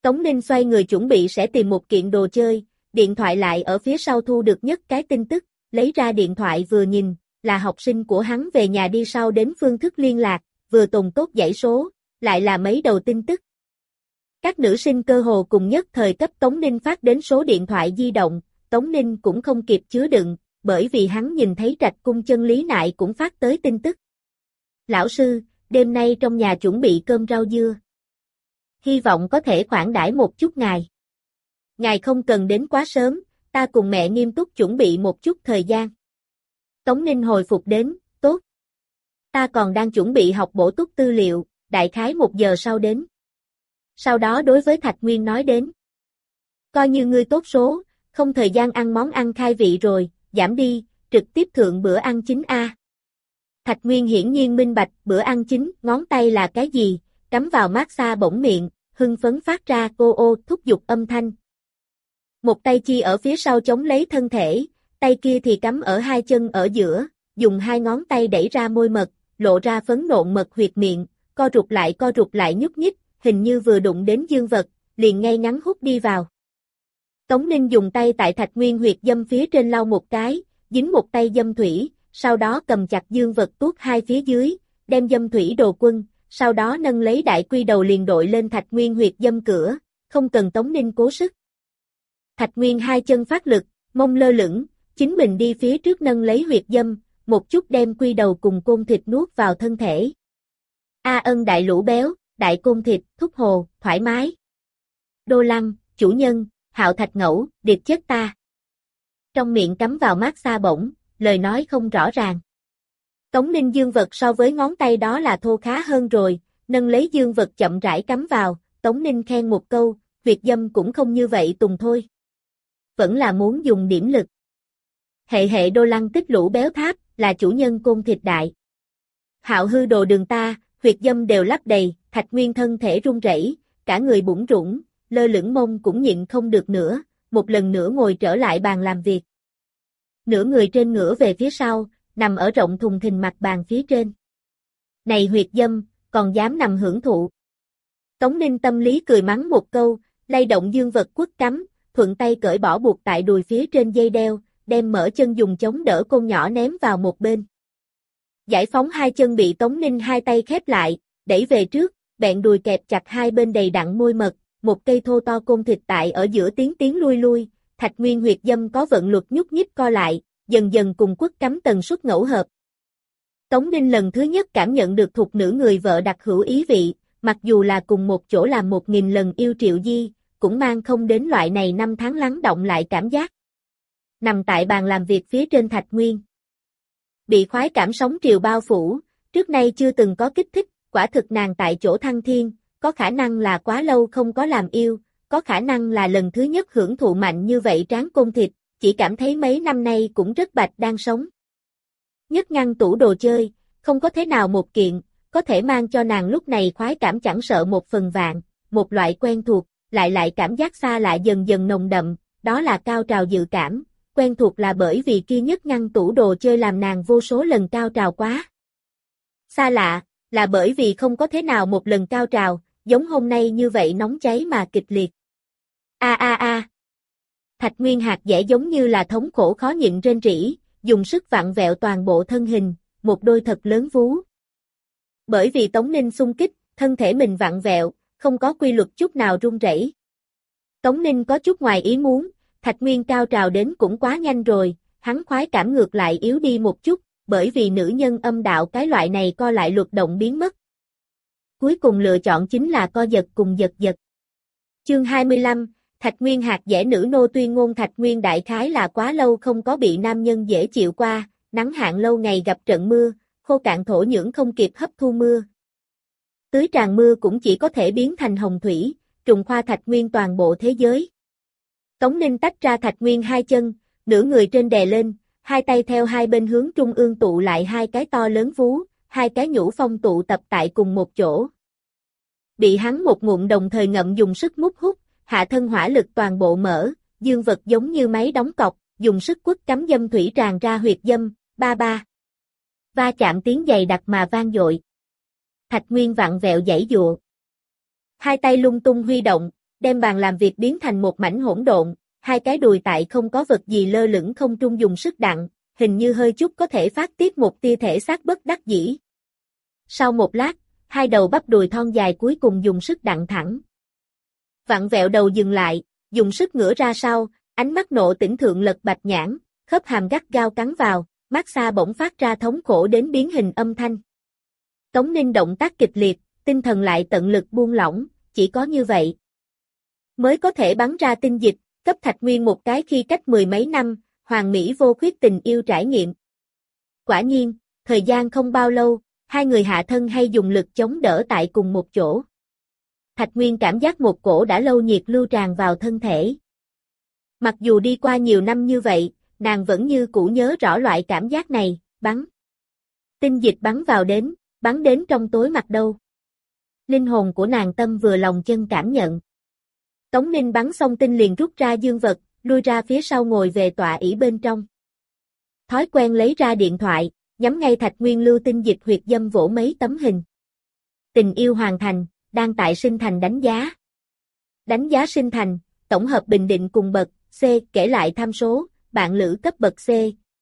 Tống Ninh xoay người chuẩn bị sẽ tìm một kiện đồ chơi, điện thoại lại ở phía sau thu được nhất cái tin tức, lấy ra điện thoại vừa nhìn, là học sinh của hắn về nhà đi sau đến phương thức liên lạc, vừa tồn tốt dãy số, lại là mấy đầu tin tức. Các nữ sinh cơ hồ cùng nhất thời cấp Tống Ninh phát đến số điện thoại di động, Tống Ninh cũng không kịp chứa đựng, bởi vì hắn nhìn thấy Trạch Cung Chân Lý Nại cũng phát tới tin tức. Lão sư, đêm nay trong nhà chuẩn bị cơm rau dưa. Hy vọng có thể khoản đãi một chút ngài. Ngài không cần đến quá sớm, ta cùng mẹ nghiêm túc chuẩn bị một chút thời gian. Tống Ninh hồi phục đến, tốt. Ta còn đang chuẩn bị học bổ túc tư liệu, đại khái 1 giờ sau đến. Sau đó đối với Thạch Nguyên nói đến. Coi như ngươi tốt số, không thời gian ăn món ăn khai vị rồi, giảm đi, trực tiếp thượng bữa ăn chính a. Thạch Nguyên hiển nhiên minh bạch bữa ăn chính, ngón tay là cái gì, cắm vào massage bổng miệng, hưng phấn phát ra cô ô thúc giục âm thanh. Một tay chi ở phía sau chống lấy thân thể, tay kia thì cắm ở hai chân ở giữa, dùng hai ngón tay đẩy ra môi mật, lộ ra phấn nộn mật huyệt miệng, co rụt lại nhúc nhích, hình như vừa đụng đến dương vật, liền ngay ngắn hút đi vào. Tống Ninh dùng tay tại Thạch Nguyên huyệt dâm phía trên lau một cái, dính một tay dâm thủy, sau đó cầm chặt dương vật tuốt hai phía dưới, đem dâm thủy đồ quân, sau đó nâng lấy đại quy đầu liền đội lên Thạch Nguyên huyệt dâm cửa, không cần Tống Ninh cố sức. Thạch Nguyên hai chân phát lực, mông lơ lửng, chính mình đi phía trước nâng lấy huyệt dâm, một chút đem quy đầu cùng côn thịt nuốt vào thân thể. A ân đại lũ béo, đại côn thịt, thúc hồ, thoải mái. Đô Lăng, chủ nhân, Hạo Thạch Ngẫu, điệp chết ta. Trong miệng cắm vào massage bổng, lời nói không rõ ràng. Tống Ninh dương vật so với ngón tay đó là thô khá hơn rồi, nâng lấy dương vật chậm rãi cắm vào, Tống Ninh khen một câu, huyệt dâm cũng không như vậy tùng thôi. Vẫn là muốn dùng điểm lực. Hệ Đô Lăng tích lũ béo tháp, là chủ nhân côn thịt đại. Hạo hư đồ đường ta, huyệt dâm đều lắp đầy, Thạch Nguyên thân thể run rẩy, cả người bủn rủn, lơ lửng mông cũng nhịn không được nữa, một lần nữa ngồi trở lại bàn làm việc. Nửa người trên ngửa về phía sau, nằm ở rộng thùng thình mặt bàn phía trên. Này huyệt dâm, còn dám nằm hưởng thụ. Tống Ninh tâm lý cười mắng một câu, lay động dương vật quất cắm, thuận tay cởi bỏ buộc tại đùi phía trên dây đeo, đem mở chân dùng chống đỡ côn nhỏ ném vào một bên. Giải phóng hai chân bị Tống Ninh hai tay khép lại, đẩy về trước, bẹn đùi kẹp chặt hai bên đầy đặn môi mật, một cây thô to côn thịt tại ở giữa tiến lui lui, Thạch Nguyên huyệt dâm có vận luật nhúc nhích co lại, dần dần cùng quất cắm tần suất ngẫu hợp. Tống Ninh lần thứ nhất cảm nhận được thục nữ người vợ đặc hữu ý vị, mặc dù là cùng một chỗ làm 1000 lần yêu Triệu Di, cũng mang không đến loại này 5 tháng lắng động lại cảm giác. Nằm tại bàn làm việc phía trên Thạch Nguyên. Bị khoái cảm sóng triều bao phủ, trước nay chưa từng có kích thích, quả thực nàng tại chỗ thăng thiên, có khả năng là quá lâu không có làm yêu, có khả năng là lần thứ nhất hưởng thụ mạnh như vậy tráng côn thịt, chỉ cảm thấy mấy năm nay cũng rất bạch đang sống. Nhất ngăn tủ đồ chơi, không có thế nào một kiện, có thể mang cho nàng lúc này khoái cảm chẳng sợ 1/1000, một loại quen thuộc, lại cảm giác xa lạ dần dần nồng đậm, đó là cao trào dự cảm, quen thuộc là bởi vì kia nhất ngăn tủ đồ chơi làm nàng vô số lần cao trào quá. Xa lạ, là bởi vì không có thế nào một lần cao trào, giống hôm nay như vậy nóng cháy mà kịch liệt. A. Thạch Nguyên hạt dẻ giống như là thống khổ khó nhịn rên rỉ, dùng sức vặn vẹo toàn bộ thân hình, một đôi thật lớn vú. Bởi vì Tống Ninh xung kích, thân thể mình vặn vẹo, không có quy luật chút nào run rẩy. Tống Ninh có chút ngoài ý muốn, Thạch Nguyên cao trào đến cũng quá nhanh rồi, hắn khoái cảm ngược lại yếu đi một chút, bởi vì nữ nhân âm đạo cái loại này co lại luật động biến mất. Cuối cùng lựa chọn chính là co giật cùng giật giật. Chương 25, Thạch Nguyên hạt dẻ nữ nô tuyên ngôn Thạch Nguyên đại khái là quá lâu không có bị nam nhân dễ chịu qua, nắng hạn lâu ngày gặp trận mưa, khô cạn thổ nhưỡng không kịp hấp thu mưa. Tưới tràn mưa cũng chỉ có thể biến thành hồng thủy, trùng khoa Thạch Nguyên toàn bộ thế giới. Tống Ninh tách ra Thạch Nguyên hai chân, nửa người trên đè lên, hai tay theo hai bên hướng trung ương tụ lại hai cái to lớn vú, hai cái nhũ phong tụ tập tại cùng một chỗ. Bị hắn một ngụm đồng thời ngậm dùng sức mút hút, hạ thân hỏa lực toàn bộ mở, dương vật giống như máy đóng cọc, dùng sức quất cắm dâm thủy tràn ra huyệt dâm, ba. Va chạm tiếng dày đặc mà vang dội. Thạch Nguyên vặn vẹo giãy giụa. Hai tay lung tung huy động, đem bàn làm việc biến thành một mảnh hỗn độn, hai cái đùi tại không có vật gì lơ lửng không trung dùng sức đặng, hình như hơi chút có thể phát tiết một tia thể xác bất đắc dĩ. Sau một lát, hai đầu bắp đùi thon dài cuối cùng dùng sức đặng thẳng. Vặn vẹo đầu dừng lại, dùng sức ngửa ra sau, ánh mắt nộ tỉnh thượng lật bạch nhãn, khớp hàm gắt gao cắn vào, massage bỗng phát ra thống khổ đến biến hình âm thanh. Tống Ninh động tác kịch liệt, tinh thần lại tận lực buông lỏng, chỉ có như vậy mới có thể bắn ra tinh dịch, cấp Thạch Nguyên một cái khi cách mười mấy năm, hoàn mỹ vô khuyết tình yêu trải nghiệm. Quả nhiên, thời gian không bao lâu, hai người hạ thân hay dùng lực chống đỡ tại cùng một chỗ. Thạch Nguyên cảm giác một cổ đã lâu nhiệt lưu tràn vào thân thể. Mặc dù đi qua nhiều năm như vậy, nàng vẫn như cũ nhớ rõ loại cảm giác này, bắn. Tinh dịch bắn đến trong tối mặt đâu. Linh hồn của nàng tâm vừa lòng chân cảm nhận. Tống Ninh bắn xong tinh liền rút ra dương vật, lui ra phía sau ngồi về tọa ỷ bên trong. Thói quen lấy ra điện thoại, nhắm ngay Thạch Nguyên lưu tinh dịch huyệt dâm vỗ mấy tấm hình. Tình yêu hoàn thành, đang tại sinh thành đánh giá. Đánh giá sinh thành, tổng hợp bình định cùng bậc C, kể lại tham số, bạn lữ cấp bậc C.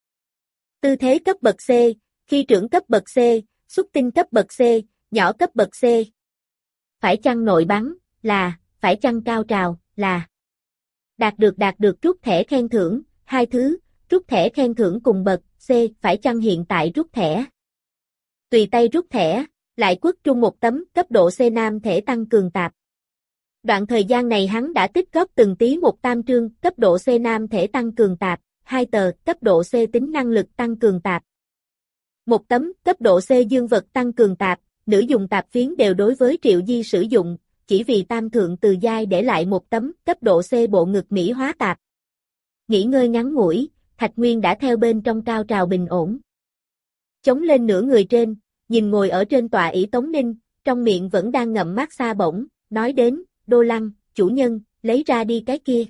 Tư thế cấp bậc C, khi trưởng cấp bậc C, xuất tinh cấp bậc C, nhỏ cấp bậc C. Phải chăng nội bắn, là, phải chăng cao trào, là. Đạt được rút thẻ khen thưởng, hai thứ, rút thẻ khen thưởng cùng bậc C, phải chăng hiện tại rút thẻ. Tùy tay rút thẻ, lại quất trung một tấm, cấp độ C nam thể tăng cường tạp. Đoạn thời gian này hắn đã tích góp từng tí một tam trương, cấp độ C nam thể tăng cường tạp, 2 tờ, cấp độ C tính năng lực tăng cường tạp. Một tấm, cấp độ C dương vật tăng cường tạp, nữ dùng tạp phiến đều đối với Triệu Di sử dụng, chỉ vì tam thượng từ giai để lại một tấm, cấp độ C bộ ngực mỹ hóa tạp. Nghỉ ngơi ngắn ngủi, Thạch Nguyên đã theo bên trong cao trào bình ổn. Chống lên nửa người trên, nhìn ngồi ở trên tọa ỷ Tống Ninh, trong miệng vẫn đang ngậm massage bổng, nói đến, Đô Lăng, chủ nhân, lấy ra đi cái kia.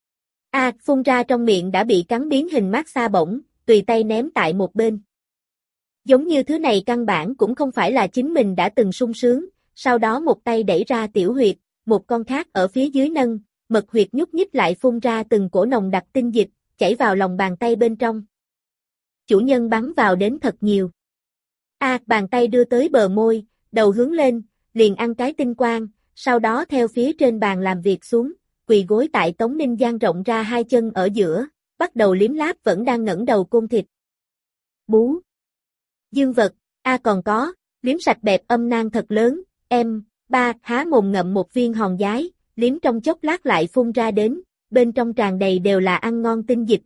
Phun ra trong miệng đã bị cắn biến hình massage bổng, tùy tay ném tại một bên. Giống như thứ này căn bản cũng không phải là chính mình đã từng sung sướng, sau đó một tay đẩy ra tiểu huyệt, một con khác ở phía dưới nâng, mật huyệt nhúc nhích lại phun ra từng cổ nồng đặc tinh dịch, chảy vào lòng bàn tay bên trong. Chủ nhân bắn vào đến thật nhiều. Bàn tay đưa tới bờ môi, đầu hướng lên, liền ăn cái tinh quang, sau đó theo phía trên bàn làm việc xuống, quỳ gối tại Tống Ninh dang rộng ra hai chân ở giữa, bắt đầu liếm láp vẫn đang ngẩng đầu côn thịt. Bú. Dương vật, còn có, liếm sạch bẹp âm nang thật lớn, há mồm ngậm một viên hòn giái, liếm trong chốc lát lại phun ra đến, bên trong tràn đầy đều là ăn ngon tinh dịch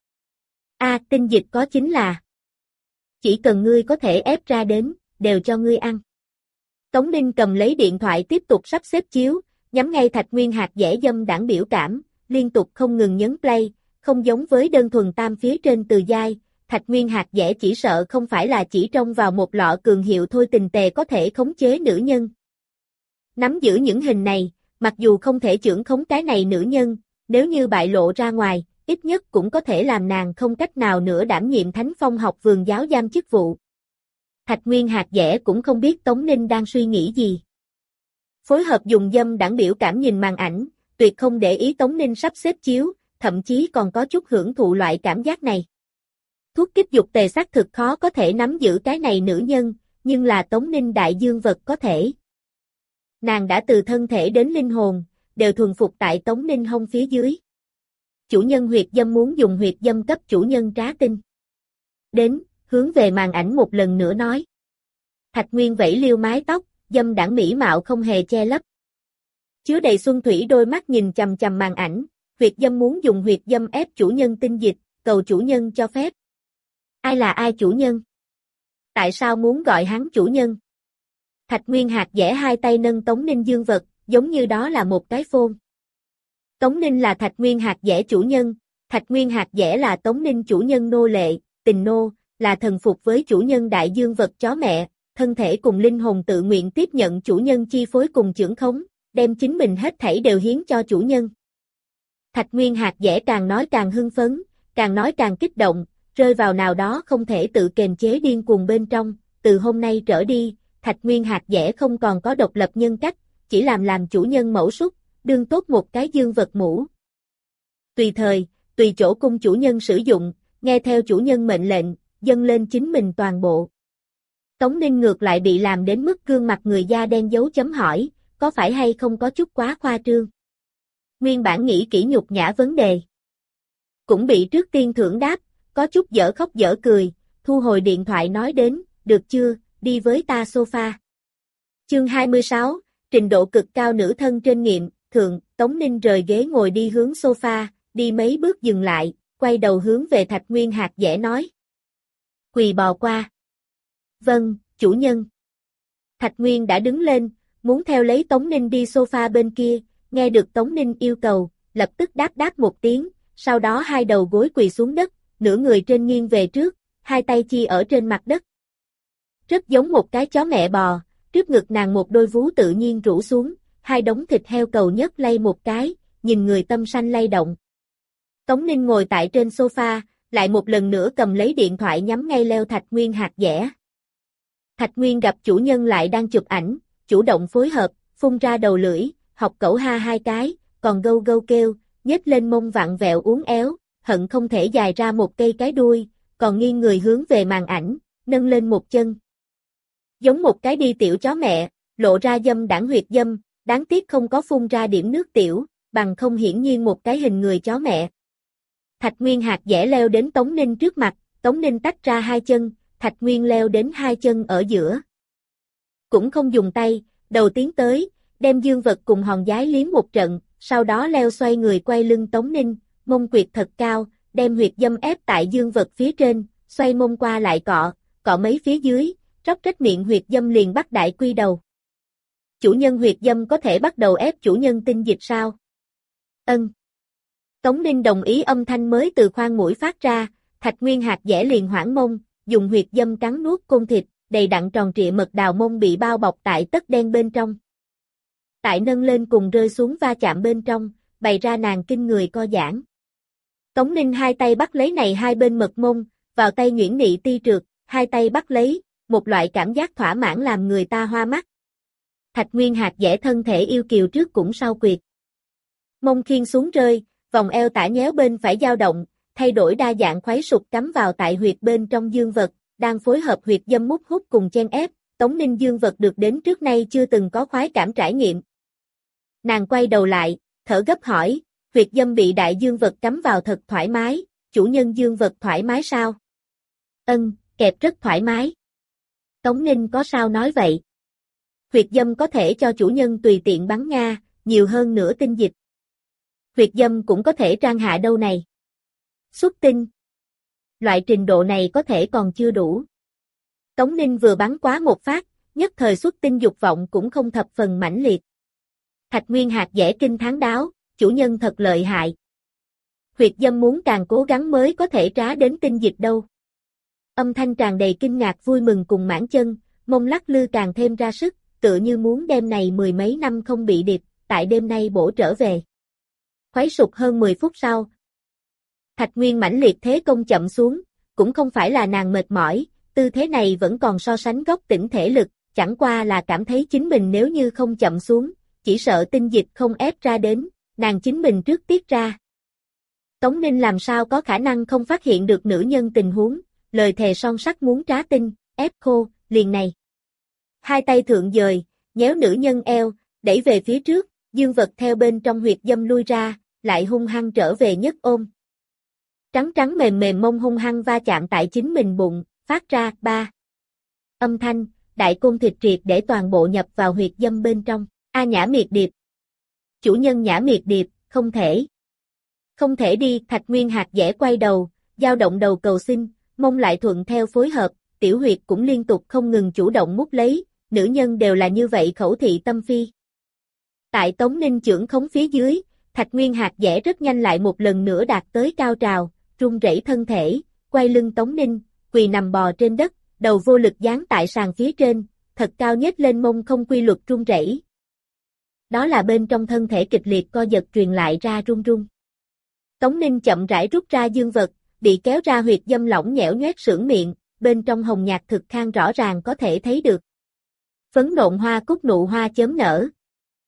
tinh dịch có chính là. Chỉ cần ngươi có thể ép ra đến, đều cho ngươi ăn. Tống Ninh cầm lấy điện thoại tiếp tục sắp xếp chiếu, nhắm ngay Thạch Nguyên hạt dẻ dâm đãng biểu cảm, liên tục không ngừng nhấn play, không giống với đơn thuần tam phía trên từ giai, Thạch Nguyên hạt dẻ chỉ sợ không phải là chỉ trông vào một lọ cường hiệu thôi tình tề có thể khống chế nữ nhân. Nắm giữ những hình này, mặc dù không thể chưởng khống cái này nữ nhân, nếu như bại lộ ra ngoài, ít nhất cũng có thể làm nàng không cách nào nữa đảm nhiệm Thánh Phong học vườn giáo giam chức vụ. Thạch Nguyên hạt dẻ cũng không biết Tống Ninh đang suy nghĩ gì. Phối hợp dùng dâm đãng biểu cảm nhìn màn ảnh, tuyệt không để ý Tống Ninh sắp xếp chiếu, thậm chí còn có chút hưởng thụ loại cảm giác này. Thuốc kích dục tề xác thực khó có thể nắm giữ cái này nữ nhân, nhưng là Tống Ninh đại dương vật có thể. Nàng đã từ thân thể đến linh hồn, đều thuần phục tại Tống Ninh hông phía dưới. Chủ nhân huyệt dâm muốn dùng huyệt dâm cấp chủ nhân trá tinh. Đến, hướng về màn ảnh một lần nữa nói. Thạch Nguyên vẫy liêu mái tóc, dâm đãng mỹ mạo không hề che lấp. Chứa đầy xuân thủy đôi mắt nhìn chằm chằm màn ảnh, huyệt dâm muốn dùng huyệt dâm ép chủ nhân tinh dịch, cầu chủ nhân cho phép. Ai là ai chủ nhân? Tại sao muốn gọi hắn chủ nhân? Thạch Nguyên hạt dẻ hai tay nâng Tống Ninh dương vật, giống như đó là một cái phôn. Tống Ninh là Thạch Nguyên hạt dẻ chủ nhân, Thạch Nguyên hạt dẻ là Tống Ninh chủ nhân nô lệ, tình nô, là thần phục với chủ nhân đại dương vật chó mẹ, thân thể cùng linh hồn tự nguyện tiếp nhận chủ nhân chi phối cùng chưởng khống, đem chính mình hết thảy đều hiến cho chủ nhân. Thạch Nguyên hạt dẻ càng nói càng hưng phấn, càng nói càng kích động, rơi vào nào đó không thể tự kềm chế điên cuồng bên trong, từ hôm nay trở đi, Thạch Nguyên hạt dẻ không còn có độc lập nhân cách, chỉ làm chủ nhân mẫu súc, đương tốt một cái dương vật mũ. Tùy thời, tùy chỗ cung chủ nhân sử dụng, nghe theo chủ nhân mệnh lệnh, dâng lên chính mình toàn bộ. Tống Ninh ngược lại bị làm đến mức gương mặt người da đen dấu chấm hỏi, có phải hay không có chút quá khoa trương. Nguyên bản nghĩ kỹ nhục nhã vấn đề. Cũng bị trước tiên thưởng đáp, có chút dở khóc dở cười, thu hồi điện thoại nói đến, được chưa, đi với ta sofa. Chương 26, trình độ cực cao nữ thân trên nghiệm, thượng, Tống Ninh rời ghế ngồi đi hướng sofa, đi mấy bước dừng lại, quay đầu hướng về Thạch Nguyên hạt dẻ nói. Quỳ bò qua. Vâng, chủ nhân. Thạch Nguyên đã đứng lên, muốn theo lấy Tống Ninh đi sofa bên kia, nghe được Tống Ninh yêu cầu, lập tức đáp một tiếng, sau đó hai đầu gối quỳ xuống đất, nửa người trên nghiêng về trước, hai tay chi ở trên mặt đất. Rất giống một cái chó mẹ bò, trước ngực nàng một đôi vú tự nhiên rũ xuống, hai đống thịt heo cầu nhấc lay một cái, nhìn người tâm sanh lay động. Tống Ninh ngồi tại trên sofa, lại một lần nữa cầm lấy điện thoại nhắm ngay leo Thạch Nguyên hạt dẻ. Thạch Nguyên gặp chủ nhân lại đang chụp ảnh, chủ động phối hợp, phun ra đầu lưỡi, học cẩu ha hai cái, còn gâu gâu kêu, nhếch lên mông vặn vẹo uốn éo, hận không thể dài ra một cây cái đuôi, còn nghiêng người hướng về màn ảnh, nâng lên một chân. Giống một cái đi tiểu chó mẹ, lộ ra dâm đãng huyệt dâm, đáng tiếc không có phun ra điểm nước tiểu, bằng không hiển nhiên một cái hình người chó mẹ. Thạch Nguyên hạt dẻ leo đến Tống Ninh trước mặt, Tống Ninh tách ra hai chân, Thạch Nguyên leo đến hai chân ở giữa. Cũng không dùng tay, đầu tiến tới, đem dương vật cùng hòn giái liếm một trận, sau đó leo xoay người quay lưng Tống Ninh, mông quyệt thật cao, đem huyệt dâm ép tại dương vật phía trên, xoay mông qua lại cọ mấy phía dưới, róc rách miệng huyệt dâm liền bắt đại quy đầu. Chủ nhân huyệt dâm có thể bắt đầu ép chủ nhân tinh dịch sao? Ân. Tống Ninh đồng ý âm thanh mới từ khoang mũi phát ra, Thạch Nguyên hạt dẻ liền hoảng mông, dùng huyệt dâm cắn nuốt côn thịt, đầy đặn tròn trịa mật đào mông bị bao bọc tại tất đen bên trong. Tại nâng lên cùng rơi xuống va chạm bên trong, bày ra nàng kinh người co giãn. Tống Ninh hai tay bắt lấy này hai bên mật mông, vào tay nhuyễn nị ti trượt, hai tay bắt lấy, một loại cảm giác thỏa mãn làm người ta hoa mắt. Thạch Nguyên hạt dẻ thân thể yêu kiều trước cũng sau quyệt. Mông khiên xuống rơi, vòng eo tả nhéo bên phải dao động, thay đổi đa dạng khoái sụp cắm vào tại huyệt bên trong dương vật, đang phối hợp huyệt dâm mút hút cùng chen ép, Tống Ninh dương vật được đến trước nay chưa từng có khoái cảm trải nghiệm. Nàng quay đầu lại, thở gấp hỏi, huyệt dâm bị đại dương vật cắm vào thật thoải mái, chủ nhân dương vật thoải mái sao? Ân, kẹp rất thoải mái. Tống Ninh có sao nói vậy? Huyệt dâm có thể cho chủ nhân tùy tiện bắn Nga, nhiều hơn nửa tinh dịch. Huyệt dâm cũng có thể trang hạ đâu này. Xuất tinh. Loại trình độ này có thể còn chưa đủ. Tống Ninh vừa bắn quá một phát, nhất thời xuất tinh dục vọng cũng không thập phần mãnh liệt. Thạch Nguyên hạt dẻ kinh thán đáo, chủ nhân thật lợi hại. Huyệt dâm muốn càng cố gắng mới có thể trá đến tinh dịch đâu. Âm thanh tràn đầy kinh ngạc vui mừng cùng mãn chân, mông lắc lư càng thêm ra sức, tựa như muốn đêm này mười mấy năm không bị điệp, tại đêm nay bổ trở về. Khoái sụp hơn 10 phút sau. Thạch Nguyên mãnh liệt thế công chậm xuống, cũng không phải là nàng mệt mỏi, tư thế này vẫn còn so sánh gốc tỉnh thể lực, chẳng qua là cảm thấy chính mình nếu như không chậm xuống, chỉ sợ tinh dịch không ép ra đến, nàng chính mình trước tiết ra. Tống Ninh làm sao có khả năng không phát hiện được nữ nhân tình huống, lời thề son sắt muốn trá tinh, ép khô, liền này. Hai tay thượng dời, nhéo nữ nhân eo, đẩy về phía trước, dương vật theo bên trong huyệt dâm lui ra, lại hung hăng trở về nhất ôm. Trắng trắng mềm mềm mông hung hăng va chạm tại chính mình bụng, phát ra, ba. Âm thanh, đại côn thịt triệt để toàn bộ nhập vào huyệt dâm bên trong, Nhã Miệt Điệp. Chủ nhân Nhã Miệt Điệp, không thể. Không thể đi, Thạch Nguyên hạt dẻ quay đầu, dao động đầu cầu xin, mông lại thuận theo phối hợp, tiểu huyệt cũng liên tục không ngừng chủ động mút lấy, nữ nhân đều là như vậy khẩu thị tâm phi. Tại Tống Ninh chưởng khống phía dưới, Thạch Nguyên hạt dẻ rất nhanh lại một lần nữa đạt tới cao trào, run rẩy thân thể, quay lưng Tống Ninh, quỳ nằm bò trên đất, đầu vô lực dán tại sàn phía trên, thật cao nhếch lên mông không quy luật run rẩy. Đó là bên trong thân thể kịch liệt co giật truyền lại ra run run. Tống Ninh chậm rãi rút ra dương vật, bị kéo ra huyệt dâm lỏng nhẽo nhoét sưởng miệng, bên trong hồng nhạt thực khang rõ ràng có thể thấy được. Phấn nộn hoa cúc nụ hoa chớm nở.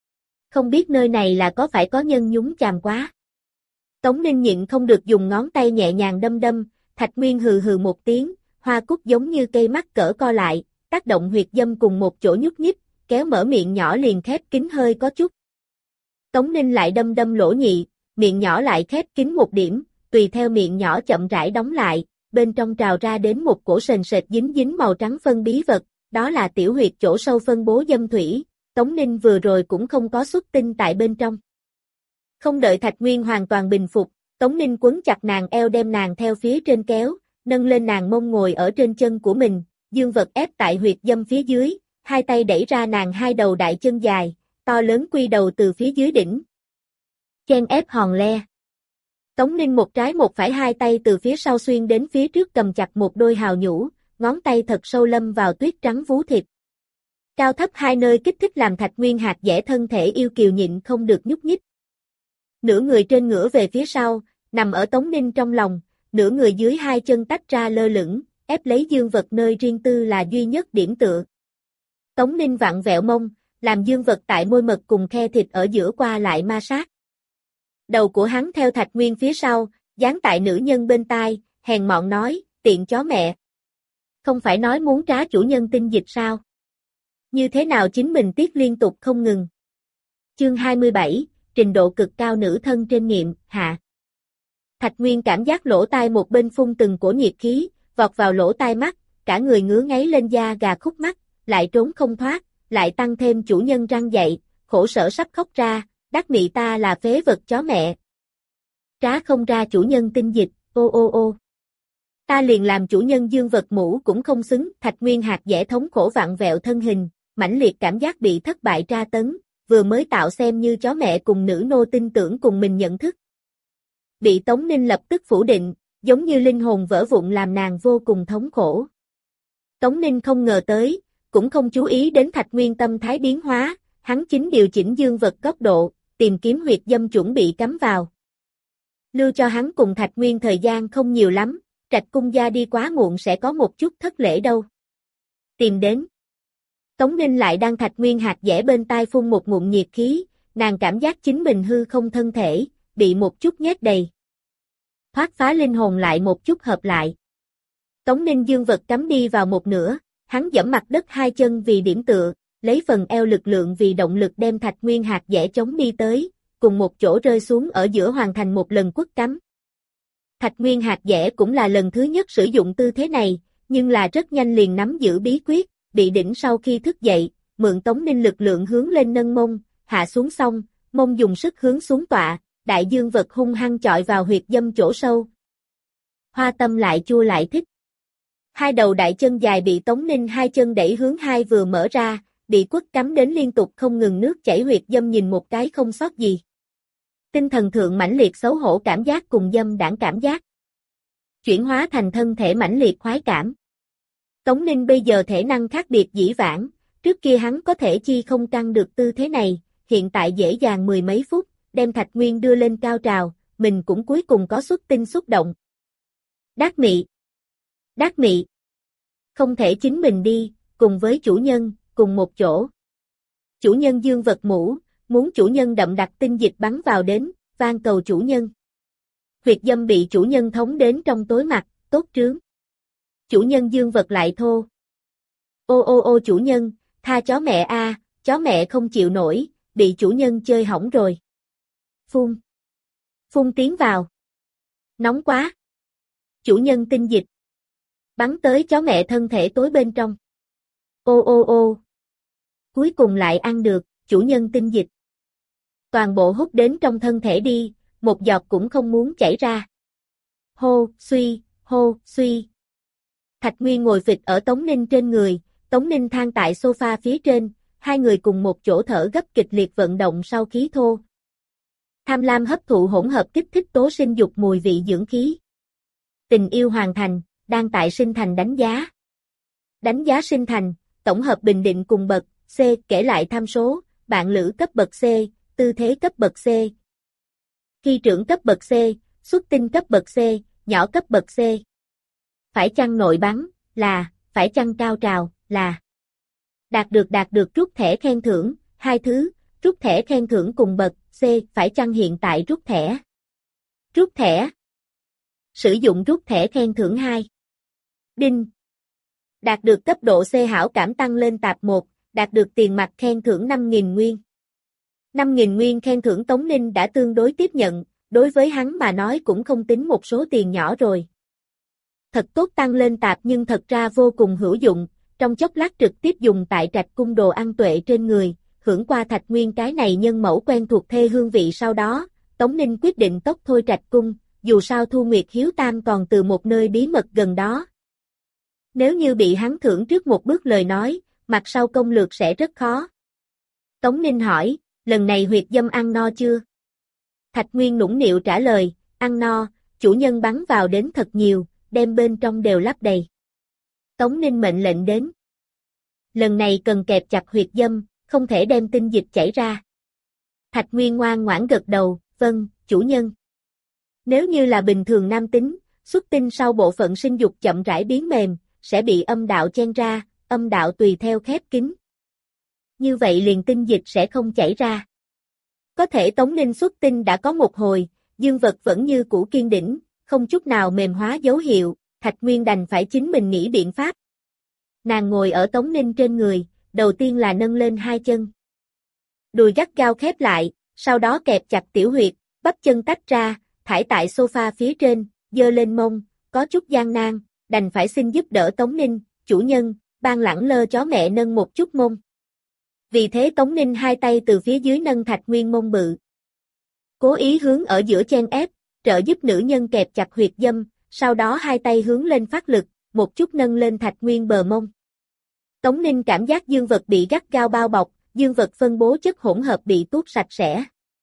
Không biết nơi này là có phải có nhân nhúng chàm quá. Tống Ninh nhịn không được dùng ngón tay nhẹ nhàng đâm đâm, Thạch Nguyên hừ hừ một tiếng, hoa cúc giống như cây mắt cỡ co lại, tác động huyệt dâm cùng một chỗ nhúc nhích, kéo mở miệng nhỏ liền khép kín hơi có chút. Tống Ninh lại đâm đâm lỗ nhị, miệng nhỏ lại khép kín một điểm, tùy theo miệng nhỏ chậm rãi đóng lại, bên trong trào ra đến một cổ sền sệt dính dính màu trắng phân bí vật, đó là tiểu huyệt chỗ sâu phân bố dâm thủy, Tống Ninh vừa rồi cũng không có xuất tinh tại bên trong. Không đợi Thạch Nguyên hoàn toàn bình phục, Tống Ninh quấn chặt nàng eo đem nàng theo phía trên kéo, nâng lên nàng mông ngồi ở trên chân của mình, dương vật ép tại huyệt dâm phía dưới, hai tay đẩy ra nàng hai đầu đại chân dài, to lớn quy đầu từ phía dưới đỉnh. Chen ép hòn le. Tống Ninh một trái một phải hai tay từ phía sau xuyên đến phía trước cầm chặt một đôi hào nhũ, ngón tay thật sâu lâm vào tuyết trắng vú thịt. Cao thấp hai nơi kích thích làm Thạch Nguyên hạt dẻ thân thể yêu kiều nhịn không được nhúc nhích. Nửa người trên ngửa về phía sau, nằm ở Tống Ninh trong lòng, nửa người dưới hai chân tách ra lơ lửng, ép lấy dương vật nơi riêng tư là duy nhất điểm tựa. Tống Ninh vặn vẹo mông, làm dương vật tại môi mật cùng khe thịt ở giữa qua lại ma sát. Đầu của hắn theo Thạch Nguyên phía sau, dán tại nữ nhân bên tai, hèn mọn nói, tiện chó mẹ. Không phải nói muốn trá chủ nhân tinh dịch sao? Như thế nào chính mình tiết liên tục không ngừng? Chương 27, trình độ cực cao nữ thân trên nghiệm, hạ. Thạch Nguyên cảm giác lỗ tai một bên phun từng cổ nhiệt khí, vọt vào lỗ tai mắt, cả người ngứa ngáy lên da gà khúc mắt, lại trốn không thoát, lại tăng thêm chủ nhân răng dậy, khổ sở sắp khóc ra, đắc mị ta là phế vật chó mẹ. Trá không ra chủ nhân tinh dịch, ô ô ô. Ta liền làm chủ nhân dương vật mũ cũng không xứng, Thạch Nguyên hạt dẻ thống khổ vặn vẹo thân hình, mãnh liệt cảm giác bị thất bại tra tấn, vừa mới tạo xem như chó mẹ cùng nữ nô tin tưởng cùng mình nhận thức. Bị Tống Ninh lập tức phủ định, giống như linh hồn vỡ vụn làm nàng vô cùng thống khổ. Tống Ninh không ngờ tới, cũng không chú ý đến Thạch Nguyên tâm thái biến hóa, hắn chính điều chỉnh dương vật góc độ, tìm kiếm huyệt dâm chuẩn bị cắm vào. Lưu cho hắn cùng Thạch Nguyên thời gian không nhiều lắm, Trạch cung gia đi quá muộn sẽ có một chút thất lễ đâu. Tìm đến. Tống Ninh lại đang Thạch Nguyên hạt dẻ bên tai phun một ngụm nhiệt khí, nàng cảm giác chính mình hư không thân thể, bị một chút nhét đầy. Thoát phá linh hồn lại một chút hợp lại. Tống Ninh dương vật cắm đi vào một nửa, hắn giẫm mặt đất hai chân vì điểm tựa, lấy phần eo lực lượng vì động lực đem Thạch Nguyên hạt dẻ chống đi tới, cùng một chỗ rơi xuống ở giữa hoàn thành một lần quất cắm. Thạch Nguyên hạt dẻ cũng là lần thứ nhất sử dụng tư thế này, nhưng là rất nhanh liền nắm giữ bí quyết, bị đỉnh sau khi thức dậy, mượn Tống Ninh lực lượng hướng lên nâng mông, hạ xuống xong, mông dùng sức hướng xuống tọa, đại dương vật hung hăng chọi vào huyệt dâm chỗ sâu. Hoa tâm lại chua lại thích. Hai đầu đại chân dài bị Tống Ninh hai chân đẩy hướng hai vừa mở ra, bị quất cắm đến liên tục không ngừng nước chảy huyệt dâm nhìn một cái không sót gì. Tinh thần thượng mãnh liệt xấu hổ cảm giác cùng dâm đãng cảm giác. Chuyển hóa thành thân thể mãnh liệt khoái cảm. Tống Ninh bây giờ thể năng khác biệt dĩ vãng, trước kia hắn có thể chi không căng được tư thế này, hiện tại dễ dàng mười mấy phút, đem Thạch Nguyên đưa lên cao trào, mình cũng cuối cùng có xuất tinh xúc động. Đát mị. Đát mị. Không thể chính mình đi, cùng với chủ nhân, cùng một chỗ. Chủ nhân dương vật mũ, muốn chủ nhân đậm đặc tinh dịch bắn vào đến, van cầu chủ nhân. Huyệt dâm bị chủ nhân thống đến trong tối mặt, tốt trướng. Chủ nhân dương vật lại thô. Ô ô ô chủ nhân, tha chó mẹ a, chó mẹ không chịu nổi, bị chủ nhân chơi hỏng rồi. Phun. Phun tiến vào. Nóng quá. Chủ nhân tinh dịch. Bắn tới chó mẹ thân thể tối bên trong. Ô ô ô. Cuối cùng lại ăn được, chủ nhân tinh dịch. Toàn bộ hút đến trong thân thể đi, một giọt cũng không muốn chảy ra. Hô, suy. Thạch Nguyên ngồi phịch ở Tống Ninh trên người, Tống Ninh than tại sofa phía trên, hai người cùng một chỗ thở gấp kịch liệt vận động sau khí thô. Tham lam hấp thụ hỗn hợp kích thích tố sinh dục mùi vị dưỡng khí. Tình yêu hoàn thành, đang tại sinh thành đánh giá. Đánh giá sinh thành, tổng hợp bình định cùng bậc C, kể lại tham số, bạn lữ cấp bậc C, tư thế cấp bậc C. Khi trưởng cấp bậc C, xuất tinh cấp bậc C, nhỏ cấp bậc C. Phải chăng nội bắn, là, phải chăng cao trào, là. Đạt được rút thẻ khen thưởng, hai thứ, Rút thẻ khen thưởng cùng bậc, C, phải chăng hiện tại rút thẻ? Rút thẻ. Sử dụng rút thẻ khen thưởng 2. Đinh. Đạt được cấp độ C hảo cảm tăng lên tạp 1, đạt được tiền mặt khen thưởng 5.000 nguyên. 5.000 nguyên khen thưởng Tống Ninh đã tương đối tiếp nhận, đối với hắn mà nói cũng không tính một số tiền nhỏ rồi. Thật tốt tăng lên tạp nhưng thật ra vô cùng hữu dụng, trong chốc lát trực tiếp dùng tại Trạch Cung đồ ăn tuệ trên người, hưởng qua Thạch Nguyên cái này nhân mẫu quen thuộc thê hương vị sau đó, Tống Ninh quyết định tốc thôi Trạch Cung, dù sao Thu Nguyệt Hiếu Tam còn từ một nơi bí mật gần đó. Nếu như bị hắn thưởng trước một bước lời nói, mặt sau công lược sẽ rất khó. Tống Ninh hỏi, lần này huyệt dâm ăn no chưa? Thạch Nguyên nũng nịu trả lời, ăn no, chủ nhân bắn vào đến thật nhiều, đem bên trong đều lấp đầy. Tống Ninh mệnh lệnh đến. Lần này cần kẹp chặt huyệt dâm, không thể đem tinh dịch chảy ra. Thạch Nguyên ngoan ngoãn gật đầu, vâng, chủ nhân. Nếu như là bình thường nam tính, xuất tinh sau bộ phận sinh dục chậm rãi biến mềm, sẽ bị âm đạo chen ra, âm đạo tùy theo khép kín. Như vậy liền tinh dịch sẽ không chảy ra. Có thể Tống Ninh xuất tinh đã có một hồi, dương vật vẫn như cũ kiên đỉnh, không chút nào mềm hóa dấu hiệu, Thạch Nguyên đành phải chính mình nghĩ biện pháp. Nàng ngồi ở Tống Ninh trên người, đầu tiên là nâng lên hai chân. Đùi gắt gao khép lại, sau đó kẹp chặt tiểu huyệt, bắp chân tách ra, thải tại sofa phía trên, giơ lên mông, có chút gian nan, đành phải xin giúp đỡ Tống Ninh, chủ nhân, ban lẳng lơ chó mẹ nâng một chút mông. Vì thế Tống Ninh hai tay từ phía dưới nâng Thạch Nguyên mông bự. Cố ý hướng ở giữa chen ép, trợ giúp nữ nhân kẹp chặt huyệt dâm, sau đó hai tay hướng lên phát lực, một chút nâng lên Thạch Nguyên bờ mông. Tống Ninh cảm giác dương vật bị gắt gao bao bọc, dương vật phân bố chất hỗn hợp bị tuốt sạch sẽ.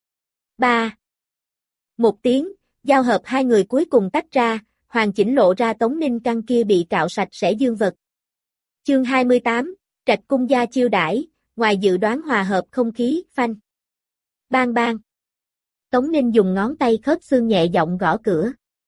3. Một tiếng, giao hợp hai người cuối cùng tách ra, hoàn chỉnh lộ ra Tống Ninh căn kia bị cạo sạch sẽ dương vật. Chương 28, Trạch Cung gia chiêu đãi, ngoài dự đoán hòa hợp không khí, phanh. Bang bang. Tống Ninh dùng ngón tay khớp xương nhẹ giọng gõ cửa.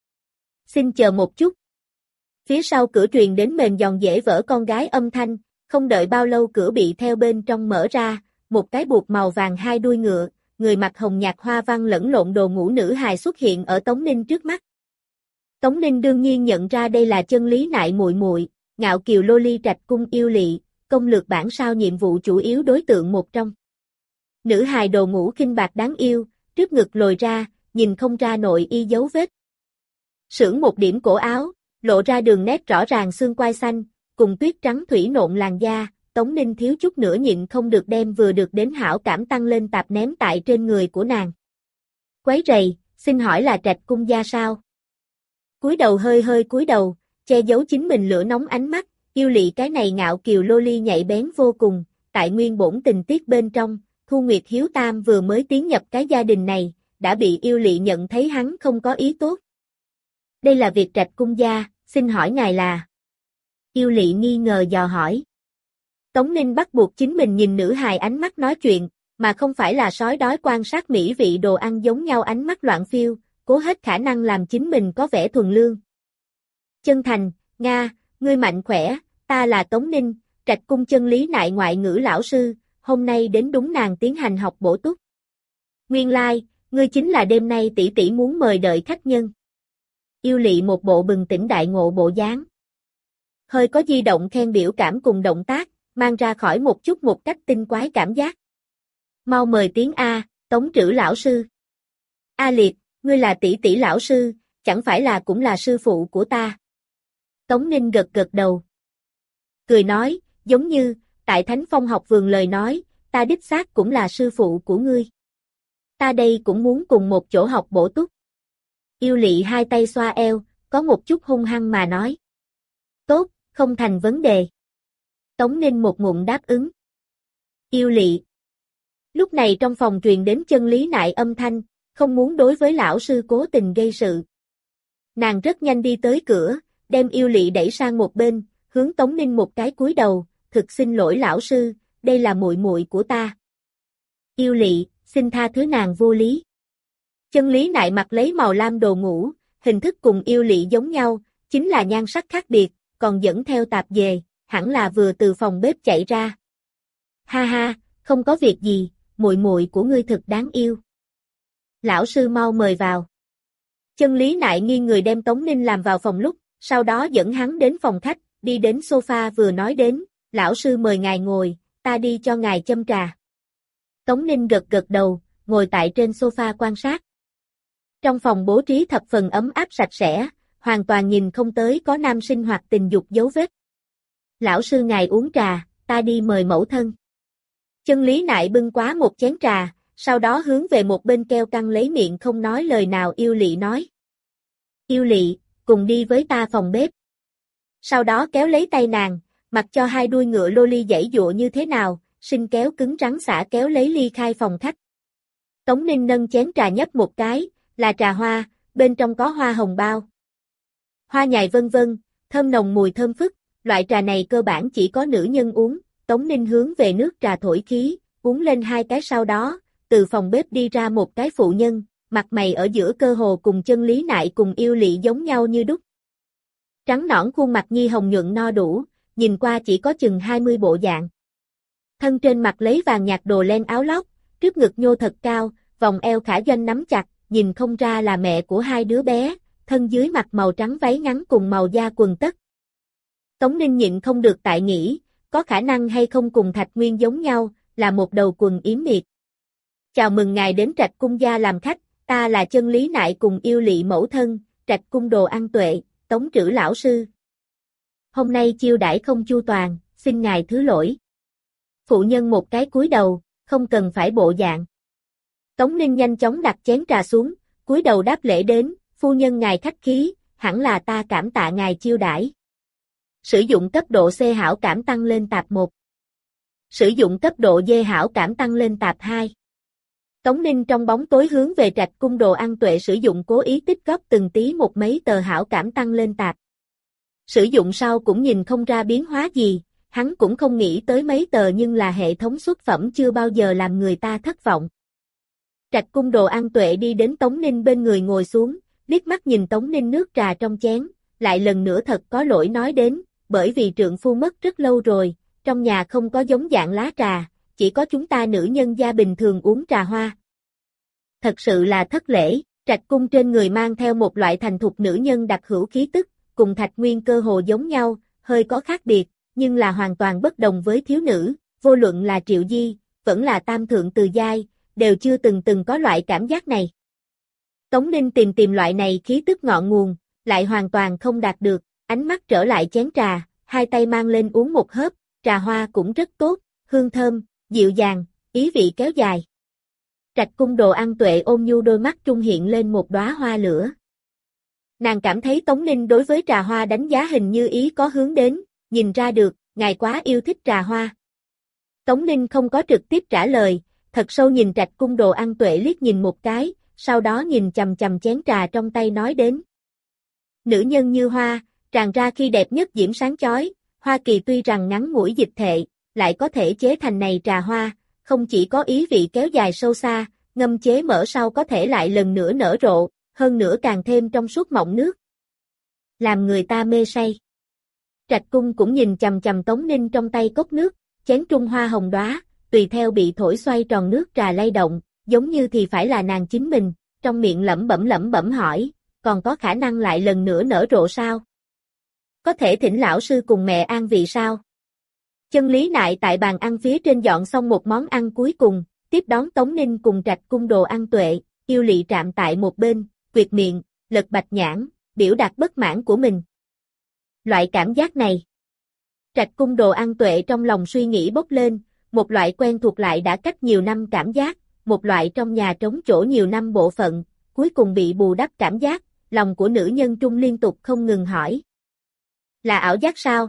Xin chờ một chút. Phía sau cửa truyền đến mềm giòn dễ vỡ con gái âm thanh, không đợi bao lâu cửa bị theo bên trong mở ra, một cái buộc màu vàng hai đuôi ngựa, người mặc hồng nhạt hoa văn lẫn lộn đồ ngủ nữ hài xuất hiện ở Tống Ninh trước mắt. Tống Ninh đương nhiên nhận ra đây là Chân Lý Nại muội muội, ngạo kiều lô ly Trạch Cung yêu lị, công lược bản sao nhiệm vụ chủ yếu đối tượng một trong. Nữ hài đồ ngủ khinh bạc đáng yêu, trước ngực lồi ra, nhìn không ra nội y dấu vết. Sưởng một điểm cổ áo, lộ ra đường nét rõ ràng xương quai xanh, cùng tuyết trắng thủy nộn làn da, Tống Ninh thiếu chút nữa nhịn không được đem vừa được đến hảo cảm tăng lên tạp ném tại trên người của nàng. Quấy rầy, xin hỏi là Trạch Cung gia sao? Cúi đầu hơi cúi đầu, che giấu chính mình lửa nóng ánh mắt, yêu lị cái này ngạo kiều lô ly nhạy bén vô cùng, tại nguyên bổn tình tiết bên trong, Thu Nguyệt Hiếu Tam vừa mới tiến nhập cái gia đình này, đã bị yêu lị nhận thấy hắn không có ý tốt. Đây là việc Trạch Cung gia, xin hỏi ngài là? Yêu lị nghi ngờ dò hỏi. Tống Ninh bắt buộc chính mình nhìn nữ hài ánh mắt nói chuyện, mà không phải là sói đói quan sát mỹ vị đồ ăn giống nhau ánh mắt loạn phiêu, cố hết khả năng làm chính mình có vẻ thuần lương. Chân thành, Nga, ngươi mạnh khỏe, ta là Tống Ninh, Trạch Cung Chân Lý Nại ngoại ngữ lão sư, hôm nay đến đúng nàng tiến hành học bổ túc. Nguyên lai, ngươi chính là đêm nay tỷ tỷ muốn mời đợi khách nhân. Yêu lị một bộ bừng tỉnh đại ngộ bộ dáng. Hơi có di động khen biểu cảm cùng động tác, mang ra khỏi một chút một cách tinh quái cảm giác. Mau mời tiếng A, Tống Trữ lão sư. A Liệt, ngươi là tỷ tỷ lão sư, chẳng phải là cũng là sư phụ của ta. Tống Ninh gật gật đầu. Cười nói, giống như, tại Thánh Phong học vườn lời nói, ta đích xác cũng là sư phụ của ngươi. Ta đây cũng muốn cùng một chỗ học bổ túc. Yêu lị hai tay xoa eo, có một chút hung hăng mà nói. Tốt, không thành vấn đề. Tống Ninh một ngụm đáp ứng. Yêu lị. Lúc này trong phòng truyền đến Chân Lý Nại âm thanh, không muốn đối với lão sư cố tình gây sự. Nàng rất nhanh đi tới cửa, đem yêu lị đẩy sang một bên, hướng Tống Ninh một cái cúi đầu, thực xin lỗi lão sư, đây là muội muội của ta. Yêu lị, xin tha thứ nàng vô lý. Chân Lý Nại mặc lấy màu lam đồ ngủ, hình thức cùng yêu lị giống nhau, chính là nhan sắc khác biệt, còn dẫn theo tạp dề, hẳn là vừa từ phòng bếp chạy ra. Ha ha, không có việc gì, muội muội của ngươi thật đáng yêu. Lão sư mau mời vào. Chân Lý Nại nghiêng người đem Tống Ninh làm vào phòng lúc, sau đó dẫn hắn đến phòng khách, đi đến sofa vừa nói đến, lão sư mời ngài ngồi, ta đi cho ngài châm trà. Tống Ninh gật gật đầu, ngồi tại trên sofa quan sát. Trong phòng bố trí thập phần ấm áp sạch sẽ, hoàn toàn nhìn không tới có nam sinh hoạt tình dục dấu vết. Lão sư ngài uống trà, ta đi mời mẫu thân. Chân Lý Nại bưng quá một chén trà, sau đó hướng về một bên keo căng lấy miệng không nói lời nào Yêu Lị nói. Yêu Lị, cùng đi với ta phòng bếp. Sau đó kéo lấy tay nàng, mặc cho hai đuôi ngựa loli giãy giụa như thế nào, sinh kéo cứng rắn xả kéo lấy ly khai phòng khách. Tống Ninh nâng chén trà nhấp một cái, là trà hoa, bên trong có hoa hồng bao. Hoa nhài vân vân, thơm nồng mùi thơm phức, loại trà này cơ bản chỉ có nữ nhân uống. Tống Ninh hướng về nước trà thổi khí, uống lên hai cái sau đó, từ phòng bếp đi ra một cái phụ nhân, mặt mày ở giữa cơ hồ cùng Chân Lý Nại cùng Yêu Lị giống nhau như đúc. Trắng nõn khuôn mặt nhi hồng nhuận no đủ, nhìn qua chỉ có chừng 20 bộ dạng. Thân trên mặt lấy vàng nhạt đồ len áo lót, trước ngực nhô thật cao, vòng eo khả doanh nắm chặt, nhìn không ra là mẹ của hai đứa bé, thân dưới mặc màu trắng váy ngắn cùng màu da quần tất. Tống Ninh nhịn không được tại nghĩ, có khả năng hay không cùng Thạch Nguyên giống nhau, là một đầu quần yếm miệt. Chào mừng ngài đến Trạch Cung gia làm khách, ta là Chân Lý Nại cùng Yêu Lị mẫu thân, Trạch Cung Đồ An Tuệ, Tống Trữ lão sư. Hôm nay chiêu đãi không chu toàn, xin ngài thứ lỗi. Phụ nhân một cái cúi đầu, không cần phải bộ dạng. Tống Ninh nhanh chóng đặt chén trà xuống, cúi đầu đáp lễ đến, phu nhân ngài khách khí, hẳn là ta cảm tạ ngài chiêu đãi. Sử dụng cấp độ C hảo cảm tăng lên tạp 1. Sử dụng cấp độ D hảo cảm tăng lên tạp 2. Tống Ninh trong bóng tối hướng về Trạch Cung Đồ An Tuệ sử dụng cố ý tích góp từng tí một mấy tờ hảo cảm tăng lên tạp. Sử dụng sau cũng nhìn không ra biến hóa gì, hắn cũng không nghĩ tới mấy tờ nhưng là hệ thống xuất phẩm chưa bao giờ làm người ta thất vọng. Trạch Cung Đồ An Tuệ đi đến Tống Ninh bên người ngồi xuống, liếc mắt nhìn Tống Ninh nước trà trong chén, lại lần nữa thật có lỗi nói đến, bởi vì trượng phu mất rất lâu rồi, trong nhà không có giống dạng lá trà, chỉ có chúng ta nữ nhân gia bình thường uống trà hoa. Thật sự là thất lễ, Trạch Cung trên người mang theo một loại thành thục nữ nhân đặc hữu khí tức, cùng Thạch Nguyên cơ hồ giống nhau, hơi có khác biệt, nhưng là hoàn toàn bất đồng với thiếu nữ, vô luận là Triệu Di, vẫn là Tam Thượng Từ Giai, đều chưa từng có loại cảm giác này. Tống Ninh tìm loại này khí tức ngọn nguồn, lại hoàn toàn không đạt được, ánh mắt trở lại chén trà, hai tay mang lên uống một hớp, trà hoa cũng rất tốt, hương thơm, dịu dàng, ý vị kéo dài. Trạch Cung Đồ An Tuệ ôn nhu đôi mắt trung hiện lên một đóa hoa lửa. Nàng cảm thấy Tống Ninh đối với trà hoa đánh giá hình như ý có hướng đến, nhìn ra được, ngài quá yêu thích trà hoa. Tống Ninh không có trực tiếp trả lời, thật sâu nhìn Trạch Cung Đồ An Tuệ liếc nhìn một cái, sau đó nhìn chằm chằm chén trà trong tay nói đến. Nữ nhân như hoa, tràn ra khi đẹp nhất diễm sáng chói, Hoa Kỳ tuy rằng ngắn ngủi dịch thệ, lại có thể chế thành này trà hoa, không chỉ có ý vị kéo dài sâu xa, ngâm chế mở sau có thể lại lần nữa nở rộ, hơn nữa càng thêm trong suốt mọng nước. Làm người ta mê say. Trạch Cung cũng nhìn chằm chằm Tống Ninh trong tay cốc nước, chén trung hoa hồng đóa, tùy theo bị thổi xoay tròn nước trà lay động, giống như thì phải là nàng chính mình, trong miệng lẩm bẩm hỏi, còn có khả năng lại lần nữa nở rộ sao? Có thể thỉnh lão sư cùng mẹ an vị sao? Chân Lý Nại tại bàn ăn phía trên dọn xong một món ăn cuối cùng, tiếp đón Tống Ninh cùng Trạch Cung Đồ An Tuệ, Yêu Lị trạm tại một bên, quyệt miệng, lật bạch nhãn, biểu đạt bất mãn của mình. Loại cảm giác này. Trạch Cung Đồ An Tuệ trong lòng suy nghĩ bốc lên, một loại quen thuộc lại đã cách nhiều năm cảm giác, một loại trong nhà trống chỗ nhiều năm bộ phận, cuối cùng bị bù đắp cảm giác, lòng của nữ nhân trung liên tục không ngừng hỏi. Là ảo giác sao?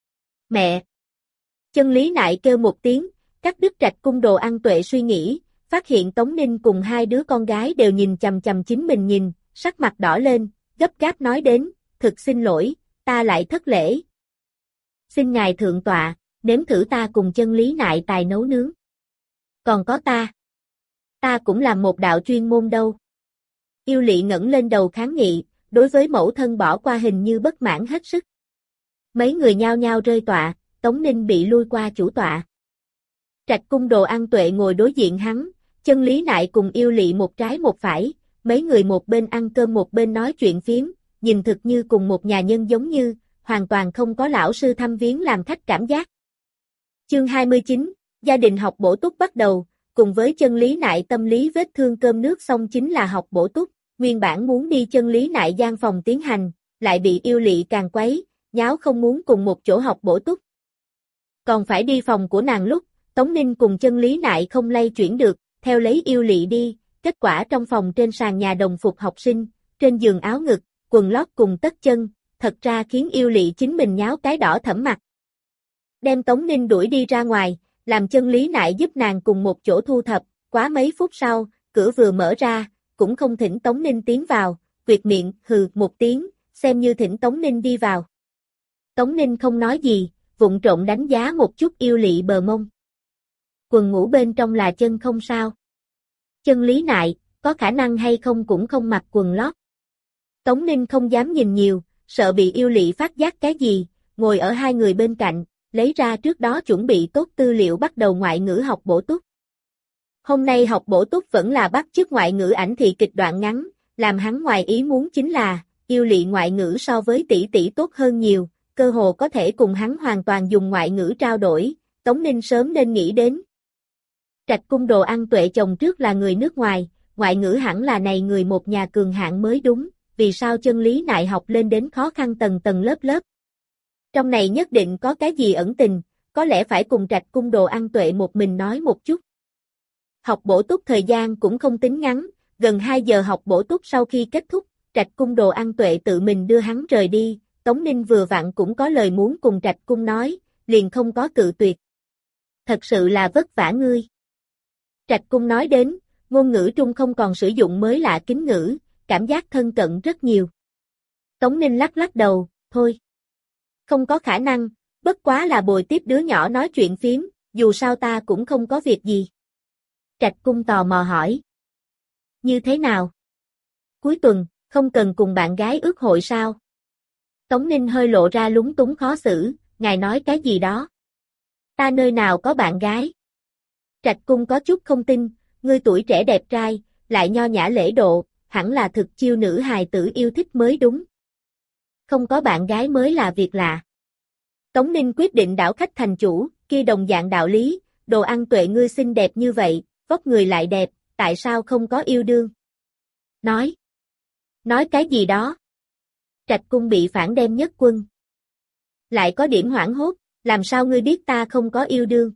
Mẹ! Chân Lý Nại kêu một tiếng, cắt đứt Trạch Cung Đồ An Tuệ suy nghĩ, phát hiện Tống Ninh cùng hai đứa con gái đều nhìn chằm chằm chính mình nhìn, sắc mặt đỏ lên, gấp gáp nói đến, thực xin lỗi, ta lại thất lễ. Xin ngài thượng tọa, nếm thử ta cùng Chân Lý Nại tài nấu nướng. Còn có ta cũng làm một đạo chuyên môn đâu. Yêu Lị ngẩng lên đầu kháng nghị, đối với mẫu thân bỏ qua hình như bất mãn hết sức. Mấy người nhao nhao rơi tọa, Tống Ninh bị lui qua chủ tọa. Trạch Cung Đồ An Tuệ ngồi đối diện hắn, Chân Lý Nại cùng Yêu Lị một trái một phải, mấy người một bên ăn cơm một bên nói chuyện phiếm, nhìn thực như cùng một nhà nhân giống như, hoàn toàn không có lão sư thăm viếng làm khách cảm giác. Chương 29, gia đình học bổ túc bắt đầu, cùng với Chân Lý Nại tâm lý vết thương cơm nước xong chính là học bổ túc, nguyên bản muốn đi Chân Lý Nại gian phòng tiến hành, lại bị Yêu Lị càng quấy, nháo không muốn cùng một chỗ học bổ túc. Còn phải đi phòng của nàng lúc, Tống Ninh cùng Chân Lý Nại không lay chuyển được, theo lấy Yêu Lị đi, kết quả trong phòng trên sàn nhà đồng phục học sinh, trên giường áo ngực, quần lót cùng tất chân, thật ra khiến Yêu Lị chính mình nháo cái đỏ thẫm mặt. Đem Tống Ninh đuổi đi ra ngoài, làm Chân Lý Nại giúp nàng cùng một chỗ thu thập, quá mấy phút sau, cửa vừa mở ra, cũng không thỉnh Tống Ninh tiến vào, quyệt miệng, hừ một tiếng, xem như thỉnh Tống Ninh đi vào. Tống Ninh không nói gì, vụng trộn đánh giá một chút Yêu Lị bờ mông. Quần ngủ bên trong là chân không sao. Chân Lý Nại, có khả năng hay không cũng không mặc quần lót. Tống Ninh không dám nhìn nhiều, sợ bị Yêu Lị phát giác cái gì, ngồi ở hai người bên cạnh, lấy ra trước đó chuẩn bị tốt tư liệu bắt đầu ngoại ngữ học bổ túc. Hôm nay học bổ túc vẫn là bắt chước ngoại ngữ ảnh thị kịch đoạn ngắn, làm hắn ngoài ý muốn chính là, Yêu Lị ngoại ngữ so với tỷ tỷ tốt hơn nhiều, cơ hồ có thể cùng hắn hoàn toàn dùng ngoại ngữ trao đổi, Tống Ninh sớm nên nghĩ đến. Trạch Cung Đồ An Tuệ chồng trước là người nước ngoài, ngoại ngữ hẳn là này người một nhà cường hạng mới đúng, vì sao Chân Lý Nại học lên đến khó khăn tầng tầng lớp lớp. Trong này nhất định có cái gì ẩn tình, có lẽ phải cùng Trạch Cung Đồ An Tuệ một mình nói một chút. Học bổ túc thời gian cũng không tính ngắn, gần 2 giờ học bổ túc sau khi kết thúc, Trạch Cung Đồ An Tuệ tự mình đưa hắn rời đi, Tống Ninh vừa vặn cũng có lời muốn cùng Trạch Cung nói, liền không có cự tuyệt. Thật sự là vất vả ngươi. Trạch Cung nói đến, ngôn ngữ trung không còn sử dụng mới lạ kính ngữ, cảm giác thân cận rất nhiều. Tống Ninh lắc lắc đầu, thôi. Không có khả năng, bất quá là bồi tiếp đứa nhỏ nói chuyện phiếm, dù sao ta cũng không có việc gì. Trạch Cung tò mò hỏi. Như thế nào? Cuối tuần, không cần cùng bạn gái ước hội sao? Tống Ninh hơi lộ ra lúng túng khó xử, ngài nói cái gì đó? Ta nơi nào có bạn gái? Trạch Cung có chút không tin, ngươi tuổi trẻ đẹp trai, lại nho nhã lễ độ, hẳn là thực chiêu nữ hài tử yêu thích mới đúng. Không có bạn gái mới là việc lạ. Tống Ninh quyết định đảo khách thành chủ, kia đồng dạng đạo lý, Đồ An Tuệ ngươi xinh đẹp như vậy, vóc người lại đẹp, tại sao không có yêu đương? Nói cái gì đó? Trạch Cung bị phản đem nhất quân. Lại có điểm hoảng hốt, làm sao ngươi biết ta không có yêu đương?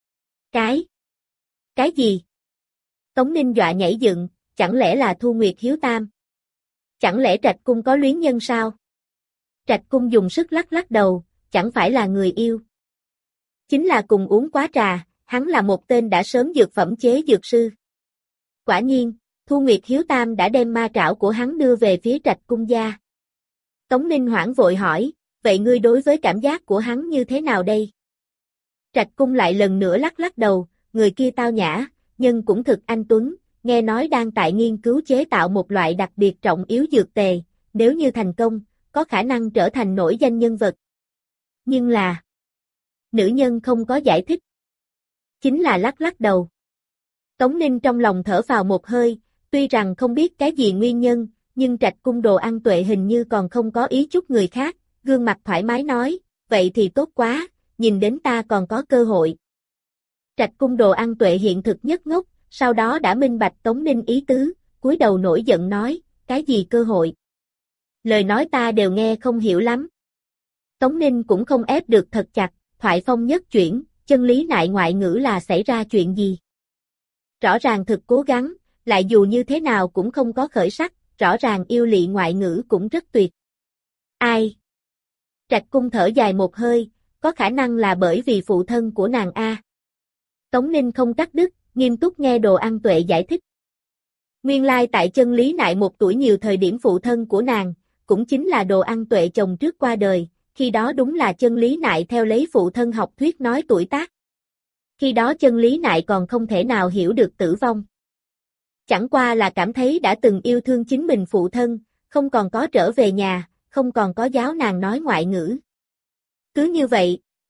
Cái gì? Tống Ninh dọa nhảy dựng, chẳng lẽ là Thu Nguyệt hiếu tam? Chẳng lẽ Trạch Cung có luyến nhân sao? Trạch Cung dùng sức lắc lắc đầu, chẳng phải là người yêu. Chính là cùng uống quá trà, hắn là một tên đã sớm dược phẩm chế dược sư. Quả nhiên, Thu Nguyệt hiếu tam đã đem ma trảo của hắn đưa về phía Trạch Cung gia. Tống Ninh hoảng vội hỏi, vậy ngươi đối với cảm giác của hắn như thế nào đây? Trạch Cung lại lần nữa lắc lắc đầu, người kia tao nhã, nhưng cũng thực anh tuấn, nghe nói đang tại nghiên cứu chế tạo một loại đặc biệt trọng yếu dược tề, nếu như thành công, có khả năng trở thành nổi danh nhân vật. Nhưng là, nữ nhân không có giải thích. Chính là lắc lắc đầu. Tống Ninh trong lòng thở phào một hơi, tuy rằng không biết cái gì nguyên nhân, nhưng Trạch Cung Đồ An Tuệ hình như còn không có ý chút người khác, gương mặt thoải mái nói, vậy thì tốt quá, nhìn đến ta còn có cơ hội. Trạch Cung Đồ An Tuệ hiện thực nhất ngốc, sau đó đã minh bạch Tống Ninh ý tứ, cúi đầu nổi giận nói, cái gì cơ hội? Lời nói ta đều nghe không hiểu lắm. Tống Ninh cũng không ép được thật chặt, thoại phong nhất chuyển, Chân Lý Nại ngoại ngữ là xảy ra chuyện gì? Rõ ràng thực cố gắng, lại dù như thế nào cũng không có khởi sắc, rõ ràng Yêu Lị ngoại ngữ cũng rất tuyệt. Ai? Trạch Cung thở dài một hơi, có khả năng là bởi vì phụ thân của nàng A. Tống Ninh không cắt đứt, nghiêm túc nghe Đồ An Tuệ giải thích. Nguyên lai tại Chân Lý Nại 1 tuổi nhiều thời điểm phụ thân của nàng, cũng chính là Đồ An Tuệ chồng trước qua đời, khi đó đúng là Chân Lý Nại theo lấy phụ thân học thuyết nói tuổi tác. Khi đó Chân Lý Nại còn không thể nào hiểu được tử vong. Chẳng qua là cảm thấy đã từng yêu thương chính mình phụ thân, không còn có trở về nhà, không còn có giáo nàng nói ngoại ngữ. Cứ như vậy,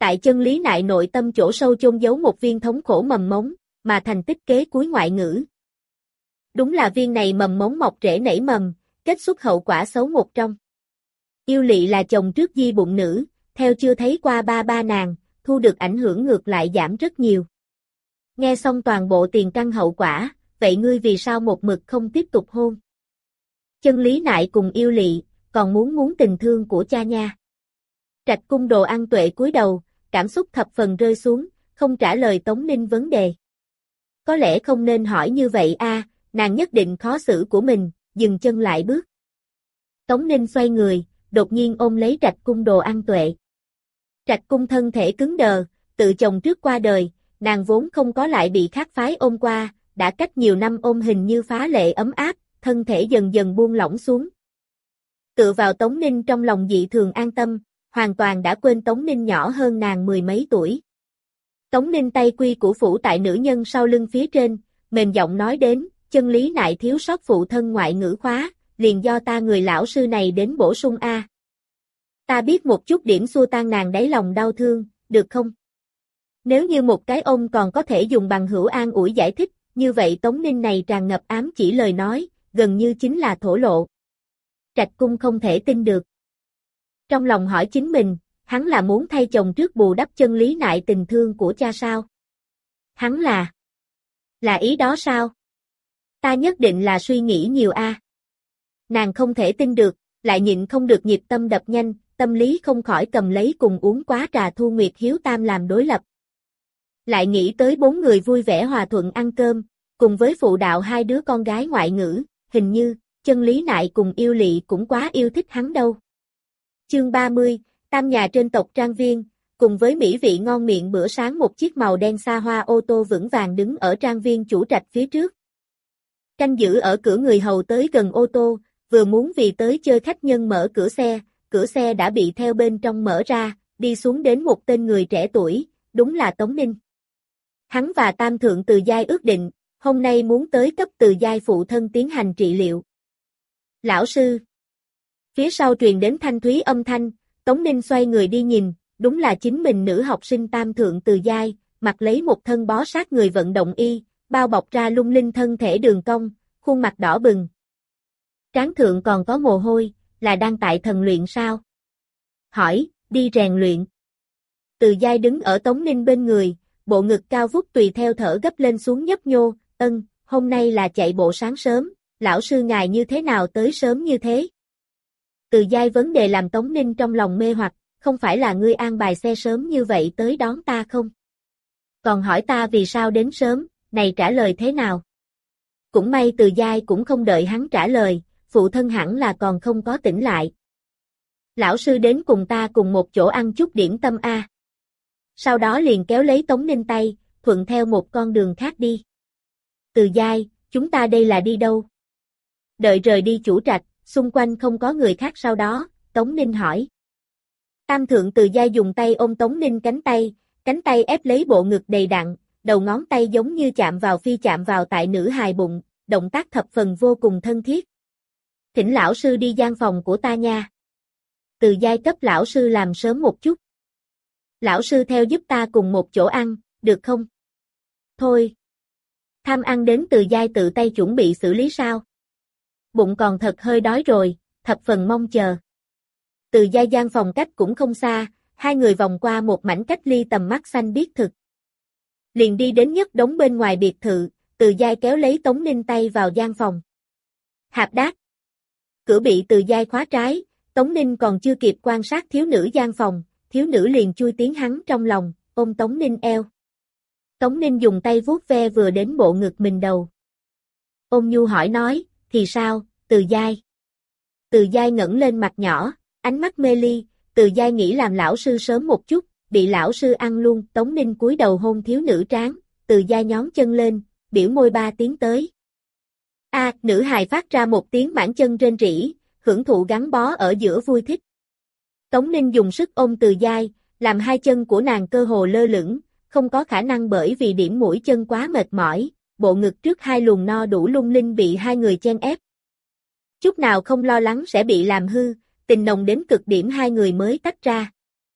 Tại chân Lý Nại nội tâm chỗ sâu chôn giấu một viên thống khổ mầm mống, mà thành tích kế cuối ngoại ngữ. Đúng là viên này mầm mống mọc rễ nảy mầm, kết xuất hậu quả xấu một trong. Yêu Lị là chồng trước di bụng nữ, theo chưa thấy qua ba nàng, thu được ảnh hưởng ngược lại giảm rất nhiều. Nghe xong toàn bộ tiền căn hậu quả, vậy ngươi vì sao một mực không tiếp tục hôn? Chân Lý Nại cùng Yêu Lị, còn muốn tình thương của cha nha. Trạch Cung Đồ Ăn Tuệ cúi đầu, cảm xúc thập phần rơi xuống, không trả lời Tống Ninh vấn đề. Có lẽ không nên hỏi như vậy a, nàng nhất định khó xử của mình, dừng chân lại bước. Tống Ninh xoay người, đột nhiên ôm lấy Trạch Cung Đồ Ăn Tuệ. Trạch Cung thân thể cứng đờ, tự chồng trước qua đời, nàng vốn không có lại bị khác phái ôm qua, đã cách nhiều năm ôm hình như phá lệ ấm áp, thân thể dần dần buông lỏng xuống. Tựa vào Tống Ninh trong lòng dị thường an tâm, hoàn toàn đã quên Tống Ninh nhỏ hơn nàng mười mấy tuổi. Tống Ninh tay quy củ phủ tại nữ nhân sau lưng phía trên, mềm giọng nói đến, chân Lý Nại thiếu sót phụ thân ngoại ngữ khóa, liền do ta người lão sư này đến bổ sung a. Ta biết một chút điểm xua tan nàng đáy lòng đau thương, được không? Nếu như một cái ông còn có thể dùng bằng hữu an ủi giải thích, như vậy Tống Ninh này tràn ngập ám chỉ lời nói, gần như chính là thổ lộ. Trạch Cung không thể tin được. Trong lòng hỏi chính mình, hắn là muốn thay chồng trước bù đắp chân Lý Nại tình thương của cha sao? Hắn là ý đó sao? Ta nhất định là suy nghĩ nhiều a. Nàng không thể tin được, lại nhịn không được nhịp tâm đập nhanh, tâm lý không khỏi cầm lấy cùng uống quá trà Thu Nguyệt Hiếu Tam làm đối lập. Lại nghĩ tới bốn người vui vẻ hòa thuận ăn cơm, cùng với phụ đạo hai đứa con gái ngoại ngữ, hình như, chân Lý Nại cùng Yêu Lị cũng quá yêu thích hắn đâu. Chương 30, Tam nhà trên tộc trang viên, cùng với mỹ vị ngon miệng bữa sáng một chiếc màu đen xa hoa ô tô vững vàng đứng ở trang viên chủ trạch phía trước. Canh giữ ở cửa người hầu tới gần ô tô, vừa muốn vì tới chơi khách nhân mở cửa xe đã bị theo bên trong mở ra, đi xuống đến một tên người trẻ tuổi, đúng là Tống Ninh. Hắn và Tam Thượng Từ Giai ước định, hôm nay muốn tới cấp Từ Giai phụ thân tiến hành trị liệu. Lão sư. Phía sau truyền đến thanh thúy âm thanh, Tống Ninh xoay người đi nhìn, đúng là chính mình nữ học sinh Tam Thượng Từ Giai, mặc lấy một thân bó sát người vận động y, bao bọc ra lung linh thân thể đường cong, khuôn mặt đỏ bừng. Trán thượng còn có mồ hôi, là đang tại thần luyện sao? Hỏi, đi rèn luyện. Từ Giai đứng ở Tống Ninh bên người, bộ ngực cao vút tùy theo thở gấp lên xuống nhấp nhô, hôm nay là chạy bộ sáng sớm, lão sư ngài như thế nào tới sớm như thế? Từ Giai vấn đề làm Tống Ninh trong lòng mê hoặc, không phải là ngươi an bài xe sớm như vậy tới đón ta không? Còn hỏi ta vì sao đến sớm, này trả lời thế nào? Cũng may Từ Giai cũng không đợi hắn trả lời, phụ thân hẳn là còn không có tỉnh lại. Lão sư đến cùng ta cùng một chỗ ăn chút điểm tâm a. Sau đó liền kéo lấy Tống Ninh tay, thuận theo một con đường khác đi. Từ Giai, chúng ta đây là đi đâu? Đợi rời đi chủ trạch, xung quanh không có người khác sau đó, Tống Ninh hỏi. Tam Thượng Từ Giai dùng tay ôm Tống Ninh cánh tay ép lấy bộ ngực đầy đặn, đầu ngón tay giống như chạm vào tại nữ hài bụng, động tác thập phần vô cùng thân thiết. Thỉnh lão sư đi gian phòng của ta nha. Từ Giai cấp lão sư làm sớm một chút. Lão sư theo giúp ta cùng một chỗ ăn, được không? Thôi. Tham ăn đến Từ Giai tự tay chuẩn bị xử lý sao? Bụng còn thật hơi đói rồi, thập phần mong chờ. Từ Giai gian phòng cách cũng không xa, hai người vòng qua một mảnh cách ly tầm mắt xanh biếc thực. Liền đi đến nhất đống bên ngoài biệt thự, Từ Giai kéo lấy Tống Ninh tay vào gian phòng. Hạp đát. Cửa bị Từ Giai khóa trái, Tống Ninh còn chưa kịp quan sát thiếu nữ gian phòng, thiếu nữ liền chui tiến hắn trong lòng, ôm Tống Ninh eo. Tống Ninh dùng tay vuốt ve vừa đến bộ ngực mình đầu. Ôn nhu hỏi nói, thì sao, Từ Giai? Từ Giai ngẩng lên mặt nhỏ, ánh mắt mê ly, Từ Giai nghĩ làm lão sư sớm một chút, bị lão sư ăn luôn. Tống Ninh cúi đầu hôn thiếu nữ trán, Từ Giai nhón chân lên, biểu môi 3 tiếng tới. Nữ hài phát ra một tiếng mãn chân rên rỉ, hưởng thụ gắn bó ở giữa vui thích. Tống Ninh dùng sức ôm Từ Giai, làm hai chân của nàng cơ hồ lơ lửng, không có khả năng bởi vì điểm mũi chân quá mệt mỏi, bộ ngực trước hai luồng no đủ lung linh bị hai người chen ép. Chút nào không lo lắng sẽ bị làm hư, tình nồng đến cực điểm hai người mới tách ra.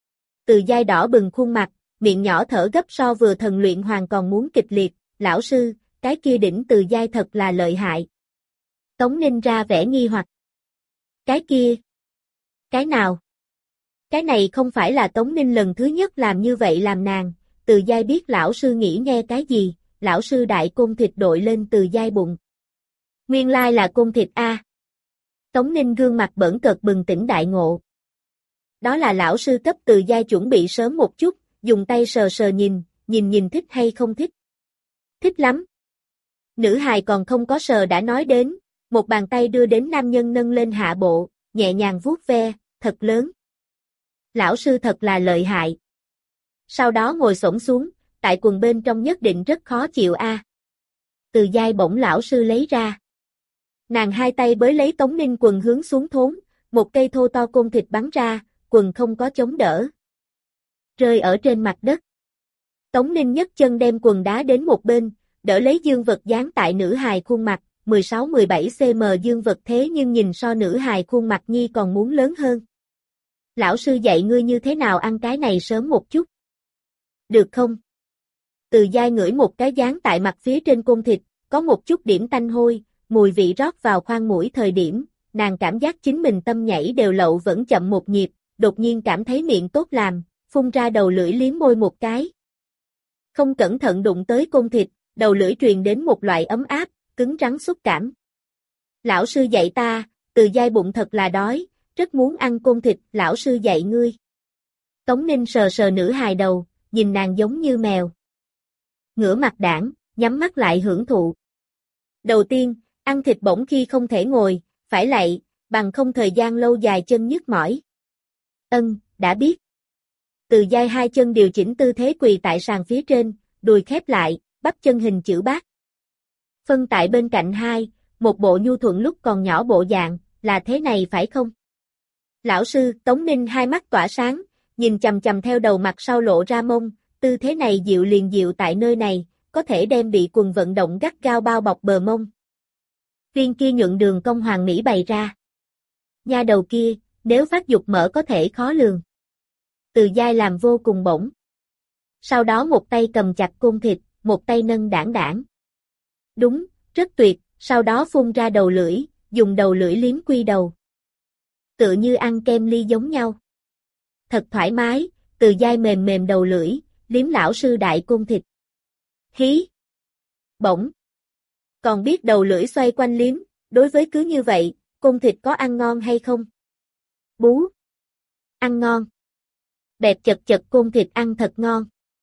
Từ Giai đỏ bừng khuôn mặt, miệng nhỏ thở gấp so vừa thần luyện hoàng còn muốn kịch liệt, lão sư, cái kia đỉnh Từ Giai thật là lợi hại. Tống Ninh ra vẻ nghi hoặc. Cái kia? Cái nào? Cái này không phải là Tống Ninh lần thứ nhất làm như vậy làm nàng, Từ Giai biết lão sư nghĩ nghe cái gì, lão sư đại côn thịt đội lên Từ Giai bụng. Nguyên lai là côn thịt a. Tống Ninh gương mặt bỡn cợt bừng tỉnh đại ngộ. Đó là lão sư cấp Từ Giai chuẩn bị sớm một chút, dùng tay sờ sờ nhìn thích hay không thích. Thích lắm. Nữ hài còn không có sờ đã nói đến, một bàn tay đưa đến nam nhân nâng lên hạ bộ, nhẹ nhàng vuốt ve, thật lớn. Lão sư thật là lợi hại. Sau đó ngồi xổm xuống, tại quần bên trong nhất định rất khó chịu a. Từ Giai bỗng lão sư lấy ra. Nàng hai tay bới lấy Tống Ninh quần hướng xuống thốn, một cây thô to côn thịt bắn ra, quần không có chống đỡ. Rơi ở trên mặt đất. Tống Ninh nhấc chân đem quần đá đến một bên, đỡ lấy dương vật dán tại nữ hài khuôn mặt, 16-17 cm dương vật thế nhưng nhìn so nữ hài khuôn mặt nhi còn muốn lớn hơn. Lão sư dạy ngươi như thế nào ăn cái này sớm một chút. Được không? Từ Giai ngửi một cái dán tại mặt phía trên côn thịt, có một chút điểm tanh hôi, mùi vị rót vào khoang mũi thời điểm, nàng cảm giác chính mình tâm nhảy đều lậu vẫn chậm một nhịp, đột nhiên cảm thấy miệng tốt làm, phun ra đầu lưỡi liếm môi một cái. Không cẩn thận đụng tới côn thịt, đầu lưỡi truyền đến một loại ấm áp, cứng rắn xúc cảm. Lão sư dạy ta, Từ Giai bụng thật là đói, rất muốn ăn côn thịt, lão sư dạy ngươi. Tống Ninh sờ sờ nữ hài đầu, nhìn nàng giống như mèo. Ngửa mặt đãng, nhắm mắt lại hưởng thụ. Đầu tiên, ăn thịt bỗng khi không thể ngồi, phải lạy, bằng không thời gian lâu dài chân nhức mỏi. Đã biết. Từ Giai hai chân điều chỉnh tư thế quỳ tại sàn phía trên, đùi khép lại, bắp chân hình chữ bát. Phân tại bên cạnh hai, một bộ nhu thuận lúc còn nhỏ bộ dạng, là thế này phải không? Lão sư, Tống Ninh hai mắt tỏa sáng, nhìn chằm chằm theo đầu mặt sau lộ ra mông, tư thế này dịu liền dịu tại nơi này, có thể đem bị quần vận động gắt gao bao bọc bờ mông. Viên kia nhuận đường cong hoàng mỹ bày ra. Nha đầu kia, nếu phát dục mở có thể khó lường. Từ Giai làm vô cùng bổng. Sau đó một tay cầm chặt côn thịt, một tay nâng đảng đảng. Đúng, rất tuyệt, sau đó phun ra đầu lưỡi, dùng đầu lưỡi liếm quy đầu. Tựa như ăn kem ly giống nhau. Thật thoải mái, Từ Giai mềm mềm đầu lưỡi, liếm lão sư đại côn thịt. Hí! Bổng! Còn biết đầu lưỡi xoay quanh liếm, đối với cứ như vậy, côn thịt có ăn ngon hay không? Bú! Ăn ngon! Bẹp chật chật côn thịt ăn thật ngon.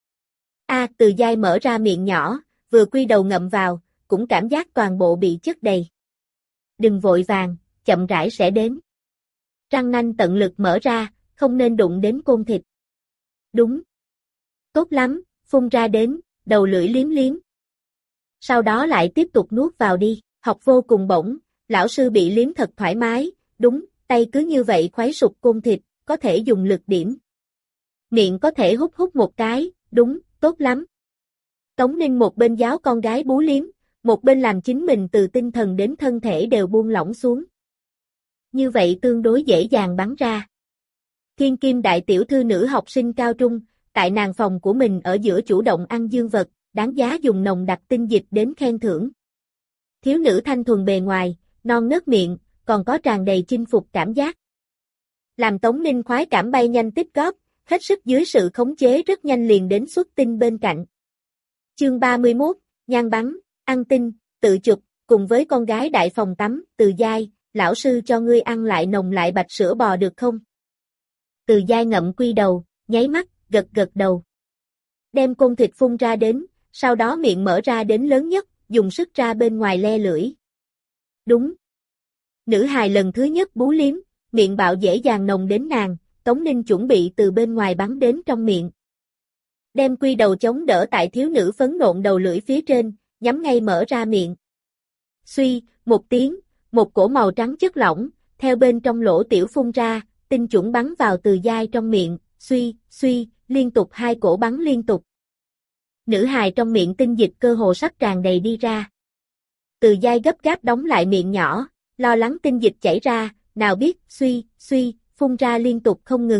Từ Giai mở ra miệng nhỏ, vừa quy đầu ngậm vào, cũng cảm giác toàn bộ bị chất đầy. Đừng vội vàng, chậm rãi sẽ đến. Răng nanh tận lực mở ra, không nên đụng đến côn thịt. Đúng. Tốt lắm, phun ra đến, đầu lưỡi liếm liếm. Sau đó lại tiếp tục nuốt vào đi, học vô cùng bổng, lão sư bị liếm thật thoải mái, đúng, tay cứ như vậy khuấy sụp côn thịt, có thể dùng lực điểm. Miệng có thể hút hút một cái, đúng, tốt lắm. Tống Ninh một bên giáo con gái bú liếm, một bên làm chính mình từ tinh thần đến thân thể đều buông lỏng xuống. Như vậy tương đối dễ dàng bắn ra. Thiên Kim đại tiểu thư nữ học sinh cao trung, tại nàng phòng của mình ở giữa chủ động ăn dương vật, đáng giá dùng nồng đặc tinh dịch đến khen thưởng. Thiếu nữ thanh thuần bề ngoài, non nớt miệng, còn có tràn đầy chinh phục cảm giác. Làm Tống Ninh khoái cảm bay nhanh tích góp, hết sức dưới sự khống chế rất nhanh liền đến xuất tinh bên cạnh. Chương 31, nhan bắn, ăn tinh, tự chụp, cùng với con gái đại phòng tắm, Từ Giai, lão sư cho ngươi ăn lại nồng lại bạch sữa bò được không? Từ Giai ngậm quy đầu, nháy mắt, gật gật đầu. Đem côn thịt phun ra đến, sau đó miệng mở ra đến lớn nhất, dùng sức ra bên ngoài le lưỡi. Đúng. Nữ hài lần thứ nhất bú liếm, miệng bạo dễ dàng nồng đến nàng, Tống Ninh chuẩn bị từ bên ngoài bắn đến trong miệng. Đem quy đầu chống đỡ tại thiếu nữ phấn nộn đầu lưỡi phía trên, nhắm ngay mở ra miệng. Suy, một tiếng, một cổ màu trắng chất lỏng, theo bên trong lỗ tiểu phun ra, tinh chuẩn bắn vào Từ Giai trong miệng, suy, liên tục hai cổ bắn liên tục. Nữ hài trong miệng tinh dịch cơ hồ sắp tràn đầy đi ra. Từ Giai gấp gáp đóng lại miệng nhỏ, lo lắng tinh dịch chảy ra, nào biết, suy, phun ra liên tục không ngừng,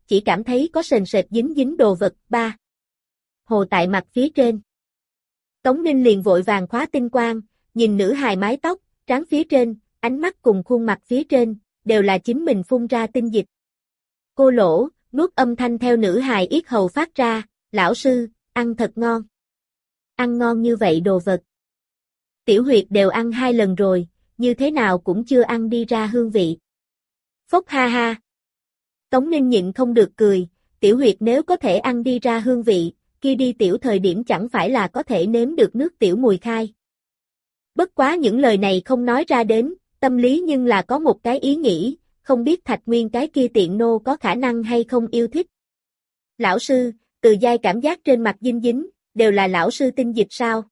chỉ cảm thấy có sền sệt dính dính đồ vật. 3. Hồ tại mặt phía trên. Tống Ninh liền vội vàng khóa tinh quang, nhìn nữ hài mái tóc, trán phía trên, ánh mắt cùng khuôn mặt phía trên, đều là chính mình phun ra tinh dịch. Cô lỗ, nuốt âm thanh theo nữ hài yết hầu phát ra, lão sư, ăn thật ngon. Ăn ngon như vậy đồ vật. Tiểu huyệt đều ăn 2 lần rồi, như thế nào cũng chưa ăn đi ra hương vị. Phốc ha ha. Tống Ninh nhịn không được cười, tiểu huyệt nếu có thể ăn đi ra hương vị, kia đi tiểu thời điểm chẳng phải là có thể nếm được nước tiểu mùi khai. Bất quá những lời này không nói ra đến, tâm lý nhưng là có một cái ý nghĩ, không biết Thạch Nguyên cái kia tiện nô có khả năng hay không yêu thích. Lão sư, Từ Giai cảm giác trên mặt dinh dính, đều là lão sư tinh dịch sao?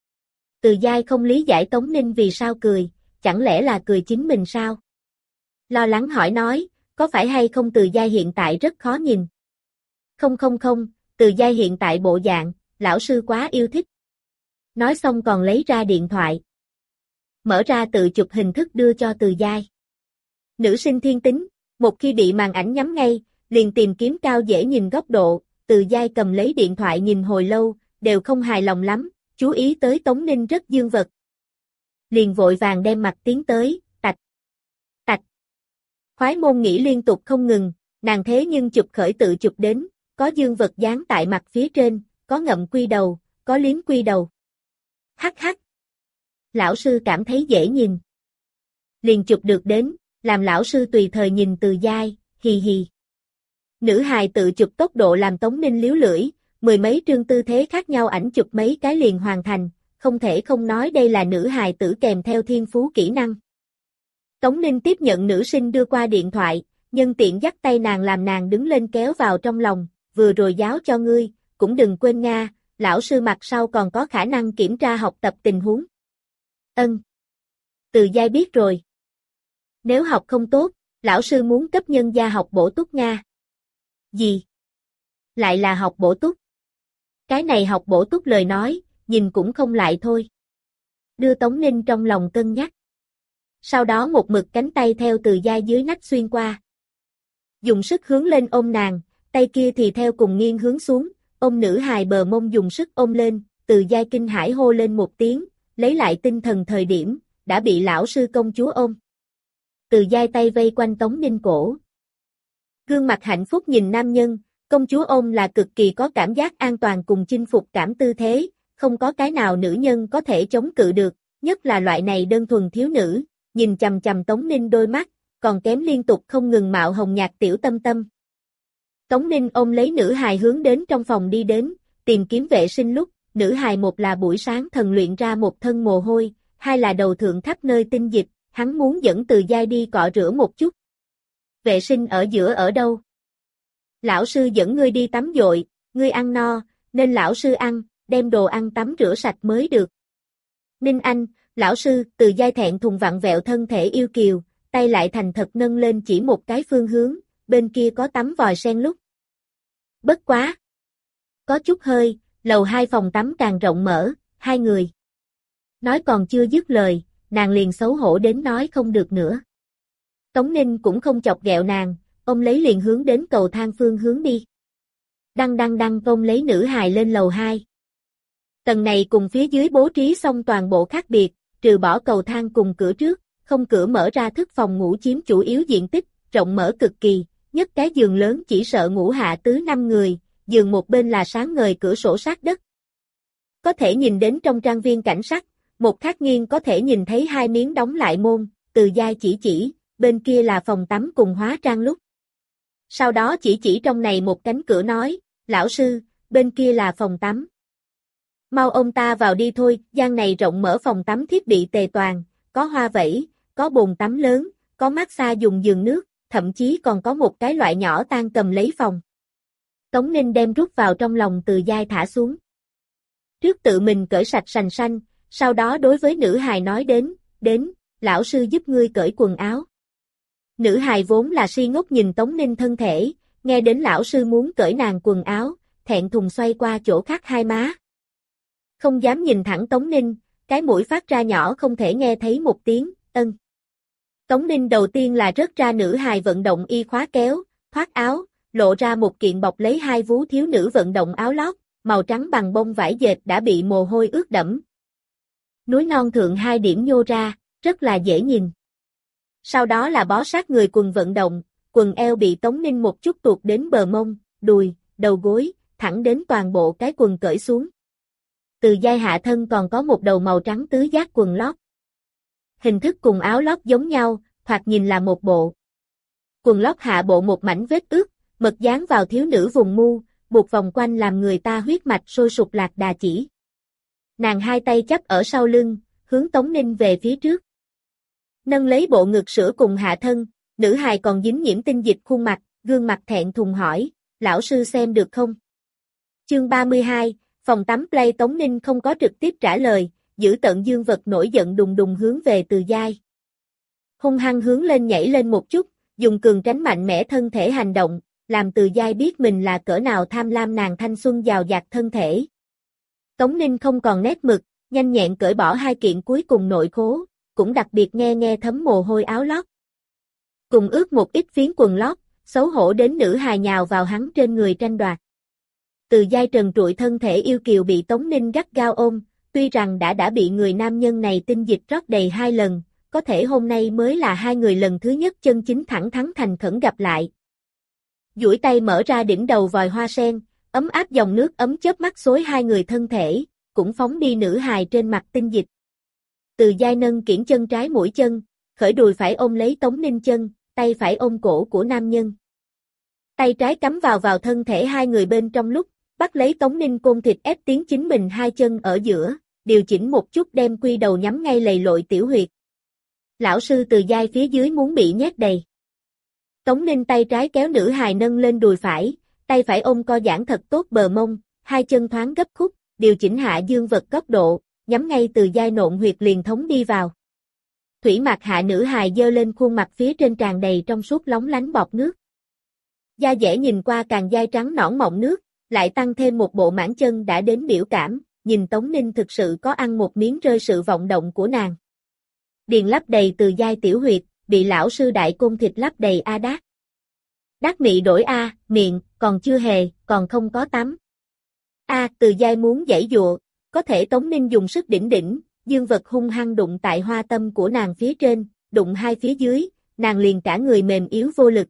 Từ Giai không lý giải Tống Ninh vì sao cười, chẳng lẽ là cười chính mình sao? Lo lắng hỏi nói, có phải hay không Từ Giai hiện tại rất khó nhìn? Không, Từ Giai hiện tại bộ dạng, lão sư quá yêu thích. Nói xong còn lấy ra điện thoại. Mở ra tự chụp hình thức đưa cho Từ Giai. Nữ sinh thiên tính, một khi bị màn ảnh nhắm ngay, liền tìm kiếm cao dễ nhìn góc độ, Từ Giai cầm lấy điện thoại nhìn hồi lâu, đều không hài lòng lắm, chú ý tới Tống Ninh rất dương vật. Liền vội vàng đem mặt tiến tới, tạch, tạch. Khoái môn nghĩ liên tục không ngừng, nàng thế nhưng chụp khởi tự chụp đến, có dương vật dán tại mặt phía trên, có ngậm quy đầu, có liếm quy đầu. Hắc hắc. Lão sư cảm thấy dễ nhìn. Liền chụp được đến, làm lão sư tùy thời nhìn Từ Giai, hì hì. Nữ hài tự chụp tốc độ làm Tống Ninh liếu lưỡi, 10 mấy trương tư thế khác nhau ảnh chụp mấy cái liền hoàn thành, không thể không nói đây là nữ hài tử kèm theo thiên phú kỹ năng. Tống Ninh tiếp nhận nữ sinh đưa qua điện thoại, nhân tiện dắt tay nàng làm nàng đứng lên kéo vào trong lòng, vừa rồi giáo cho ngươi, cũng đừng quên Nga, lão sư mặt sau còn có khả năng kiểm tra học tập tình huống. Ân. Từ Giai biết rồi. Nếu học không tốt, lão sư muốn cấp nhân gia học bổ túc Nga. Gì? Lại là học bổ túc. Cái này học bổ túc lời nói, nhìn cũng không lại thôi. Đưa Tống Ninh trong lòng cân nhắc. Sau đó một mực cánh tay theo Từ Giai dưới nách xuyên qua. Dùng sức hướng lên ôm nàng, tay kia thì theo cùng nghiêng hướng xuống, ôm nữ hài bờ mông dùng sức ôm lên, Từ Giai kinh hãi hô lên một tiếng, lấy lại tinh thần thời điểm, đã bị lão sư công chúa ôm. Từ Giai tay vây quanh Tống Ninh cổ. Gương mặt hạnh phúc nhìn nam nhân, công chúa ôm là cực kỳ có cảm giác an toàn cùng chinh phục cảm tư thế, không có cái nào nữ nhân có thể chống cự được, nhất là loại này đơn thuần thiếu nữ, nhìn chằm chằm Tống Ninh đôi mắt, còn kém liên tục không ngừng mạo hồng nhạt tiểu tâm tâm. Tống Ninh ôm lấy nữ hài hướng đến trong phòng đi đến, tìm kiếm vệ sinh lúc, nữ hài một là buổi sáng thần luyện ra một thân mồ hôi, hai là đầu thượng khắp nơi tinh dịch, hắn muốn dẫn Từ Giai đi cọ rửa một chút. Vệ sinh ở giữa ở đâu? Lão sư dẫn ngươi đi tắm dội, ngươi ăn no, nên lão sư ăn, đem đồ ăn tắm rửa sạch mới được. Ninh Anh, lão sư, Từ Giai thẹn thùng vặn vẹo thân thể yêu kiều, tay lại thành thật nâng lên chỉ một cái phương hướng, bên kia có tắm vòi sen lúc. Bất quá. Có chút hơi, lầu 2 phòng tắm càng rộng mở, 2 người. Nói còn chưa dứt lời, nàng liền xấu hổ đến nói không được nữa. Tống Ninh cũng không chọc ghẹo nàng, ôm lấy liền hướng đến cầu thang phương hướng đi. Đăng ôm lấy nữ hài lên lầu 2. Tầng này cùng phía dưới bố trí xong toàn bộ khác biệt, trừ bỏ cầu thang cùng cửa trước, không cửa mở ra thức phòng ngủ chiếm chủ yếu diện tích, rộng mở cực kỳ, nhất cái giường lớn chỉ sợ ngủ hạ tứ 5 người, giường một bên là sáng ngời cửa sổ sát đất. Có thể nhìn đến trong trang viên cảnh sắc, một khác nghiêng có thể nhìn thấy 2 miếng đóng lại môn, Từ Giai chỉ, bên kia là phòng tắm cùng hóa trang lúc. Sau đó chỉ trong này một cánh cửa nói, lão sư, bên kia là phòng tắm. Mau ông ta vào đi thôi, gian này rộng mở phòng tắm thiết bị tề toàn, có hoa vẫy, có bồn tắm lớn, có massage dùng giường nước, thậm chí còn có một cái loại nhỏ tan cầm lấy phòng. Tống Ninh đem rút vào trong lòng Từ Giai thả xuống. Trước tự mình cởi sạch sành sanh, sau đó đối với nữ hài nói đến, lão sư giúp ngươi cởi quần áo. Nữ hài vốn là si ngốc nhìn Tống Ninh thân thể, nghe đến lão sư muốn cởi nàng quần áo, thẹn thùng xoay qua chỗ khác hai má. Không dám nhìn thẳng Tống Ninh, cái mũi phát ra nhỏ không thể nghe thấy một tiếng, ân. Tống Ninh đầu tiên là rớt ra nữ hài vận động y khóa kéo, thoát áo, lộ ra một kiện bọc lấy hai vú thiếu nữ vận động áo lót, màu trắng bằng bông vải dệt đã bị mồ hôi ướt đẫm. Núi non thượng hai điểm nhô ra, rất là dễ nhìn. Sau đó là bó sát người quần vận động, quần eo bị Tống Ninh một chút tuột đến bờ mông, đùi, đầu gối, thẳng đến toàn bộ cái quần cởi xuống. Từ vai hạ thân còn có một đầu màu trắng tứ giác quần lót. Hình thức cùng áo lót giống nhau, thoạt nhìn là một bộ. Quần lót hạ bộ một mảnh vết ướt, mật dán vào thiếu nữ vùng mu, buộc vòng quanh làm người ta huyết mạch sôi sục lạc đà chỉ. Nàng hai tay chắp ở sau lưng, hướng Tống Ninh về phía trước. Nâng lấy bộ ngực sữa cùng hạ thân, nữ hài còn dính nhiễm tinh dịch khuôn mặt, gương mặt thẹn thùng hỏi, lão sư xem được không? Chương 32, phòng tắm play. Tống Ninh không có trực tiếp trả lời, giữ tận dương vật nổi giận đùng đùng hướng về Từ Giai. Hung hăng hướng lên nhảy lên một chút, dùng cường tránh mạnh mẽ thân thể hành động, làm Từ Giai biết mình là cỡ nào tham lam nàng thanh xuân giàu dạt thân thể. Tống Ninh không còn nét mực, nhanh nhẹn cởi bỏ hai kiện cuối cùng nội khố, cũng đặc biệt nghe thấm mồ hôi áo lót. Cùng ướt một ít phiến quần lót, xấu hổ đến nữ hài nhào vào hắn trên người tranh đoạt. Từ Giai trần trụi thân thể yêu kiều bị Tống Ninh gắt gao ôm, tuy rằng đã bị người nam nhân này tinh dịch rót đầy 2 lần, có thể hôm nay mới là hai người lần thứ nhất chân chính thẳng thắn thành khẩn gặp lại. Duỗi tay mở ra đỉnh đầu vòi hoa sen, ấm áp dòng nước ấm chớp mắt xối hai người thân thể, cũng phóng đi nữ hài trên mặt tinh dịch. Từ Giai nâng kiễng chân trái mũi chân, khởi đùi phải ôm lấy Tống Ninh chân, tay phải ôm cổ của nam nhân. Tay trái cắm vào thân thể hai người bên trong lúc, bắt lấy Tống Ninh côn thịt ép tiến chính mình hai chân ở giữa, điều chỉnh một chút đem quy đầu nhắm ngay lầy lội tiểu huyệt. Lão sư Từ Giai phía dưới muốn bị nhét đầy. Tống Ninh tay trái kéo nữ hài nâng lên đùi phải, tay phải ôm co giãn thật tốt bờ mông, hai chân thoáng gấp khúc, điều chỉnh hạ dương vật góc độ, nhắm ngay Từ Giai nộn huyệt liền thống đi vào. Thủy mặc hạ nữ hài dơ lên khuôn mặt phía trên tràn đầy trong suốt lóng lánh bọt nước. Da dẻ nhìn qua càng dai trắng nõn mọng nước, lại tăng thêm một bộ mãn chân đã đến biểu cảm, nhìn Tống Ninh thực sự có ăn một miếng rơi sự vọng động của nàng. Điền lấp đầy Từ Giai tiểu huyệt, bị lão sư đại côn thịt lấp đầy a đát. Đát mị đổi a, miệng, còn chưa hề, còn không có tắm. Từ Giai muốn giãy dụa, có thể Tống Ninh dùng sức đỉnh, dương vật hung hăng đụng tại hoa tâm của nàng phía trên, đụng hai phía dưới, nàng liền cả người mềm yếu vô lực.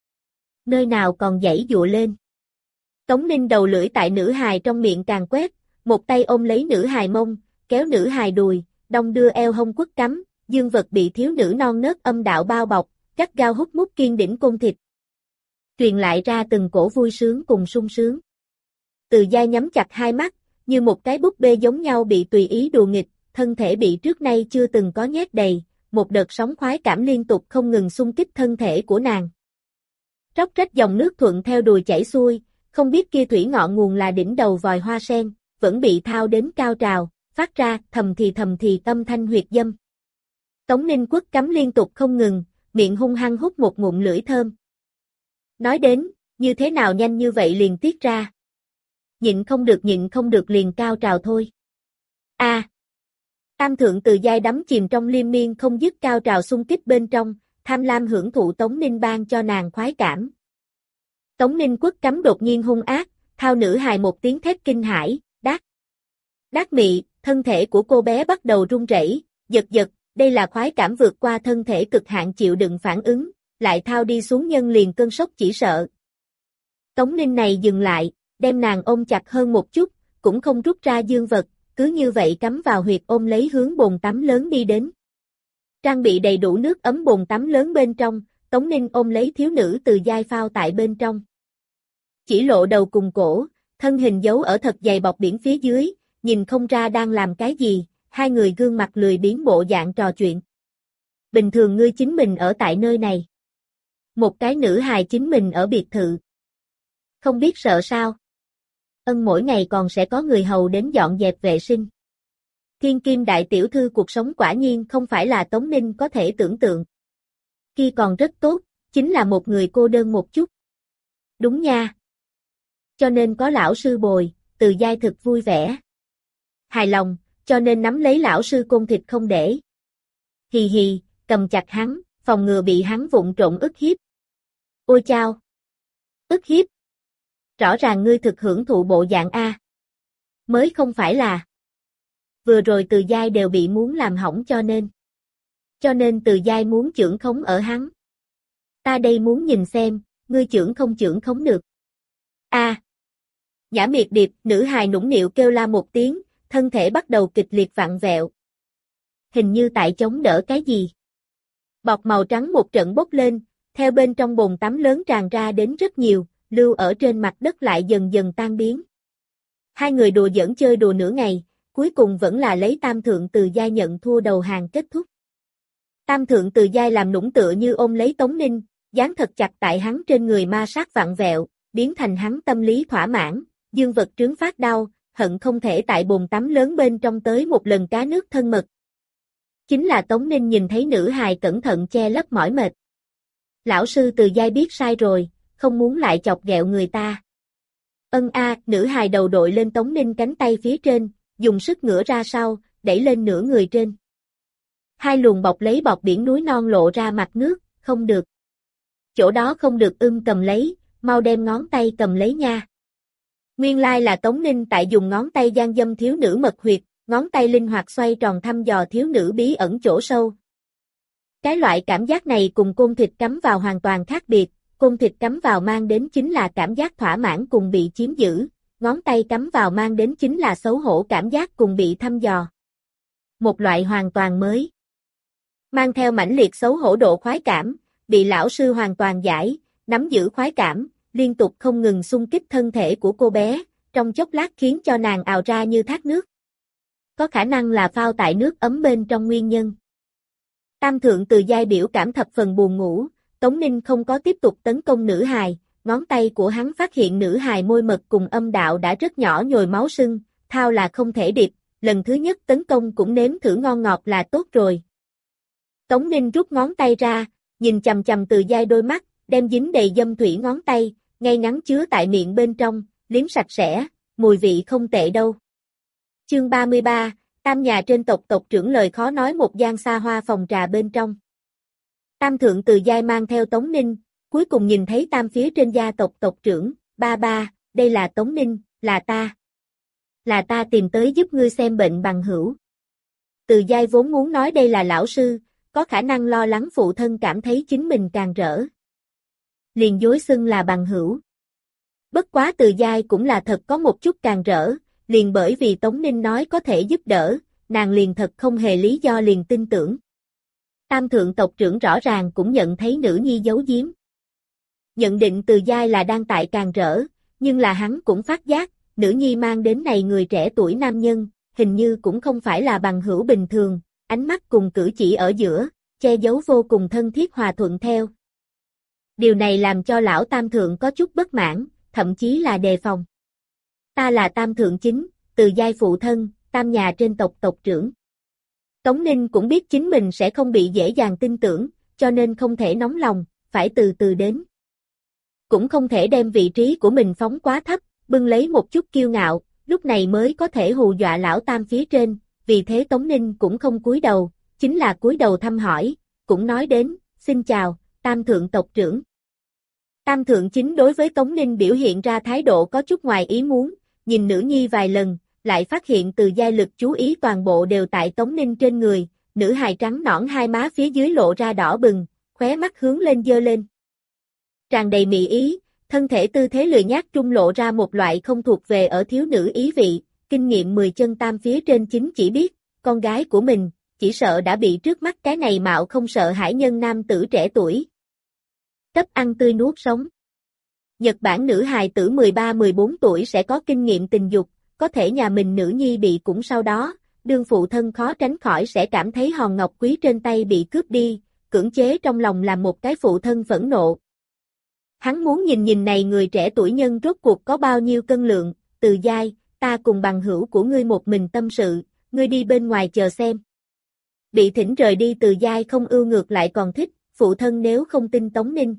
Nơi nào còn giãy dụa lên. Tống Ninh đầu lưỡi tại nữ hài trong miệng càng quét, một tay ôm lấy nữ hài mông, kéo nữ hài đùi, đong đưa eo hông quất cắm, dương vật bị thiếu nữ non nớt âm đạo bao bọc, gắt gao hút mút kiên đỉnh côn thịt. Truyền lại ra từng cổ vui sướng cùng sung sướng. Từ Giai nhắm chặt hai mắt, như một cái búp bê giống nhau bị tùy ý đùa nghịch, thân thể bị trước nay chưa từng có nhét đầy, một đợt sóng khoái cảm liên tục không ngừng xung kích thân thể của nàng. Róc rách dòng nước thuận theo đùi chảy xuôi, không biết kia thủy ngọn nguồn là đỉnh đầu vòi hoa sen, vẫn bị thao đến cao trào, phát ra thầm thì âm thanh huyệt dâm. Tống Ninh quất cắm liên tục không ngừng, miệng hung hăng hút một ngụm lưỡi thơm. Nói đến, như thế nào nhanh như vậy liền tiết ra. Nhịn không được liền cao trào thôi. Tam thượng Từ Giai đắm chìm trong liên miên không dứt cao trào xung kích bên trong, tham lam hưởng thụ Tống Ninh ban cho nàng khoái cảm. Tống Ninh quất cắm đột nhiên hung ác, thao nữ hài một tiếng thét kinh hãi, đát mị, thân thể của cô bé bắt đầu run rẩy, giật, đây là khoái cảm vượt qua thân thể cực hạn chịu đựng phản ứng, lại thao đi xuống nhân liền cơn sốc chỉ sợ. Tống Ninh này dừng lại, đem nàng ôm chặt hơn một chút, cũng không rút ra dương vật, cứ như vậy cắm vào huyệt ôm lấy hướng bồn tắm lớn đi đến. Trang bị đầy đủ nước ấm bồn tắm lớn bên trong, Tống Ninh ôm lấy thiếu nữ Từ Giai phao tại bên trong. Chỉ lộ đầu cùng cổ, thân hình giấu ở thật dày bọc biển phía dưới, nhìn không ra đang làm cái gì, hai người gương mặt lười biếng bộ dạng trò chuyện. Bình thường ngươi chính mình ở tại nơi này. Một cái nữ hài chính mình ở biệt thự. Không biết sợ sao? Mỗi ngày còn sẽ có người hầu đến dọn dẹp vệ sinh. Thiên kim đại tiểu thư cuộc sống quả nhiên không phải là Tống Ninh có thể tưởng tượng. Kia còn rất tốt, chính là một người cô đơn một chút. Đúng nha. Cho nên có lão sư bồi, Từ Giai thực vui vẻ. Hài lòng, cho nên nắm lấy lão sư côn thịt không để. Hì, cầm chặt hắn, phòng ngừa bị hắn vụng trộn ức hiếp. Ôi chao! Ức hiếp. Rõ ràng ngươi thực hưởng thụ bộ dạng A. Mới không phải là. Vừa rồi Từ Giai đều bị muốn làm hỏng cho nên. Cho nên Từ Giai muốn chưởng khống ở hắn. Ta đây muốn nhìn xem, ngươi chưởng không chưởng khống được. A. Nhã miệt điệp, nữ hài nũng nịu kêu la một tiếng, thân thể bắt đầu kịch liệt vặn vẹo. Hình như tại chống đỡ cái gì. Bọt màu trắng một trận bốc lên, theo bên trong bồn tắm lớn tràn ra đến rất nhiều, lưu ở trên mặt đất lại dần dần tan biến. Hai người đùa giỡn chơi đùa nửa ngày, cuối cùng vẫn là lấy Tam Thượng Từ Giai nhận thua đầu hàng kết thúc. Tam Thượng Từ Giai làm nũng tựa như ôm lấy Tống Ninh, dán thật chặt tại hắn trên người ma sát vặn vẹo, biến thành hắn tâm lý thỏa mãn, dương vật trướng phát đau, hận không thể tại bồn tắm lớn bên trong tới một lần cá nước thân mật. Chính là Tống Ninh nhìn thấy nữ hài cẩn thận che lấp mỏi mệt. Lão sư Từ Giai biết sai rồi, không muốn lại chọc ghẹo người ta. Ân a, nữ hài đầu đội lên Tống Ninh cánh tay phía trên, dùng sức ngửa ra sau, đẩy lên nửa người trên. Hai luồng bọc lấy bọt biển núi non lộ ra mặt nước, không được. Chỗ đó không được cầm lấy, mau đem ngón tay cầm lấy nha. Nguyên lai là Tống Ninh tại dùng ngón tay gian dâm thiếu nữ mật huyệt, ngón tay linh hoạt xoay tròn thăm dò thiếu nữ bí ẩn chỗ sâu. Cái loại cảm giác này cùng côn thịt cắm vào hoàn toàn khác biệt, côn thịt cắm vào mang đến chính là cảm giác thỏa mãn cùng bị chiếm giữ, ngón tay cắm vào mang đến chính là xấu hổ cảm giác cùng bị thăm dò. Một loại hoàn toàn mới. Mang theo mãnh liệt xấu hổ độ khoái cảm, bị lão sư hoàn toàn giải, nắm giữ khoái cảm, liên tục không ngừng xung kích thân thể của cô bé, trong chốc lát khiến cho nàng ào ra như thác nước. Có khả năng là phao tại nước ấm bên trong nguyên nhân. Tam Thượng Từ Giai biểu cảm thập phần buồn ngủ, Tống Ninh không có tiếp tục tấn công nữ hài, ngón tay của hắn phát hiện nữ hài môi mật cùng âm đạo đã rất nhỏ nhồi máu sưng, thao là không thể điệp, lần thứ nhất tấn công cũng nếm thử ngon ngọt là tốt rồi. Tống Ninh rút ngón tay ra, nhìn chằm chằm Từ Giai đôi mắt, đem dính đầy dâm thủy ngón tay, ngay ngắn chứa tại miệng bên trong, liếm sạch sẽ, mùi vị không tệ đâu. Chương 33, Tam nhà trên tộc trưởng lời khó nói một gian xa hoa phòng trà bên trong. Tam Thượng Từ Giai mang theo Tống Ninh, cuối cùng nhìn thấy Tam phía trên gia tộc trưởng, ba, đây là Tống Ninh, là ta. Là ta tìm tới giúp ngươi xem bệnh bằng hữu. Từ Giai vốn muốn nói đây là lão sư, có khả năng lo lắng phụ thân cảm thấy chính mình càng rỡ. Liền dối xưng là bằng hữu. Bất quá Từ Giai cũng là thật có một chút càng rỡ, liền bởi vì Tống Ninh nói có thể giúp đỡ, nàng liền thật không hề lý do liền tin tưởng. Tam Thượng tộc trưởng rõ ràng cũng nhận thấy nữ nhi giấu giếm. Nhận định Từ Giai là đang tại càng rỡ, nhưng là hắn cũng phát giác, nữ nhi mang đến này người trẻ tuổi nam nhân, hình như cũng không phải là bằng hữu bình thường, ánh mắt cùng cử chỉ ở giữa, che giấu vô cùng thân thiết hòa thuận theo. Điều này làm cho lão Tam Thượng có chút bất mãn, thậm chí là đề phòng. Ta là Tam Thượng chính, Từ Giai phụ thân, Tam nhà trên tộc trưởng. Tống Ninh cũng biết chính mình sẽ không bị dễ dàng tin tưởng, cho nên không thể nóng lòng, phải từ từ đến. Cũng không thể đem vị trí của mình phóng quá thấp, bưng lấy một chút kiêu ngạo, lúc này mới có thể hù dọa lão Tam phía trên, vì thế Tống Ninh cũng không cúi đầu, chính là cúi đầu thăm hỏi, cũng nói đến, xin chào, Tam Thượng tộc trưởng. Tam Thượng chính đối với Tống Ninh biểu hiện ra thái độ có chút ngoài ý muốn, nhìn nữ nhi vài lần, lại phát hiện Từ Giai lực chú ý toàn bộ đều tại Tống Ninh trên người, nữ hài trắng nõn hai má phía dưới lộ ra đỏ bừng, khóe mắt hướng lên giơ lên. Tràn đầy mị ý, thân thể tư thế lười nhác trung lộ ra một loại không thuộc về ở thiếu nữ ý vị, kinh nghiệm 10 chân Tam phía trên chính chỉ biết, con gái của mình, chỉ sợ đã bị trước mắt cái này mạo không sợ hãi nhân nam tử trẻ tuổi. Cấp ăn tươi nuốt sống. Nhật Bản nữ hài tử 13-14 tuổi sẽ có kinh nghiệm tình dục, có thể nhà mình nữ nhi bị cũng sau đó, đương phụ thân khó tránh khỏi sẽ cảm thấy hòn ngọc quý trên tay bị cướp đi, cưỡng chế trong lòng làm một cái phụ thân phẫn nộ. Hắn muốn nhìn này người trẻ tuổi nhân rốt cuộc có bao nhiêu cân lượng, Từ Giai, ta cùng bằng hữu của ngươi một mình tâm sự, ngươi đi bên ngoài chờ xem. Bị thỉnh rời đi Từ Giai không ưu ngược lại còn thích, phụ thân nếu không tin Tống Ninh.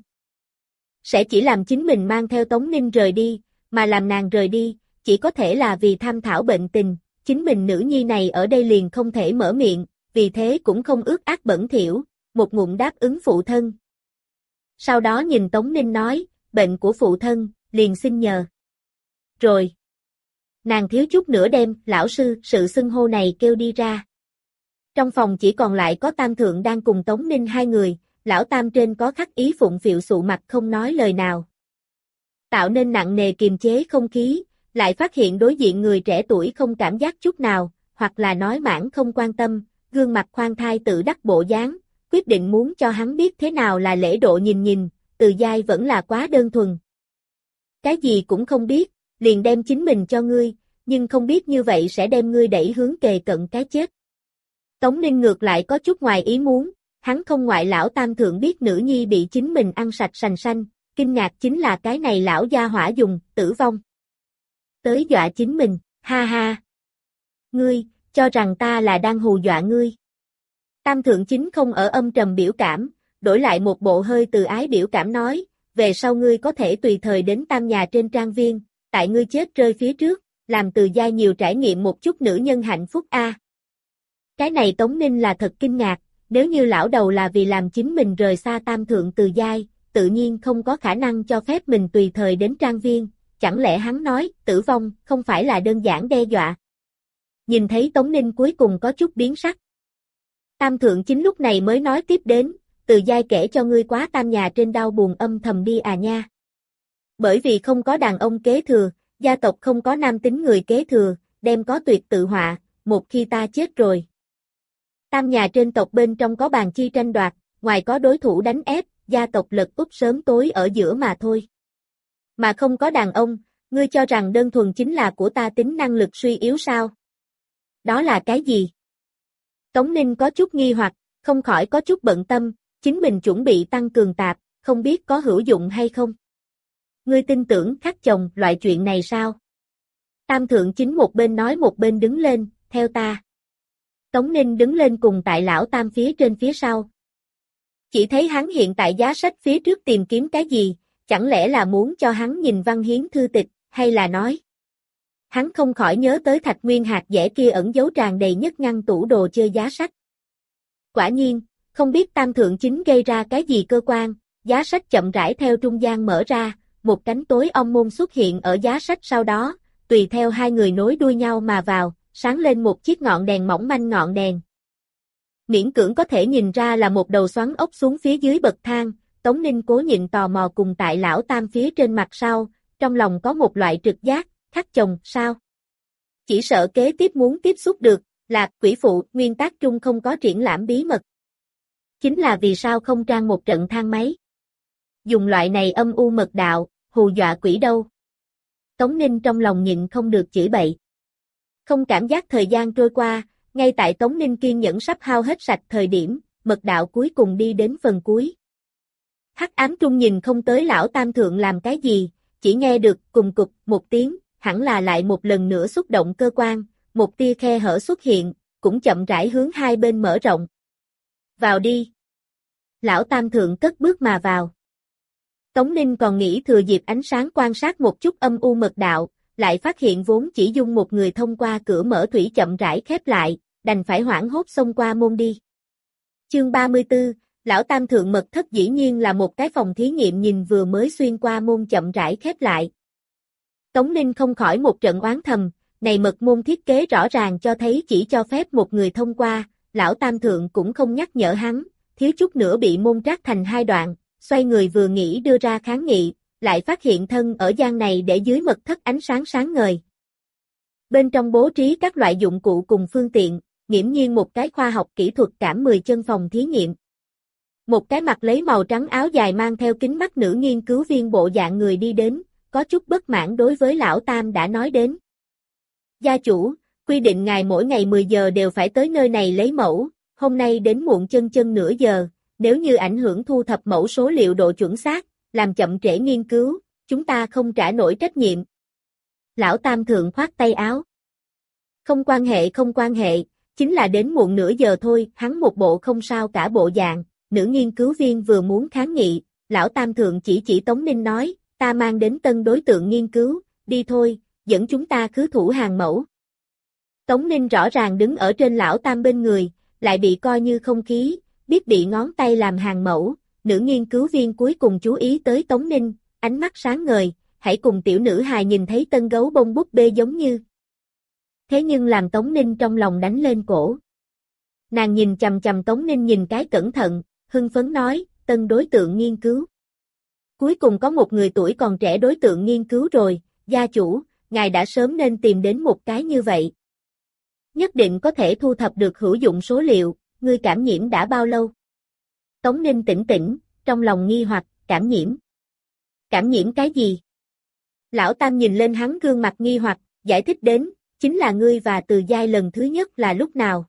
Sẽ chỉ làm chính mình mang theo Tống Ninh rời đi, mà làm nàng rời đi, chỉ có thể là vì tham thảo bệnh tình, chính mình nữ nhi này ở đây liền không thể mở miệng, vì thế cũng không ước ác bẩn thỉu, một ngụm đáp ứng phụ thân. Sau đó nhìn Tống Ninh nói, bệnh của phụ thân, liền xin nhờ. Rồi. Nàng thiếu chút nữa đem lão sư sự xưng hô này kêu đi ra. Trong phòng chỉ còn lại có Tam Thượng đang cùng Tống Ninh hai người, lão Tam trên có khắc ý phụng phịu sụ mặt không nói lời nào. Tạo nên nặng nề kiềm chế không khí, lại phát hiện đối diện người trẻ tuổi không cảm giác chút nào, hoặc là nói mãn không quan tâm, gương mặt khoan thai tự đắc bộ dáng, quyết định muốn cho hắn biết thế nào là lễ độ nhìn nhìn, Từ Giai vẫn là quá đơn thuần. Cái gì cũng không biết, liền đem chính mình cho ngươi, nhưng không biết như vậy sẽ đem ngươi đẩy hướng kề cận cái chết. Tống Ninh ngược lại có chút ngoài ý muốn, hắn không ngoại lão Tam Thượng biết nữ nhi bị chính mình ăn sạch sành sanh, kinh ngạc chính là cái này lão gia hỏa dùng tử vong tới dọa chính mình, ha ha. Ngươi, cho rằng ta là đang hù dọa ngươi. Tam Thượng chính không ở âm trầm biểu cảm, đổi lại một bộ hơi từ ái biểu cảm nói, về sau ngươi có thể tùy thời đến Tam nhà trên trang viên, tại ngươi chết rơi phía trước, làm Từ Giai nhiều trải nghiệm một chút nữ nhân hạnh phúc a. Cái này Tống Ninh là thật kinh ngạc, nếu như lão đầu là vì làm chính mình rời xa Tam Thượng Từ Giai, tự nhiên không có khả năng cho phép mình tùy thời đến trang viên, chẳng lẽ hắn nói, tử vong, không phải là đơn giản đe dọa. Nhìn thấy Tống Ninh cuối cùng có chút biến sắc. Tam Thượng chính lúc này mới nói tiếp đến, Từ Giai kể cho ngươi quá Tam nhà trên đau buồn âm thầm đi à nha. Bởi vì không có đàn ông kế thừa, gia tộc không có nam tính người kế thừa, đem có tuyệt tự họa, một khi ta chết rồi. Tam nhà trên tộc bên trong có bàn chi tranh đoạt, ngoài có đối thủ đánh ép, gia tộc lật úp sớm tối ở giữa mà thôi. Mà không có đàn ông, ngươi cho rằng đơn thuần chính là của ta tính năng lực suy yếu sao? Đó là cái gì? Tống Ninh có chút nghi hoặc, không khỏi có chút bận tâm, chính mình chuẩn bị tăng cường tạp, không biết có hữu dụng hay không? Ngươi tin tưởng khắc chồng loại chuyện này sao? Tam Thượng chính một bên nói một bên đứng lên, theo ta. Tống Ninh đứng lên cùng tại lão Tam phía trên phía sau. Chỉ thấy hắn hiện tại giá sách phía trước tìm kiếm cái gì, chẳng lẽ là muốn cho hắn nhìn văn hiến thư tịch, hay là nói. Hắn không khỏi nhớ tới thạch nguyên hạt dẻ kia ẩn dấu tràn đầy nhất ngăn tủ đồ chơi giá sách. Quả nhiên, không biết Tam Thượng chính gây ra cái gì cơ quan, giá sách chậm rãi theo trung gian mở ra, một cánh tối ong môn xuất hiện ở giá sách sau đó, tùy theo hai người nối đuôi nhau mà vào, sáng lên một chiếc ngọn đèn mỏng manh ngọn đèn. Miễn cưỡng có thể nhìn ra là một đầu xoắn ốc xuống phía dưới bậc thang, Tống Ninh cố nhịn tò mò cùng tại lão Tam phía trên mặt sau, trong lòng có một loại trực giác, khắc chồng, sao? Chỉ sợ kế tiếp muốn tiếp xúc được, là quỷ phụ, nguyên tác trung không có triển lãm bí mật. Chính là vì sao không trang một trận thang máy? Dùng loại này âm u mật đạo, hù dọa quỷ đâu? Tống Ninh trong lòng nhịn không được chửi bậy. Không cảm giác thời gian trôi qua, ngay tại Tống Ninh kiên nhẫn sắp hao hết sạch thời điểm, mật đạo cuối cùng đi đến phần cuối. Hắc ám trung nhìn không tới lão Tam Thượng làm cái gì, chỉ nghe được cùng cục một tiếng, hẳn là lại một lần nữa xúc động cơ quan, một tia khe hở xuất hiện, cũng chậm rãi hướng hai bên mở rộng. Vào đi. Lão Tam Thượng cất bước mà vào. Tống Ninh còn nghĩ thừa dịp ánh sáng quan sát một chút âm u mật đạo, lại phát hiện vốn chỉ dung một người thông qua cửa mở thủy chậm rãi khép lại, đành phải hoảng hốt xông qua môn đi. Chương 34, Lão Tam Thượng mật thất dĩ nhiên là một cái phòng thí nghiệm nhìn vừa mới xuyên qua môn chậm rãi khép lại. Tống Ninh không khỏi một trận oán thầm, này mật môn thiết kế rõ ràng cho thấy chỉ cho phép một người thông qua, Lão Tam Thượng cũng không nhắc nhở hắn, thiếu chút nữa bị môn rác thành hai đoạn, xoay người vừa nghĩ đưa ra kháng nghị, lại phát hiện thân ở gian này để dưới mật thất ánh sáng sáng ngời. Bên trong bố trí các loại dụng cụ cùng phương tiện, nghiễm nhiên một cái khoa học kỹ thuật cảm 10 chân phòng thí nghiệm. Một cái mặc lấy màu trắng áo dài mang theo kính mắt nữ nghiên cứu viên bộ dạng người đi đến, có chút bất mãn đối với lão Tam đã nói đến. Gia chủ, quy định ngài mỗi ngày 10 giờ đều phải tới nơi này lấy mẫu, hôm nay đến muộn chân nửa giờ, nếu như ảnh hưởng thu thập mẫu số liệu độ chuẩn xác, làm chậm trễ nghiên cứu, chúng ta không trả nổi trách nhiệm. Lão Tam Thượng khoát tay áo. Không quan hệ, chính là đến muộn nửa giờ thôi, hắn một bộ không sao cả bộ dạng, nữ nghiên cứu viên vừa muốn kháng nghị, Lão Tam Thượng chỉ Tống Ninh nói, ta mang đến tân đối tượng nghiên cứu, đi thôi, dẫn chúng ta khứ thủ hàng mẫu. Tống Ninh rõ ràng đứng ở trên Lão Tam bên người, lại bị coi như không khí, biết bị ngón tay làm hàng mẫu, nữ nghiên cứu viên cuối cùng chú ý tới Tống Ninh, ánh mắt sáng ngời, hãy cùng tiểu nữ hài nhìn thấy tân gấu bông búp bê giống như. Thế nhưng làm Tống Ninh trong lòng đánh lên cổ. Nàng nhìn chằm chằm Tống Ninh nhìn cái cẩn thận, hưng phấn nói, tân đối tượng nghiên cứu. Cuối cùng có một người tuổi còn trẻ đối tượng nghiên cứu rồi, gia chủ, ngài đã sớm nên tìm đến một cái như vậy. Nhất định có thể thu thập được hữu dụng số liệu, ngươi cảm nhiễm đã bao lâu? Tống Ninh tỉnh tỉnh, trong lòng nghi hoặc, cảm nhiễm. Cảm nhiễm cái gì? Lão Tam nhìn lên hắn gương mặt nghi hoặc, giải thích đến, chính là ngươi và Từ Giai lần thứ nhất là lúc nào?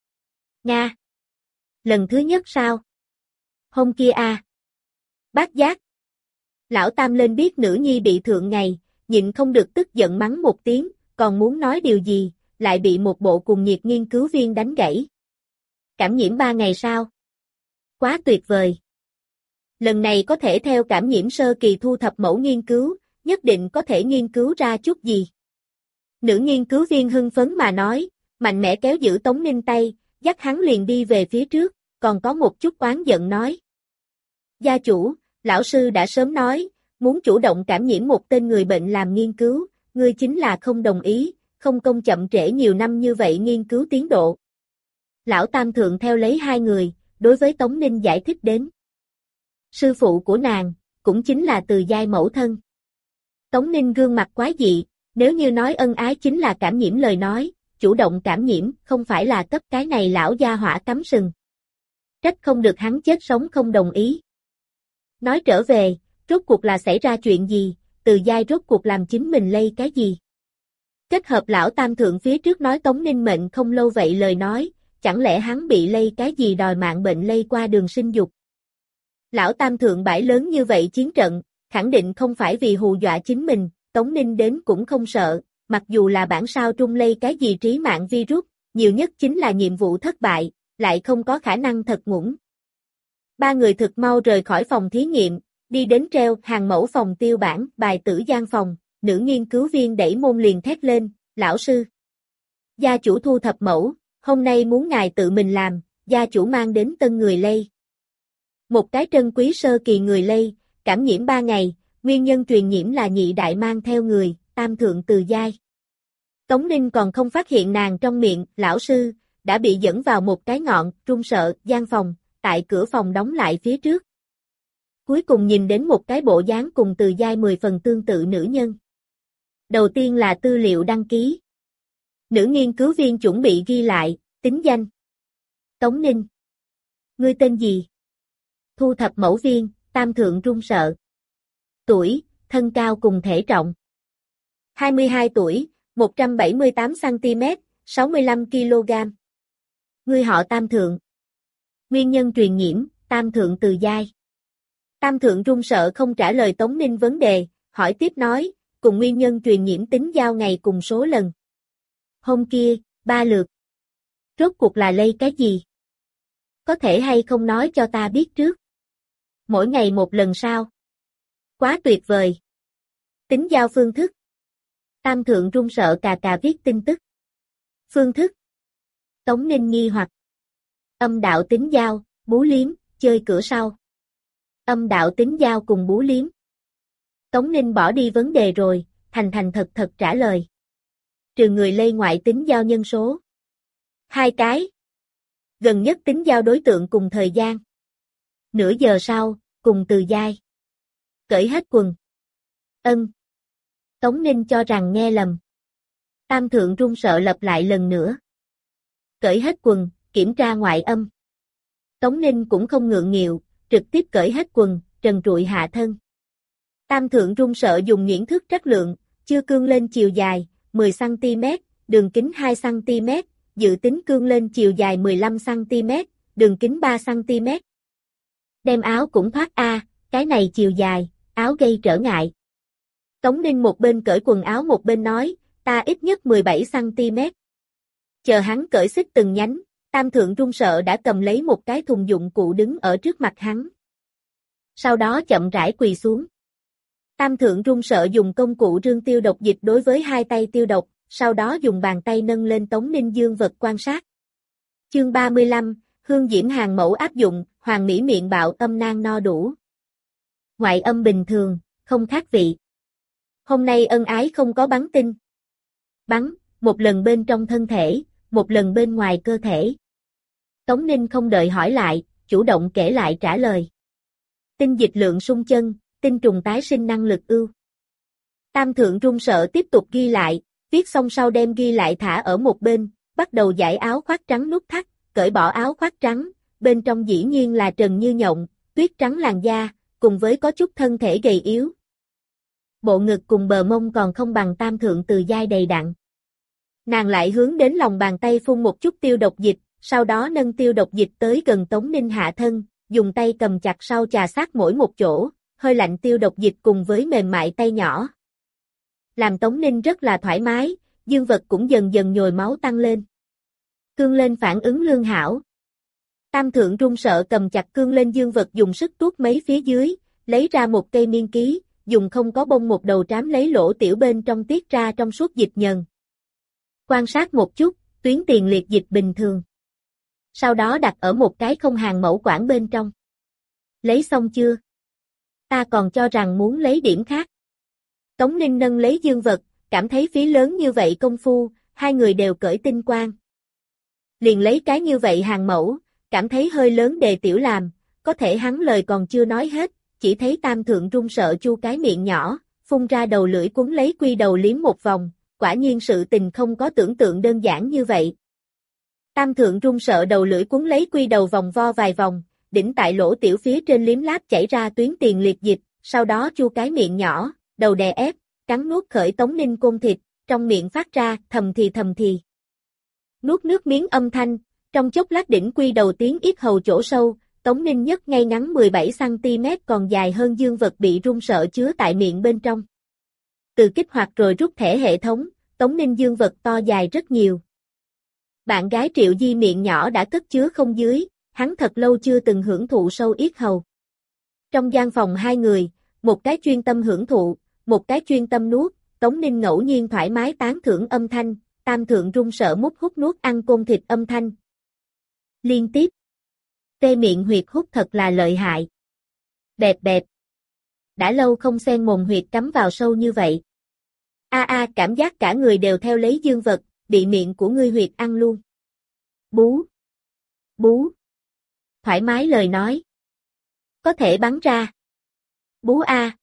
Nga. Lần thứ nhất sao? Hôm kia à? Bác giác. Lão Tam lên biết nữ nhi bị thượng ngày, nhịn không được tức giận mắng một tiếng, còn muốn nói điều gì, lại bị một bộ cùng nhiệt nghiên cứu viên đánh gãy. Cảm nhiễm 3 ngày sao? Quá tuyệt vời. Lần này có thể theo cảm nhiễm sơ kỳ thu thập mẫu nghiên cứu, nhất định có thể nghiên cứu ra chút gì. Nữ nghiên cứu viên hưng phấn mà nói, mạnh mẽ kéo giữ Tống Ninh tay, dắt hắn liền đi về phía trước, còn có một chút oán giận nói. Gia chủ, lão sư đã sớm nói, muốn chủ động cảm nhiễm một tên người bệnh làm nghiên cứu, ngươi chính là không đồng ý, không công chậm trễ nhiều năm như vậy nghiên cứu tiến độ. Lão Tam thượng theo lấy hai người, đối với Tống Ninh giải thích đến. Sư phụ của nàng, cũng chính là Từ Giai mẫu thân. Tống Ninh gương mặt quái dị, nếu như nói ân ái chính là cảm nhiễm lời nói, chủ động cảm nhiễm không phải là cấp cái này lão gia hỏa cắm sừng. Trách không được hắn chết sống không đồng ý. Nói trở về, rốt cuộc là xảy ra chuyện gì, Từ Giai rốt cuộc làm chính mình lây cái gì? Kết hợp lão Tam thượng phía trước nói Tống Ninh mệnh không lâu vậy lời nói, chẳng lẽ hắn bị lây cái gì đòi mạng bệnh lây qua đường sinh dục? Lão Tam thượng bãi lớn như vậy chiến trận, khẳng định không phải vì hù dọa chính mình, Tống Ninh đến cũng không sợ, mặc dù là bản sao trung lây cái gì trí mạng virus, nhiều nhất chính là nhiệm vụ thất bại, lại không có khả năng thật ngủn. Ba người thực mau rời khỏi phòng thí nghiệm, đi đến treo hàng mẫu phòng tiêu bản, bài tử gian phòng, nữ nghiên cứu viên đẩy môn liền thét lên, lão sư. Gia chủ thu thập mẫu, hôm nay muốn ngài tự mình làm, gia chủ mang đến tân người lây. Một cái trân quý sơ kỳ người lây, cảm nhiễm 3 ngày, nguyên nhân truyền nhiễm là nhị đại mang theo người, Tam thượng Từ Giai. Tống Ninh còn không phát hiện nàng trong miệng, lão sư, đã bị dẫn vào một cái ngọn, run sợ, gian phòng, tại cửa phòng đóng lại phía trước. Cuối cùng nhìn đến một cái bộ dáng cùng Từ Giai 10 phần tương tự nữ nhân. Đầu tiên là tư liệu đăng ký. Nữ nghiên cứu viên chuẩn bị ghi lại, tính danh. Tống Ninh. Ngươi tên gì? Thu thập mẫu viên, Tam thượng run sợ. Tuổi, thân cao cùng thể trọng. 22 tuổi, 178cm, 65kg. Ngươi họ Tam thượng. Nguyên nhân truyền nhiễm, Tam thượng Từ Giai. Tam thượng run sợ không trả lời Tống Ninh vấn đề, hỏi tiếp nói, cùng nguyên nhân truyền nhiễm tính giao ngày cùng số lần. Hôm kia, 3 lượt. Rốt cuộc là lây cái gì? Có thể hay không nói cho ta biết trước? Mỗi ngày một lần sao? Quá tuyệt vời. Tính giao phương thức. Tam thượng run sợ cà cà viết tin tức. Phương thức. Tống Ninh nghi hoặc. Âm đạo tính giao, bú liếm, chơi cửa sau. Âm đạo tính giao cùng bú liếm. Tống Ninh bỏ đi vấn đề rồi, thành thành thật thật trả lời. Trừ người lây ngoại tính giao nhân số. 2 cái. Gần nhất tính giao đối tượng cùng thời gian. Nửa giờ sau, cùng Từ Giai. Cởi hết quần. Ân. Tống Ninh cho rằng nghe lầm. Tam thượng run sợ lặp lại lần nữa. Cởi hết quần, kiểm tra ngoại âm. Tống Ninh cũng không ngượng nghịu, trực tiếp cởi hết quần, trần trụi hạ thân. Tam thượng run sợ dùng nhuyễn thước trắc lượng, chưa cương lên chiều dài, 10cm, đường kính 2cm, dự tính cương lên chiều dài 15cm, đường kính 3cm. Đem áo cũng thoát cái này chiều dài, áo gây trở ngại. Tống Ninh một bên cởi quần áo một bên nói, ta ít nhất 17cm. Chờ hắn cởi xích từng nhánh, Tam thượng run sợ đã cầm lấy một cái thùng dụng cụ đứng ở trước mặt hắn. Sau đó chậm rãi quỳ xuống. Tam thượng run sợ dùng công cụ rương tiêu độc dịch đối với 2 tay tiêu độc, sau đó dùng bàn tay nâng lên Tống Ninh dương vật quan sát. Chương 35, Hương diễm hàng mẫu áp dụng, hoàng mỹ miệng bạo âm nang no đủ. Ngoại âm bình thường, không khác vị. Hôm nay ân ái không có bắn tinh. Bắn, một lần bên trong thân thể, một lần bên ngoài cơ thể. Tống Ninh không đợi hỏi lại, chủ động kể lại trả lời. Tinh dịch lượng sung chân, tinh trùng tái sinh năng lực ưu. Tam thượng run sợ tiếp tục ghi lại, viết xong sau đem ghi lại thả ở một bên, bắt đầu giải áo khoác trắng nút thắt, cởi bỏ áo khoác trắng, bên trong dĩ nhiên là trần như nhộng, tuyết trắng làn da, cùng với có chút thân thể gầy yếu. Bộ ngực cùng bờ mông còn không bằng tam thượng từ dai đầy đặn. Nàng lại hướng đến lòng bàn tay phun một chút tiêu độc dịch, sau đó nâng tiêu độc dịch tới gần Tống Ninh hạ thân, dùng tay cầm chặt sau chà sát mỗi một chỗ, hơi lạnh tiêu độc dịch cùng với mềm mại tay nhỏ. Làm Tống Ninh rất là thoải mái, dương vật cũng dần dần nhồi máu tăng lên. Cương lên phản ứng lương hảo. Tam thượng run sợ cầm chặt cương lên dương vật dùng sức tuốt mấy phía dưới, lấy ra một cây miên ký, dùng không có bông một đầu trám lấy lỗ tiểu bên trong tiết ra trong suốt dịch nhờn. Quan sát một chút, tuyến tiền liệt dịch bình thường. Sau đó đặt ở một cái không hàng mẫu quản bên trong. Lấy xong chưa? Ta còn cho rằng muốn lấy điểm khác. Tống Ninh nâng lấy dương vật, cảm thấy phí lớn như vậy công phu, hai người đều cởi tinh quang. Liền lấy cái như vậy hàng mẫu, cảm thấy hơi lớn đề tiểu làm, có thể hắn lời còn chưa nói hết, chỉ thấy tam thượng run sợ chu cái miệng nhỏ, phun ra đầu lưỡi cuốn lấy quy đầu liếm một vòng, quả nhiên sự tình không có tưởng tượng đơn giản như vậy. Tam thượng run sợ đầu lưỡi cuốn lấy quy đầu vòng vo vài vòng, đỉnh tại lỗ tiểu phía trên liếm láp chảy ra tuyến tiền liệt dịch, sau đó chu cái miệng nhỏ, đầu đè ép, cắn nuốt khởi Tống Ninh côn thịt, trong miệng phát ra thầm thì thầm thì. Nuốt nước miếng âm thanh, trong chốc lát đỉnh quy đầu tiến yết hầu chỗ sâu, Tống Ninh nhất ngay ngắn 17cm còn dài hơn dương vật bị run sợ chứa tại miệng bên trong. Từ kích hoạt rồi rút thẻ hệ thống, Tống Ninh dương vật to dài rất nhiều. Bạn gái Triệu Di miệng nhỏ đã cất chứa không dưới, hắn thật lâu chưa từng hưởng thụ sâu yết hầu. Trong gian phòng hai người, một cái chuyên tâm hưởng thụ, một cái chuyên tâm nuốt, Tống Ninh ngẫu nhiên thoải mái tán thưởng âm thanh, tam thượng run sợ mút hút nuốt ăn côn thịt âm thanh. Liên tiếp. Tê miệng huyệt hút thật là lợi hại. Bẹp bẹp. Đã lâu không xen mồm huyệt cắm vào sâu như vậy. Cảm giác cả người đều theo lấy dương vật, bị miệng của ngươi huyệt ăn luôn. Bú. Bú. Thoải mái lời nói. Có thể bắn ra. Bú a.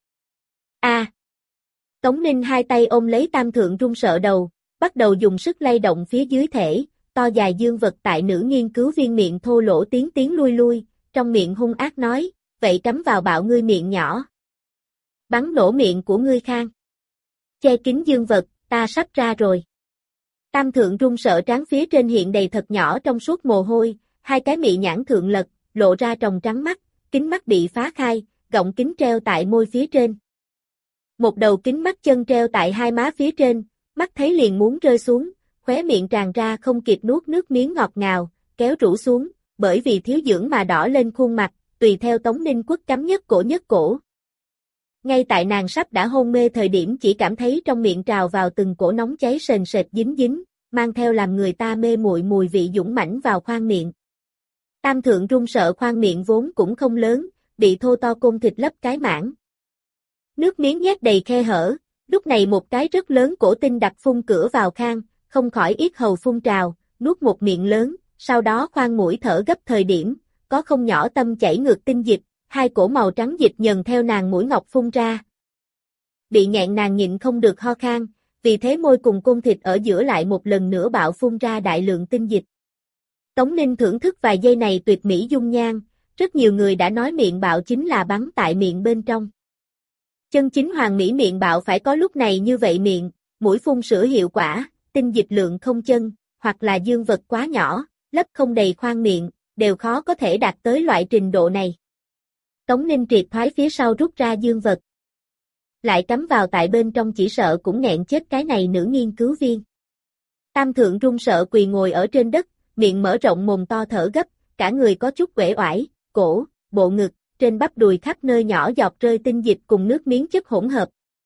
Tống Ninh hai tay ôm lấy tam thượng run sợ đầu, bắt đầu dùng sức lay động phía dưới thể, to dài dương vật tại nữ nghiên cứu viên miệng thô lỗ tiến lui lui, trong miệng hung ác nói, vậy cắm vào bạo ngươi miệng nhỏ. Bắn lỗ miệng của ngươi khang. Che kín dương vật, ta sắp ra rồi. Tam thượng run sợ trán phía trên hiện đầy thật nhỏ trong suốt mồ hôi, hai cái mị nhãn thượng lật, lộ ra tròng trắng mắt, kính mắt bị phá khai, gọng kính treo tại môi phía trên. Một đầu kính mắt chân treo tại hai má phía trên, mắt thấy liền muốn rơi xuống, khóe miệng tràn ra không kịp nuốt nước miếng ngọt ngào, kéo rũ xuống, bởi vì thiếu dưỡng mà đỏ lên khuôn mặt, tùy theo Tống Ninh quất cắm nhất cổ. Ngay tại nàng sắp đã hôn mê thời điểm chỉ cảm thấy trong miệng trào vào từng cổ nóng cháy sền sệt dính, mang theo làm người ta mê muội mùi vị dũng mãnh vào khoang miệng. Tam thượng run sợ khoang miệng vốn cũng không lớn, bị thô to côn thịt lấp cái mảng. Nước miếng nhét đầy khe hở, lúc này một cái rất lớn cổ tinh đặt phun cửa vào khang, không khỏi yết hầu phun trào, nuốt một miệng lớn, sau đó khoan mũi thở gấp thời điểm, có không nhỏ tâm chảy ngược tinh dịch, hai cổ màu trắng dịch nhần theo nàng mũi ngọc phun ra. Bị nghẹn nàng nhịn không được ho khan, vì thế môi cùng côn thịt ở giữa lại một lần nữa bạo phun ra đại lượng tinh dịch. Tống Ninh thưởng thức vài giây này tuyệt mỹ dung nhan, rất nhiều người đã nói miệng bạo chính là bắn tại miệng bên trong. Chân chính hoàng mỹ miệng bạo phải có lúc này như vậy miệng, mũi phun sữa hiệu quả, tinh dịch lượng không chân, hoặc là dương vật quá nhỏ, lấp không đầy khoang miệng, đều khó có thể đạt tới loại trình độ này. Tống Ninh triệt thoái phía sau rút ra dương vật. Lại cắm vào tại bên trong chỉ sợ cũng nghẹn chết cái này nữ nghiên cứu viên. Tam thượng run sợ quỳ ngồi ở trên đất, miệng mở rộng mồm to thở gấp, cả người có chút uể oải, cổ, bộ ngực, trên bắp đùi khắp nơi nhỏ giọt rơi tinh dịch cùng nước miếng chất hỗn hợp.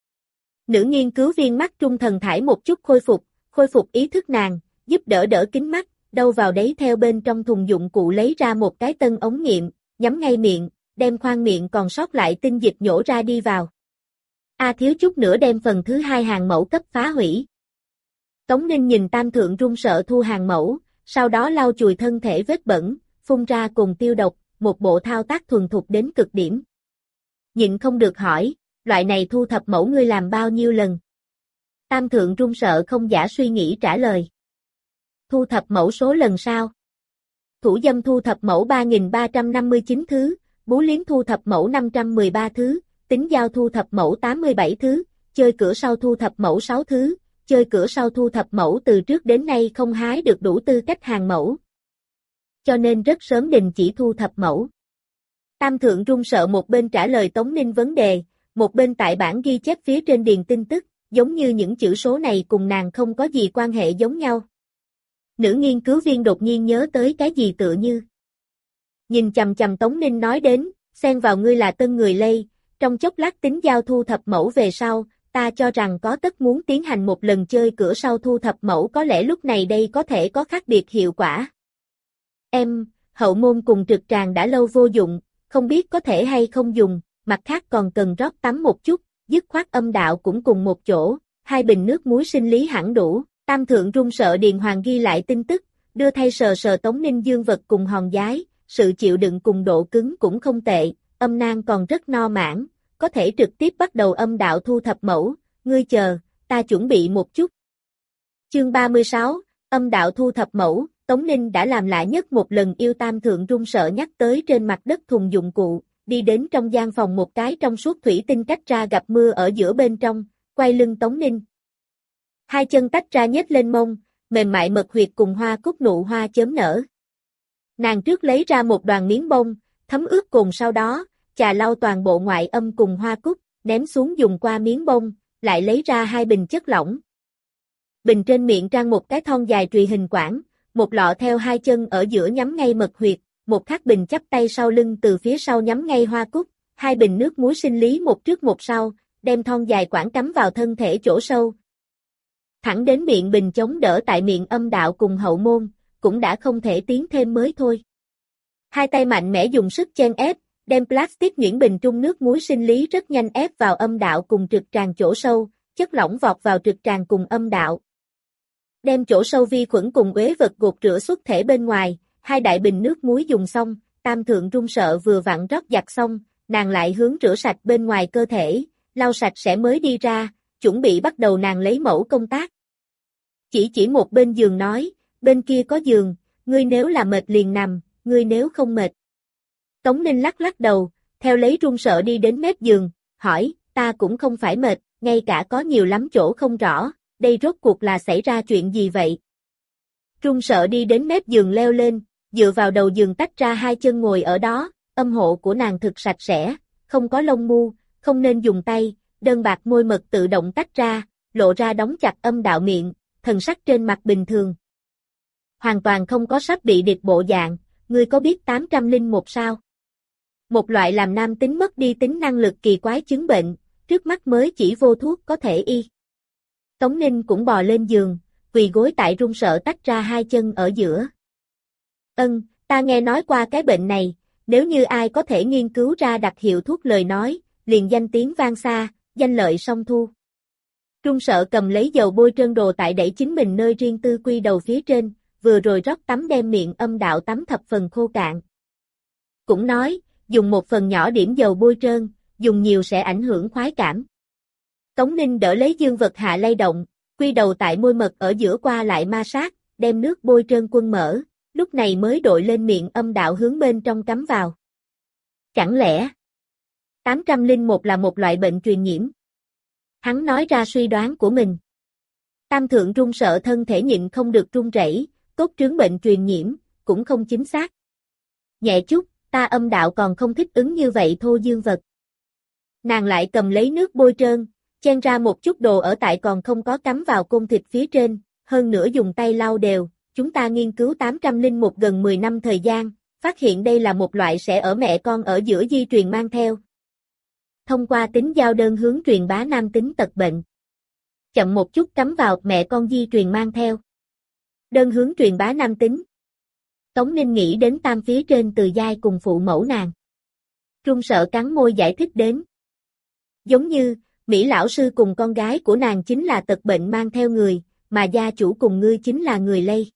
Nữ nghiên cứu viên mắt trung thần thải một chút khôi phục ý thức nàng, giúp đỡ kính mắt, đâu vào đấy theo bên trong thùng dụng cụ lấy ra một cái tân ống nghiệm, nhắm ngay miệng, đem khoang miệng còn sót lại tinh dịch nhổ ra đi vào. Thiếu chút nữa đem phần thứ hai hàng mẫu cấp phá hủy. Tống Ninh nhìn Tam Thượng run sợ thu hàng mẫu, sau đó lau chùi thân thể vết bẩn, phun ra cùng tiêu độc, một bộ thao tác thuần thục đến cực điểm. Nhịn không được hỏi, loại này thu thập mẫu ngươi làm bao nhiêu lần? Tam Thượng run sợ không giả suy nghĩ trả lời. Thu thập mẫu số lần sao? Thủ dâm thu thập mẫu 3.359 thứ, bú liếm thu thập mẫu 513 thứ, tính giao thu thập mẫu 87 thứ, chơi cửa sau thu thập mẫu 6 thứ, chơi cửa sau thu thập mẫu từ trước đến nay không hái được đủ tư cách hàng mẫu. Cho nên rất sớm đình chỉ thu thập mẫu. Tam Thượng run sợ một bên trả lời Tống Ninh vấn đề, một bên tại bảng ghi chép phía trên điền tin tức, giống như những chữ số này cùng nàng không có gì quan hệ giống nhau. Nữ nghiên cứu viên đột nhiên nhớ tới cái gì tựa như. Nhìn chằm chằm Tống Ninh nói đến, xen vào ngươi là tân người lây, trong chốc lát tính giao thu thập mẫu về sau, ta cho rằng có tất muốn tiến hành một lần chơi cửa sau thu thập mẫu có lẽ lúc này đây có thể có khác biệt hiệu quả. Hậu môn cùng trực tràng đã lâu vô dụng, không biết có thể hay không dùng, mặt khác còn cần rót tắm một chút, dứt khoát âm đạo cũng cùng một chỗ, 2 bình nước muối sinh lý hẳn đủ. Tam Thượng run sợ Điền Hoàng ghi lại tin tức, đưa thay sờ sờ Tống Ninh dương vật cùng hòn giái, sự chịu đựng cùng độ cứng cũng không tệ, âm nang còn rất no mãn, có thể trực tiếp bắt đầu âm đạo thu thập mẫu, ngươi chờ, ta chuẩn bị một chút. Chương 36, âm đạo thu thập mẫu, Tống Ninh đã làm lại nhất một lần yêu Tam Thượng run sợ nhắc tới trên mặt đất thùng dụng cụ, đi đến trong gian phòng một cái trong suốt thủy tinh cách ra gặp mưa ở giữa bên trong, quay lưng Tống Ninh. 2 chân tách ra nhếch lên mông, mềm mại mật huyệt cùng hoa cúc nụ hoa chớm nở. Nàng trước lấy ra một đoàn miếng bông, thấm ướt cồn sau đó, chà lau toàn bộ ngoại âm cùng hoa cúc, ném xuống dùng qua miếng bông, lại lấy ra 2 bình chất lỏng. Bình trên miệng trang một cái thon dài trùy hình quản, một lọ theo 2 chân ở giữa nhắm ngay mật huyệt, một khác bình chắp tay sau lưng từ phía sau nhắm ngay hoa cúc, 2 bình nước muối sinh lý một trước một sau, đem thon dài quản cắm vào thân thể chỗ sâu. Thẳng đến miệng bình chống đỡ tại miệng âm đạo cùng hậu môn, cũng đã không thể tiến thêm mới thôi. 2 tay mạnh mẽ dùng sức chen ép, đem plastic nhuyễn bình trung nước muối sinh lý rất nhanh ép vào âm đạo cùng trực tràng chỗ sâu, chất lỏng vọt vào trực tràng cùng âm đạo. Đem chỗ sâu vi khuẩn cùng uế vật gột rửa xuất thể bên ngoài, 2 đại bình nước muối dùng xong, Tam Thượng run sợ vừa vặn rót giặt xong, nàng lại hướng rửa sạch bên ngoài cơ thể, lau sạch sẽ mới đi ra, chuẩn bị bắt đầu nàng lấy mẫu công tác. Chỉ một bên giường nói, bên kia có giường, ngươi nếu là mệt liền nằm, ngươi nếu không mệt. Tống Ninh lắc lắc đầu, theo lấy run sợ đi đến mép giường, hỏi, ta cũng không phải mệt, ngay cả có nhiều lắm chỗ không rõ, đây rốt cuộc là xảy ra chuyện gì vậy? Run sợ đi đến mép giường leo lên, dựa vào đầu giường tách ra 2 chân ngồi ở đó, âm hộ của nàng thực sạch sẽ, không có lông mu, không nên dùng tay, đơn bạc môi mật tự động tách ra, lộ ra đóng chặt âm đạo miệng, thần sắc trên mặt bình thường. Hoàn toàn không có sắp bị điệp bộ dạng, ngươi có biết 801 sao? Một loại làm nam tính mất đi tính năng lực kỳ quái chứng bệnh, trước mắt mới chỉ vô thuốc có thể y. Tống Ninh cũng bò lên giường, quỳ gối tại run sợ tách ra 2 chân ở giữa. Ta nghe nói qua cái bệnh này, nếu như ai có thể nghiên cứu ra đặc hiệu thuốc lời nói, liền danh tiếng vang xa, danh lợi song thu. Run sợ cầm lấy dầu bôi trơn đồ tại đẩy chính mình nơi riêng tư quy đầu phía trên, vừa rồi rót tắm đem miệng âm đạo tắm thập phần khô cạn. Cũng nói, dùng một phần nhỏ điểm dầu bôi trơn, dùng nhiều sẽ ảnh hưởng khoái cảm. Tống Ninh đỡ lấy dương vật hạ lay động, quy đầu tại môi mật ở giữa qua lại ma sát, đem nước bôi trơn quân mở, lúc này mới đội lên miệng âm đạo hướng bên trong cắm vào. Chẳng lẽ 801 là một loại bệnh truyền nhiễm? Hắn nói ra suy đoán của mình. Tam Thượng run sợ thân thể nhịn không được run rẩy, cốt trướng bệnh truyền nhiễm, cũng không chính xác. Nhẹ chút, ta âm đạo còn không thích ứng như vậy thô dương vật. Nàng lại cầm lấy nước bôi trơn, chen ra một chút đồ ở tại còn không có cắm vào côn thịt phía trên, hơn nữa dùng tay lau đều. Chúng ta nghiên cứu 801 gần 10 năm thời gian, phát hiện đây là một loại sẽ ở mẹ con ở giữa di truyền mang theo. Thông qua tính giao đơn hướng truyền bá nam tính tật bệnh. Chậm một chút cắm vào mẹ con di truyền mang theo. Đơn hướng truyền bá nam tính. Tống Ninh nghĩ đến tam phía trên từ giai cùng phụ mẫu nàng. Run sợ cắn môi giải thích đến. Giống như, Mỹ lão sư cùng con gái của nàng chính là tật bệnh mang theo người, mà gia chủ cùng ngươi chính là người lây.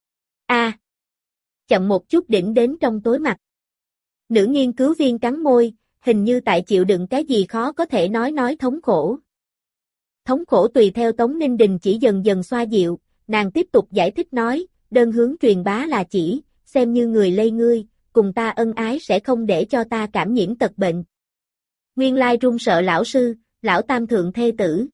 Chậm một chút đỉnh đến trong tối mặt. Nữ nghiên cứu viên cắn môi, hình như tại chịu đựng cái gì khó có thể nói thống khổ. Thống khổ tùy theo Tống Ninh Đình chỉ dần dần xoa dịu, nàng tiếp tục giải thích nói, đơn hướng truyền bá là chỉ, xem như người lây ngươi, cùng ta ân ái sẽ không để cho ta cảm nhiễm tật bệnh. Nguyên lai run sợ lão sư, lão tam thượng thê tử.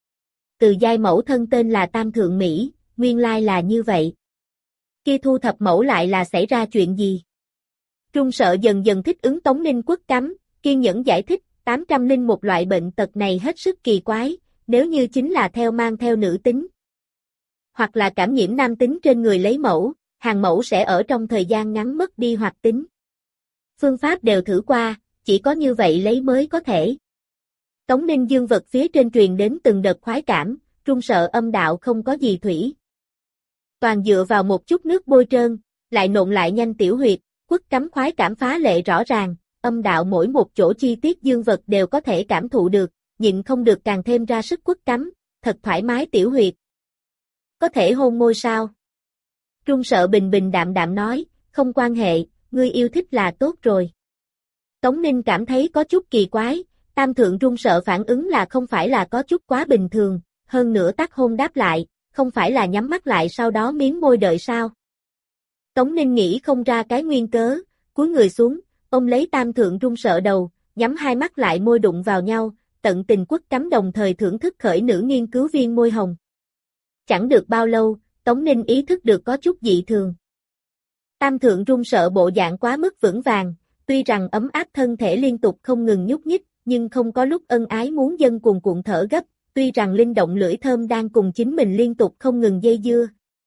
Từ giai mẫu thân tên là Tam Thượng Mỹ, nguyên lai là như vậy. Kia thu thập mẫu lại là xảy ra chuyện gì? Trung sợ dần dần thích ứng Tống Ninh Quốc cấm, kiên nhẫn giải thích, 801 loại bệnh tật này hết sức kỳ quái, nếu như chính là mang theo nữ tính, hoặc là cảm nhiễm nam tính trên người lấy mẫu, hàng mẫu sẽ ở trong thời gian ngắn mất đi hoạt tính. Phương pháp đều thử qua, chỉ có như vậy lấy mới có thể. Tống Ninh dương vật phía trên truyền đến từng đợt khoái cảm, Trung sợ âm đạo không có gì thủy. Toàn dựa vào một chút nước bôi trơn, lại nộn lại nhanh tiểu huyệt, quất cắm khoái cảm phá lệ rõ ràng, âm đạo mỗi một chỗ chi tiết dương vật đều có thể cảm thụ được, nhịn không được càng thêm ra sức quất cắm, thật thoải mái tiểu huyệt. Có thể hôn môi sao? Trung sợ bình bình đạm đạm nói, không quan hệ, ngươi yêu thích là tốt rồi. Tống Ninh cảm thấy có chút kỳ quái, Tam Thượng Trung sợ phản ứng là không phải là có chút quá bình thường, hơn nữa tác hôn đáp lại, không phải là nhắm mắt lại sau đó miếm môi đợi sao. Tống Ninh nghĩ không ra cái nguyên cớ, cúi người xuống, ôm lấy Tam Thượng Trung sợ đầu, nhắm hai mắt lại môi đụng vào nhau, tận tình quất cắm đồng thời thưởng thức khởi nữ nghiên cứu viên môi hồng. Chẳng được bao lâu, Tống Ninh ý thức được có chút dị thường. Tam Thượng Trung sợ bộ dạng quá mức vững vàng, tuy rằng ấm áp thân thể liên tục không ngừng nhúc nhích, nhưng không có lúc ân ái muốn dâng cuồn cuộn thở gấp, tuy rằng linh động lưỡi thơm đang cùng chính mình liên tục không ngừng dây dưa.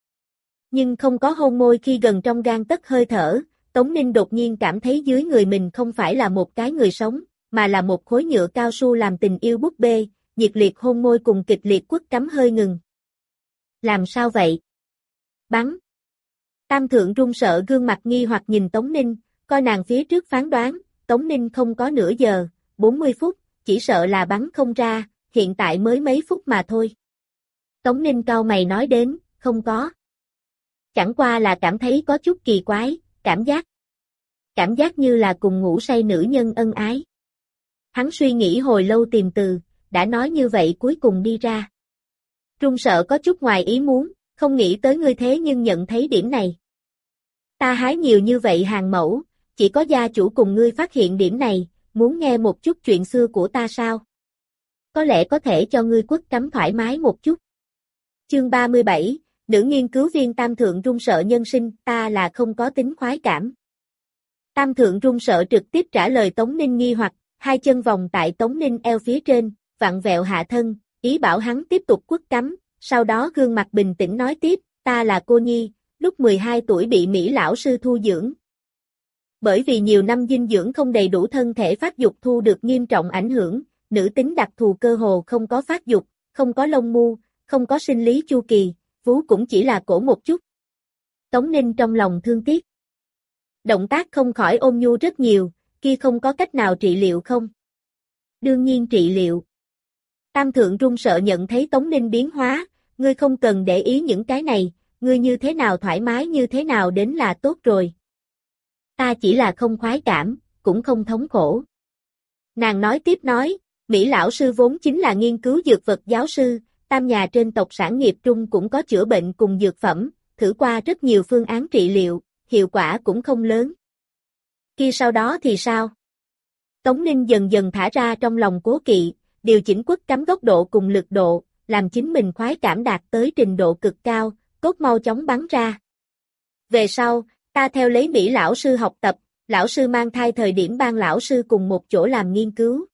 Nhưng không có hôn môi khi gần trong gang tấc hơi thở, Tống Ninh đột nhiên cảm thấy dưới người mình không phải là một cái người sống, mà là một khối nhựa cao su làm tình yêu búp bê, nhiệt liệt hôn môi cùng kịch liệt quất cắm hơi ngừng. Làm sao vậy? Bắn. Tam Thượng Trung sợ gương mặt nghi hoặc nhìn Tống Ninh, coi nàng phía trước phán đoán, Tống Ninh không có nửa giờ, 40 phút, chỉ sợ là bắn không ra, hiện tại mới mấy phút mà thôi. Tống Ninh cau mày nói đến, không có. Chẳng qua là cảm thấy có chút kỳ quái, cảm giác như là cùng ngủ say nữ nhân ân ái. Hắn suy nghĩ hồi lâu tìm từ, đã nói như vậy cuối cùng đi ra. Trung sợ có chút ngoài ý muốn, không nghĩ tới ngươi thế nhưng nhận thấy điểm này. Ta hái nhiều như vậy hàng mẫu, chỉ có gia chủ cùng ngươi phát hiện điểm này, muốn nghe một chút chuyện xưa của ta sao? Có lẽ có thể cho ngươi quất cắm thoải mái một chút. Chương 37, nữ nghiên cứu viên Tam Thượng Trung sợ nhân sinh, ta là không có tính khoái cảm. Tam Thượng Trung sợ trực tiếp trả lời Tống Ninh nghi hoặc, hai chân vòng tại Tống Ninh eo phía trên, vặn vẹo hạ thân, ý bảo hắn tiếp tục quất cắm, sau đó gương mặt bình tĩnh nói tiếp, ta là cô nhi, lúc 12 tuổi bị Mỹ lão sư thu dưỡng. Bởi vì nhiều năm dinh dưỡng không đầy đủ thân thể phát dục thu được nghiêm trọng ảnh hưởng, nữ tính đặc thù cơ hồ không có phát dục, không có lông mu, không có sinh lý chu kỳ, vú cũng chỉ là cổ một chút. Tống Ninh trong lòng thương tiếc. Động tác không khỏi ôn nhu rất nhiều, kia không có cách nào trị liệu không? Đương nhiên trị liệu. Tam Thượng Trung sợ nhận thấy Tống Ninh biến hóa, ngươi không cần để ý những cái này, ngươi như thế nào thoải mái như thế nào đến là tốt rồi. Ta chỉ là không khoái cảm, cũng không thống khổ. Nàng nói tiếp nói, Mỹ lão sư vốn chính là nghiên cứu dược vật giáo sư, Tam nhà trên tộc sản nghiệp trung cũng có chữa bệnh cùng dược phẩm, thử qua rất nhiều phương án trị liệu, hiệu quả cũng không lớn. Kia sau đó thì sao? Tống Ninh dần dần thả ra trong lòng cố kỵ, điều chỉnh quất cắm góc độ cùng lực độ, làm chính mình khoái cảm đạt tới trình độ cực cao, cốt mau chóng bắn ra. Về sau, ta theo lấy Mỹ lão sư học tập, lão sư mang thai thời điểm ban lão sư cùng một chỗ làm nghiên cứu.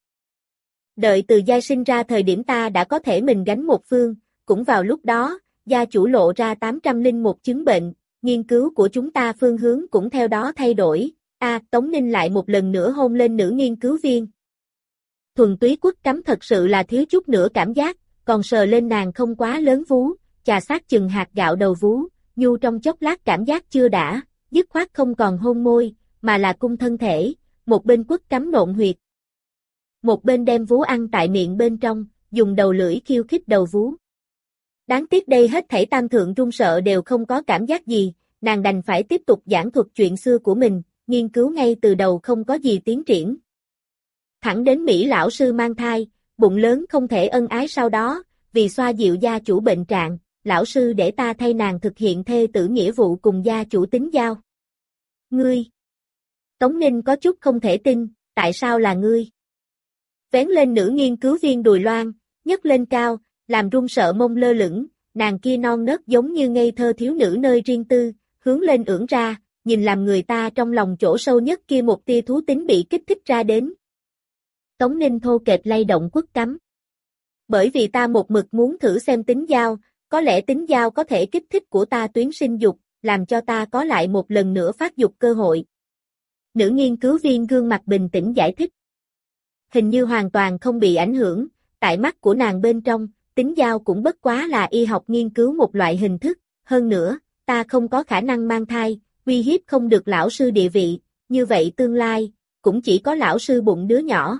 Đợi từ giai sinh ra thời điểm ta đã có thể mình gánh một phương, cũng vào lúc đó, gia chủ lộ ra 801 chứng bệnh, nghiên cứu của chúng ta phương hướng cũng theo đó thay đổi. Tống Ninh lại một lần nữa hôn lên nữ nghiên cứu viên. Thuần túy quất cắm thật sự là thiếu chút nữa cảm giác, còn sờ lên nàng không quá lớn vú, chà sát chừng hạt gạo đầu vú, nhu trong chốc lát cảm giác chưa đã, dứt khoát không còn hôn môi, mà là cung thân thể, một bên quất cắm nộn huyệt. một bên đem vú ăn tại miệng bên trong, dùng đầu lưỡi khiêu khích đầu vú. Đáng tiếc đây hết thảy Tam Thượng run sợ đều không có cảm giác gì, nàng đành phải tiếp tục giảng thuật chuyện xưa của mình, nghiên cứu ngay từ đầu không có gì tiến triển. Thẳng đến Mỹ lão sư mang thai, bụng lớn không thể ân ái sau đó, vì xoa dịu gia chủ bệnh trạng, lão sư để ta thay nàng thực hiện thê tử nghĩa vụ cùng gia chủ tính giao. Ngươi! Tống Ninh có chút không thể tin, tại sao là ngươi? Vén lên nữ nghiên cứu viên đùi loan, nhấc lên cao, làm run sợ mông lơ lửng, nàng kia non nớt giống như ngây thơ thiếu nữ nơi riêng tư, hướng lên ưỡn ra, nhìn làm người ta trong lòng chỗ sâu nhất kia một tia thú tính bị kích thích ra đến. Tống Ninh thô kệch lay động quất cắm. Bởi vì ta một mực muốn thử xem tính giao, có lẽ tính giao có thể kích thích của ta tuyến sinh dục, làm cho ta có lại một lần nữa phát dục cơ hội. Nữ nghiên cứu viên gương mặt bình tĩnh giải thích. Hình như hoàn toàn không bị ảnh hưởng, tại mắt của nàng bên trong, tính giao cũng bất quá là y học nghiên cứu một loại hình thức, hơn nữa, ta không có khả năng mang thai, uy hiếp không được lão sư địa vị, như vậy tương lai, cũng chỉ có lão sư bụng đứa nhỏ.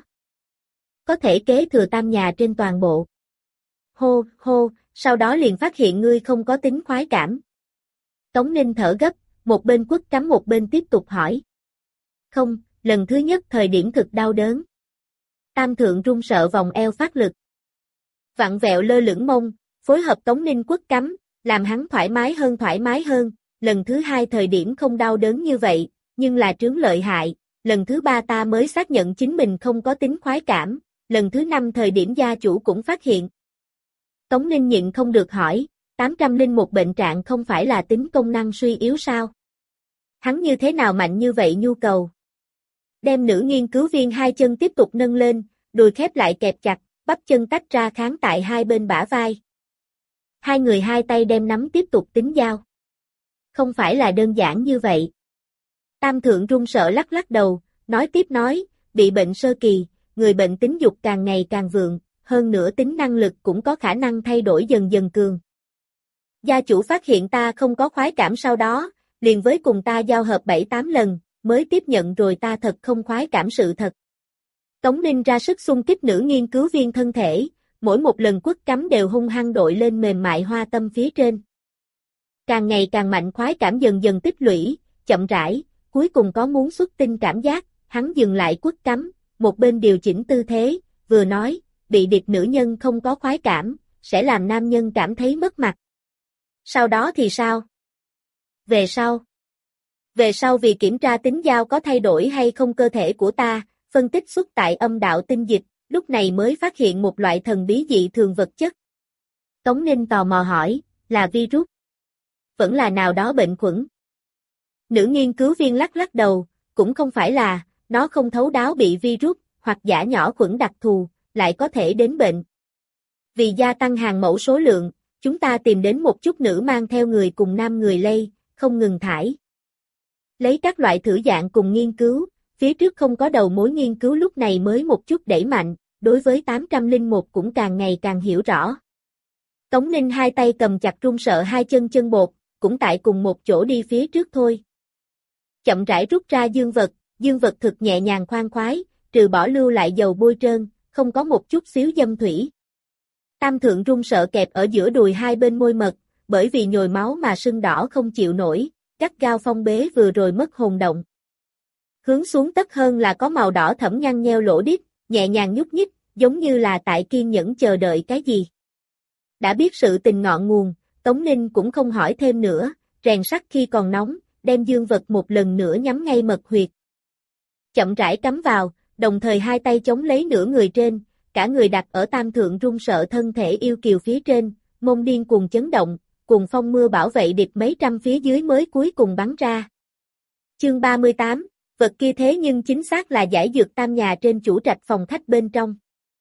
Có thể kế thừa Tam nhà trên toàn bộ. Hô, hô, sau đó liền phát hiện ngươi không có tính khoái cảm. Tống Ninh thở gấp, một bên quất cắm một bên tiếp tục hỏi. Không, lần thứ nhất thời điểm thực đau đớn. Tam Thượng run sợ vòng eo phát lực. Vặn vẹo lơ lửng mông, phối hợp Tống Ninh quất cắm, làm hắn thoải mái hơn, lần thứ hai thời điểm không đau đớn như vậy, nhưng là trướng lợi hại, lần thứ ba ta mới xác nhận chính mình không có tính khoái cảm, lần thứ năm thời điểm gia chủ cũng phát hiện. Tống Ninh nhịn không được hỏi, 801 bệnh trạng không phải là tính công năng suy yếu sao? Hắn như thế nào mạnh như vậy nhu cầu? Đem nữ nghiên cứu viên hai chân tiếp tục nâng lên, đùi khép lại kẹp chặt, bắp chân tách ra kháng tại hai bên bả vai. Hai người hai tay đem nắm tiếp tục tính giao. Không phải là đơn giản như vậy. Tam Thượng run sợ lắc lắc đầu, nói tiếp nói, bị bệnh sơ kỳ, người bệnh tính dục càng ngày càng vượng, hơn nữa tính năng lực cũng có khả năng thay đổi dần dần cường. Gia chủ phát hiện ta không có khoái cảm sau đó, liền với cùng ta giao hợp 7-8 lần, mới tiếp nhận rồi ta thật không khoái cảm sự thật. Tống Ninh ra sức xung kích nữ nghiên cứu viên thân thể, mỗi một lần quất cắm đều hung hăng đội lên mềm mại hoa tâm phía trên. Càng ngày càng mạnh khoái cảm dần dần tích lũy, chậm rãi, cuối cùng có muốn xuất tinh cảm giác, hắn dừng lại quất cắm, một bên điều chỉnh tư thế, vừa nói, bị điệp nữ nhân không có khoái cảm, sẽ làm nam nhân cảm thấy mất mặt. Sau đó thì sao? Về sau vì kiểm tra tính giao có thay đổi hay không cơ thể của ta, phân tích xuất tại âm đạo tinh dịch, lúc này mới phát hiện một loại thần bí dị thường vật chất. Tống Ninh tò mò hỏi, là virus? Vẫn là nào đó bệnh khuẩn? Nữ nghiên cứu viên lắc lắc đầu, cũng không phải là, nó không thấu đáo bị virus, hoặc giả nhỏ khuẩn đặc thù, lại có thể đến bệnh. Vì gia tăng hàng mẫu số lượng, chúng ta tìm đến một chút nữ mang theo người cùng nam người lây, không ngừng thải. Lấy các loại thử dạng cùng nghiên cứu, phía trước không có đầu mối nghiên cứu lúc này mới một chút đẩy mạnh, đối với 801 cũng càng ngày càng hiểu rõ. Tống Ninh hai tay cầm chặt run sợ hai chân bột, cũng tại cùng một chỗ đi phía trước thôi. Chậm rãi rút ra dương vật thực nhẹ nhàng khoan khoái, trừ bỏ lưu lại dầu bôi trơn, không có một chút xíu dâm thủy. Tam Thượng run sợ kẹp ở giữa đùi hai bên môi mật, bởi vì nhồi máu mà sưng đỏ không chịu nổi, gắt gao phong bế vừa rồi mất hồn động. Hướng xuống tất hơn là có màu đỏ thẫm nhăn nheo lỗ đít, nhẹ nhàng nhúc nhích, giống như là tại kiên nhẫn chờ đợi cái gì. Đã biết sự tình ngọn nguồn, Tống Ninh cũng không hỏi thêm nữa, rèn sắt khi còn nóng, đem dương vật một lần nữa nhắm ngay mật huyệt. Chậm rãi cắm vào, đồng thời hai tay chống lấy nửa người trên, cả người đặt ở Tam Thượng run sợ thân thể yêu kiều phía trên, mông điên cuồng chấn động, cùng phong mưa bảo vệ điệp mấy trăm phía dưới mới cuối cùng bắn ra. Chương 38, vật kia thế nhưng chính xác là giải dược Tam nhà trên chủ trạch phòng khách bên trong.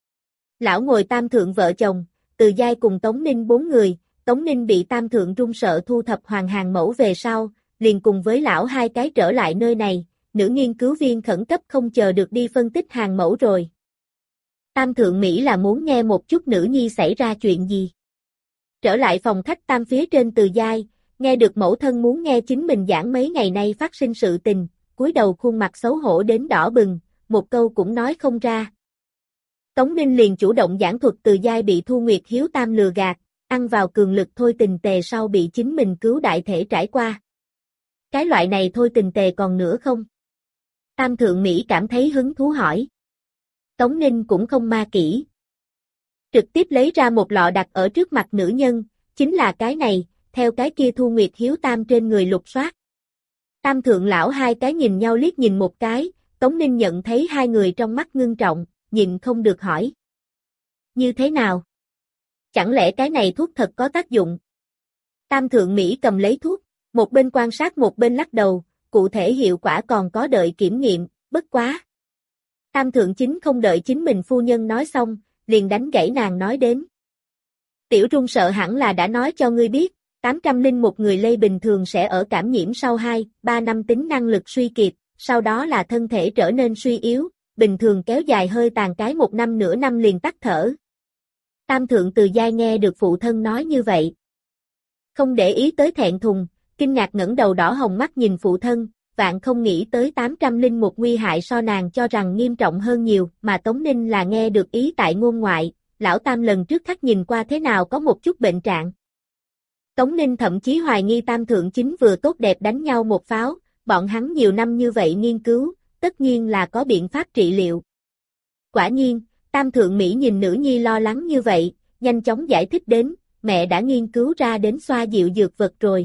Lão ngồi Tam Thượng vợ chồng, Từ Giai cùng Tống Ninh 4 người, Tống Ninh bị Tam Thượng run sợ thu thập hoàn hàng mẫu về sau, liền cùng với lão hai cái trở lại nơi này, nữ nghiên cứu viên khẩn cấp không chờ được đi phân tích hàng mẫu rồi. Tam Thượng Mỹ là muốn nghe một chút nữ nhi xảy ra chuyện gì. Trở lại phòng khách Tam phía trên Từ Giai, nghe được mẫu thân muốn nghe chính mình giảng mấy ngày nay phát sinh sự tình, cúi đầu khuôn mặt xấu hổ đến đỏ bừng, một câu cũng nói không ra. Tống Ninh liền chủ động giảng thuật Từ Giai bị Thu Nguyệt Hiếu Tam lừa gạt, ăn vào cường lực thôi tình tề sau bị chính mình cứu đại thể trải qua. Cái loại này thôi tình tề còn nữa không? Tam Thượng Mỹ cảm thấy hứng thú hỏi. Tống Ninh cũng không ma kỹ. Trực tiếp lấy ra một lọ đặt ở trước mặt nữ nhân, chính là cái này, theo cái kia Thu Nguyệt Hiếu Tam trên người lục soát. Tam Thượng Lão hai cái nhìn nhau liếc nhìn một cái, Tống Ninh nhận thấy hai người trong mắt ngưng trọng, nhịn không được hỏi. Như thế nào? Chẳng lẽ cái này thuốc thật có tác dụng? Tam Thượng Mỹ cầm lấy thuốc, một bên quan sát một bên lắc đầu, cụ thể hiệu quả còn có đợi kiểm nghiệm, bất quá. Tam Thượng Chính không đợi chính mình phu nhân nói xong, liền đánh gãy nàng nói đến. Tiểu Trung sợ hẳn là đã nói cho ngươi biết, 801 người lây bình thường sẽ ở cảm nhiễm sau 2-3 năm tính năng lực suy kiệt, sau đó là thân thể trở nên suy yếu, bình thường kéo dài hơi tàn cái 1 năm nửa năm liền tắt thở. Tam Thượng Từ Giai nghe được phụ thân nói như vậy. Không để ý tới thẹn thùng, kinh ngạc ngẩng đầu đỏ hồng mắt nhìn phụ thân, vạn không nghĩ tới 801 nguy hại so nàng cho rằng nghiêm trọng hơn nhiều, mà Tống Ninh là nghe được ý tại ngôn ngoại, lão Tam lần trước khách nhìn qua thế nào có một chút bệnh trạng. Tống Ninh thậm chí hoài nghi Tam Thượng Chính vừa tốt đẹp đánh nhau một pháo, bọn hắn nhiều năm như vậy nghiên cứu, tất nhiên là có biện pháp trị liệu. Quả nhiên, Tam Thượng Mỹ nhìn nữ nhi lo lắng như vậy, nhanh chóng giải thích đến, mẹ đã nghiên cứu ra đến xoa dịu dược vật rồi.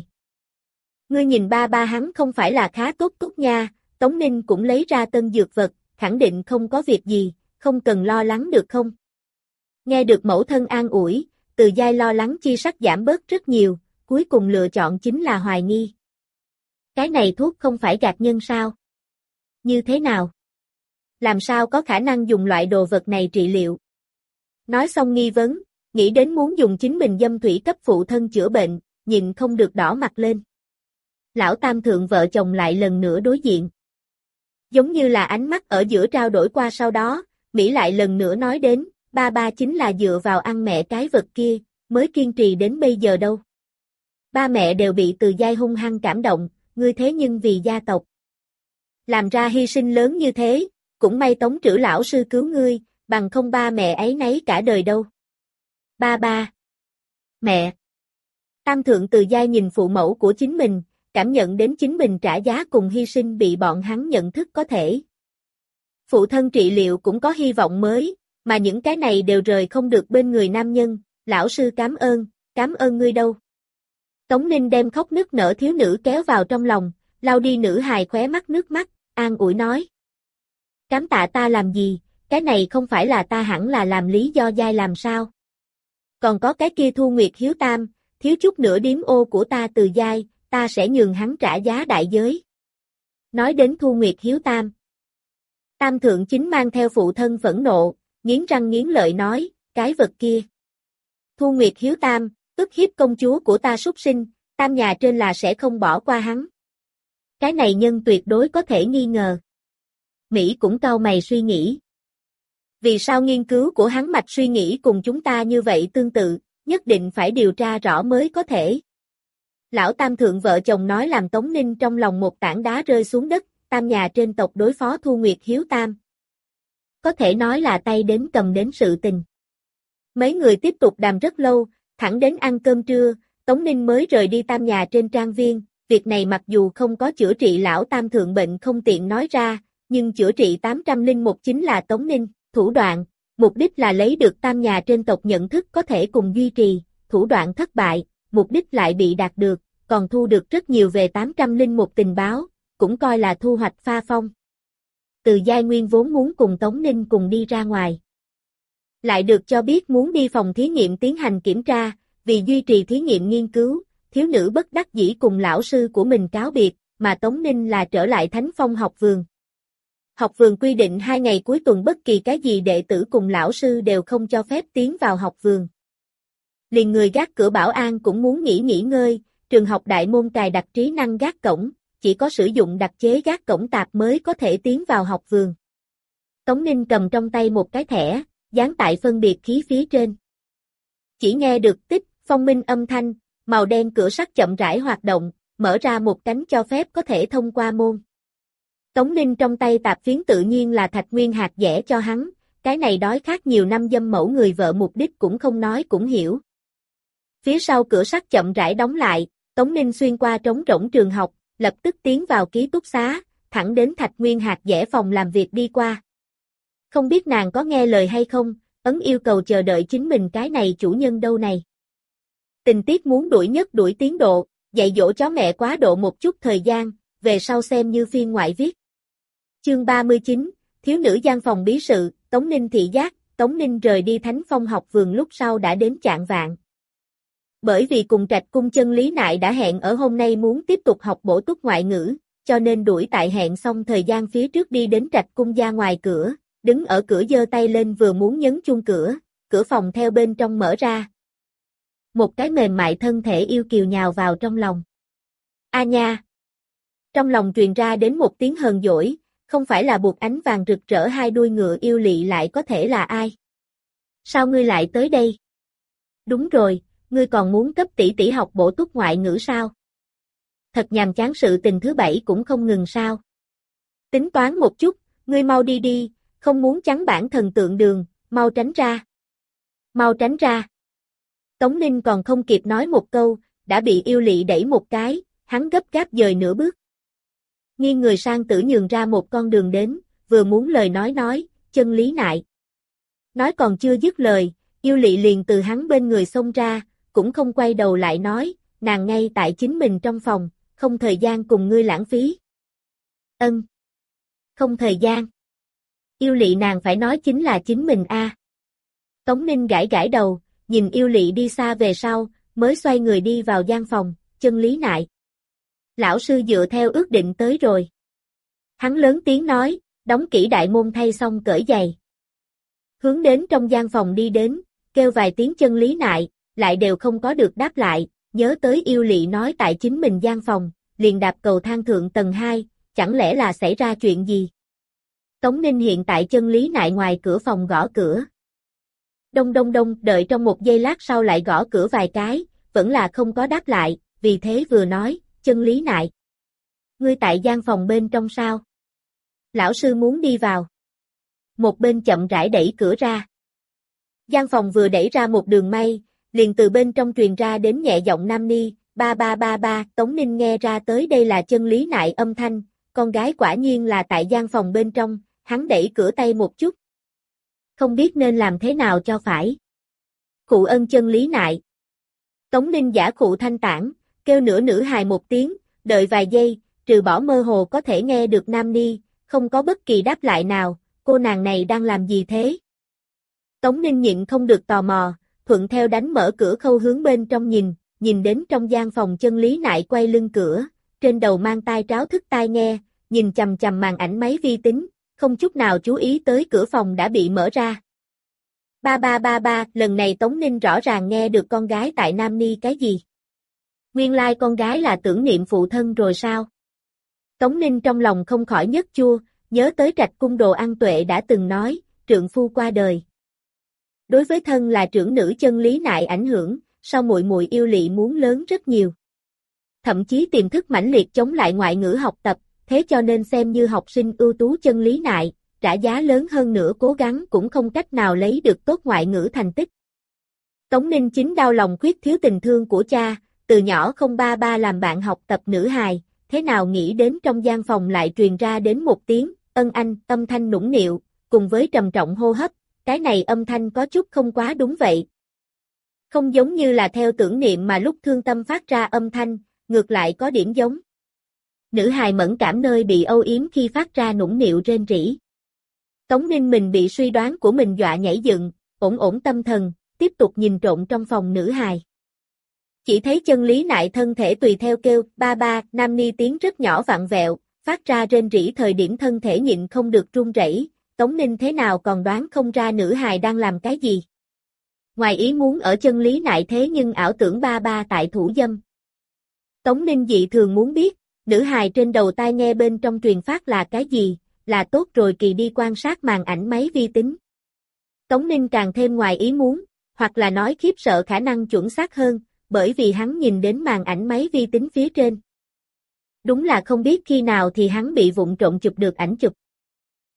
Ngươi nhìn ba ba hắn không phải là khá tốt nha, Tống Ninh cũng lấy ra tân dược vật, khẳng định không có việc gì, không cần lo lắng được không? Nghe được mẫu thân an ủi, Từ Giai lo lắng chi sắc giảm bớt rất nhiều, cuối cùng lựa chọn chính là hoài nghi. Cái này thuốc không phải gạt nhân sao? Như thế nào? Làm sao có khả năng dùng loại đồ vật này trị liệu? Nói xong nghi vấn, nghĩ đến muốn dùng chính mình dâm thủy cấp phụ thân chữa bệnh, nhịn không được đỏ mặt lên. Lão Tam Thượng vợ chồng lại lần nữa đối diện. Giống như là ánh mắt ở giữa trao đổi qua sau đó, Mỹ lại lần nữa nói đến, ba ba chính là dựa vào ăn mẹ cái vật kia, mới kiên trì đến bây giờ đâu. Ba mẹ đều bị Từ Giai hung hăng cảm động, ngươi thế nhưng vì gia tộc. Làm ra hy sinh lớn như thế, cũng may Tống Trữ lão sư cứu ngươi, bằng không ba mẹ ấy nấy cả đời đâu. Ba ba. Mẹ. Tam Thượng Từ Giai nhìn phụ mẫu của chính mình, cảm nhận đến chính mình trả giá cùng hy sinh bị bọn hắn nhận thức có thể. Phụ thân trị liệu cũng có hy vọng mới, mà những cái này đều rời không được bên người nam nhân, lão sư cảm ơn ngươi đâu. Tống Ninh đem khóc nức nở thiếu nữ kéo vào trong lòng, lau đi nữ hài khóe mắt nước mắt, an ủi nói. Cảm tạ ta làm gì, cái này không phải là ta hẳn là làm lý do Giai làm sao. Còn có cái kia Thu Nguyệt Hiếu Tam, thiếu chút nữa điếm ô của ta Từ Giai, ta sẽ nhường hắn trả giá đại giới. Nói đến Thu Nguyệt Hiếu Tam. Tam Thượng Chính mang theo phụ thân phẫn nộ, nghiến răng nghiến lợi nói, cái vật kia. Thu Nguyệt Hiếu Tam, ức hiếp công chúa của ta súc sinh, Tam nhà trên là sẽ không bỏ qua hắn. Cái này nhân tuyệt đối có thể nghi ngờ. Mỹ cũng cau mày suy nghĩ. Vì sao nghiên cứu của hắn mạch suy nghĩ cùng chúng ta như vậy tương tự, nhất định phải điều tra rõ mới có thể. Lão Tam Thượng vợ chồng nói làm Tống Ninh trong lòng một tảng đá rơi xuống đất, Tam nhà trên tộc đối phó Thu Nguyệt Hiếu Tam. Có thể nói là tay đến cầm đến sự tình. Mấy người tiếp tục đàm rất lâu, thẳng đến ăn cơm trưa, Tống Ninh mới rời đi Tam nhà trên trang viên, việc này mặc dù không có chữa trị lão Tam Thượng bệnh không tiện nói ra, nhưng chữa trị 801 chính là Tống Ninh, thủ đoạn, mục đích là lấy được Tam nhà trên tộc nhận thức có thể cùng duy trì, thủ đoạn thất bại, mục đích lại bị đạt được, còn thu được rất nhiều về 801 tình báo, cũng coi là thu hoạch pha phong. Từ Giai nguyên vốn muốn cùng Tống Ninh cùng đi ra ngoài. Lại được cho biết muốn đi phòng thí nghiệm tiến hành kiểm tra, vì duy trì thí nghiệm nghiên cứu, thiếu nữ bất đắc dĩ cùng lão sư của mình cáo biệt, mà Tống Ninh là trở lại Thánh Phong học vườn. Học vườn quy định 2 ngày cuối tuần bất kỳ cái gì đệ tử cùng lão sư đều không cho phép tiến vào học vườn. Liền người gác cửa bảo an cũng muốn nghỉ ngơi, trường học đại môn cài đặt trí năng gác cổng, chỉ có sử dụng đặc chế gác cổng tạp mới có thể tiến vào học vườn. Tống Ninh cầm trong tay một cái thẻ, dán tại phân biệt khí phía trên. Chỉ nghe được tích, phong minh âm thanh, màu đen cửa sắt chậm rãi hoạt động, mở ra một cánh cho phép có thể thông qua môn. Tống Ninh trong tay tạp phiến tự nhiên là thạch nguyên hạt vẽ cho hắn, cái này đói khát nhiều năm dâm mẫu người vợ mục đích cũng không nói cũng hiểu. Phía sau cửa sắt chậm rãi đóng lại, Tống Ninh xuyên qua trống rỗng trường học, lập tức tiến vào ký túc xá, thẳng đến Thạch Nguyên Hạc dễ phòng làm việc đi qua. Không biết nàng có nghe lời hay không, ấn yêu cầu chờ đợi chính mình cái này chủ nhân đâu này. Tình tiết muốn đuổi nhất đuổi tiến độ, dạy dỗ chó mẹ quá độ một chút thời gian, về sau xem như phiên ngoại viết. Chương 39, thiếu nữ gian phòng bí sự, Tống Ninh thị giác, Tống Ninh rời đi Thánh Phong học vườn lúc sau đã đến chạng vạng. Bởi vì cùng Trạch Cung Chân Lý Nại đã hẹn ở hôm nay muốn tiếp tục học bổ túc ngoại ngữ, cho nên đuổi tại hẹn xong thời gian phía trước đi đến Trạch Cung gia ngoài cửa, đứng ở cửa giơ tay lên vừa muốn nhấn chuông cửa, cửa phòng theo bên trong mở ra. Một cái mềm mại thân thể yêu kiều nhào vào trong lòng. A nha! Trong lòng truyền ra đến một tiếng hờn dỗi, không phải là buộc ánh vàng rực rỡ hai đuôi ngựa yêu lị lại có thể là ai? Sao ngươi lại tới đây? Đúng rồi, ngươi còn muốn cấp tỷ tỷ học bổ túc ngoại ngữ sao? Thật nhàm chán, sự tình thứ bảy cũng không ngừng sao? Tính toán một chút, ngươi mau đi đi, không muốn chắn bản thần tượng đường, mau tránh ra. Mau tránh ra. Tống Ninh còn không kịp nói một câu, đã bị yêu lị đẩy một cái, hắn gấp gáp dời nửa bước. Nghiêng người sang tử nhường ra một con đường đến, vừa muốn lời nói, Chân Lý Nại. Nói còn chưa dứt lời, yêu lị liền từ hắn bên người xông ra, cũng không quay đầu lại nói, nàng ngay tại chính mình trong phòng, không thời gian cùng ngươi lãng phí. Ân. Không thời gian. Yêu lị nàng phải nói chính là chính mình a. Tống Ninh gãi gãi đầu, nhìn yêu lị đi xa về sau, mới xoay người đi vào gian phòng, Chân Lý Nại. Lão sư dựa theo ước định tới rồi. Hắn lớn tiếng nói, đóng kỹ đại môn thay xong cởi giày. Hướng đến trong gian phòng đi đến, kêu vài tiếng Chân Lý Nại, lại đều không có được đáp lại, nhớ tới yêu lị nói tại chính mình gian phòng, liền đạp cầu thang thượng tầng 2, chẳng lẽ là xảy ra chuyện gì? Tống Ninh hiện tại Chân Lý Nại ngoài cửa phòng gõ cửa. Đông đông đông, đợi trong một giây lát sau lại gõ cửa vài cái, vẫn là không có đáp lại, vì thế vừa nói, Chân Lý Nại. Ngươi tại gian phòng bên trong sao? Lão sư muốn đi vào. Một bên chậm rãi đẩy cửa ra. Gian phòng vừa đẩy ra một đường may, liền từ bên trong truyền ra đến nhẹ giọng nam ni, ba ba ba ba, Tống Ninh nghe ra tới đây là Chân Lý Nại âm thanh, con gái quả nhiên là tại gian phòng bên trong, hắn đẩy cửa tay một chút. Không biết nên làm thế nào cho phải. Khụ ân Chân Lý Nại. Tống Ninh giả khụ thanh tản, kêu nửa nữ hài một tiếng, đợi vài giây, trừ bỏ mơ hồ có thể nghe được nam ni, không có bất kỳ đáp lại nào, cô nàng này đang làm gì thế? Tống Ninh nhịn không được tò mò, thuận theo đánh mở cửa khâu hướng bên trong nhìn đến trong gian phòng Chân Lý Nại quay lưng cửa, trên đầu mang tai tráo thức tai nghe, nhìn chằm chằm màn ảnh máy vi tính, không chút nào chú ý tới cửa phòng đã bị mở ra. Ba ba ba ba, lần này Tống Ninh rõ ràng nghe được con gái tại Nam Ni cái gì? Nguyên lai con gái là tưởng niệm phụ thân rồi sao? Tống Ninh trong lòng không khỏi nhếch chua, nhớ tới Trạch Cung Đồ Ăn Tuệ đã từng nói, trượng phu qua đời. Đối với thân là trưởng nữ Chân Lý Nại ảnh hưởng, sau muội muội yêu lị muốn lớn rất nhiều. Thậm chí tiềm thức mãnh liệt chống lại ngoại ngữ học tập, thế cho nên xem như học sinh ưu tú Chân Lý Nại, trả giá lớn hơn nữa cố gắng cũng không cách nào lấy được tốt ngoại ngữ thành tích. Tống Ninh chính đau lòng khuyết thiếu tình thương của cha, từ nhỏ không ba ba làm bạn học tập nữ hài, thế nào nghĩ đến trong gian phòng lại truyền ra đến một tiếng, ân anh, âm thanh nũng nịu, cùng với trầm trọng hô hấp, cái này âm thanh có chút không quá đúng vậy. Không giống như là theo tưởng niệm mà lúc thương tâm phát ra âm thanh, ngược lại có điểm giống. Nữ hài mẫn cảm nơi bị âu yếm khi phát ra nũng nịu rên rỉ. Tống Ninh mình bị suy đoán của mình dọa nhảy dựng, ổn tâm thần, tiếp tục nhìn trộm trong phòng nữ hài. Chỉ thấy Chân Lý Nại thân thể tùy theo kêu, ba ba, nam ni tiếng rất nhỏ vặn vẹo, phát ra rên rỉ thời điểm thân thể nhịn không được run rẩy. Tống Ninh thế nào còn đoán không ra nữ hài đang làm cái gì. Ngoài ý muốn ở Chân Lý Nại thế nhưng ảo tưởng ba ba tại thủ dâm. Tống Ninh dị thường muốn biết, nữ hài trên đầu tai nghe bên trong truyền phát là cái gì, là tốt rồi kỳ đi quan sát màn ảnh máy vi tính. Tống Ninh càng thêm ngoài ý muốn, hoặc là nói khiếp sợ khả năng chuẩn xác hơn, bởi vì hắn nhìn đến màn ảnh máy vi tính phía trên. Đúng là không biết khi nào thì hắn bị vụng trộm chụp được ảnh chụp.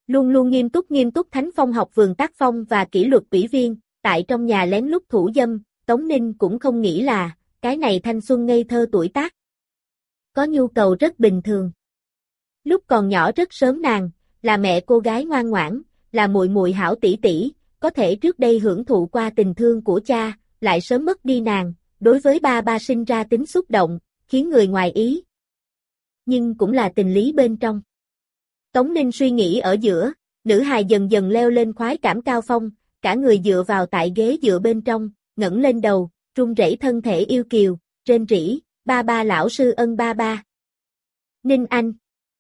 Luôn luôn nghiêm túc Thánh Phong học vườn tác phong và kỷ luật ủy viên, tại trong nhà lén lút thủ dâm, Tống Ninh cũng không nghĩ là, cái này thanh xuân ngây thơ tuổi tác. Có nhu cầu rất bình thường. Lúc còn nhỏ rất sớm nàng, là mẹ cô gái ngoan ngoãn, là muội muội hảo tỷ tỷ, có thể trước đây hưởng thụ qua tình thương của cha, lại sớm mất đi nàng, đối với ba ba sinh ra tính xúc động, khiến người ngoài ý. Nhưng cũng là tình lý bên trong. Tống Ninh suy nghĩ ở giữa, nữ hài dần dần leo lên khoái cảm cao phong, cả người dựa vào tại ghế dựa bên trong, ngẩng lên đầu, run rẩy thân thể yêu kiều, rên rỉ, ba ba lão sư ân ba ba. Ninh anh.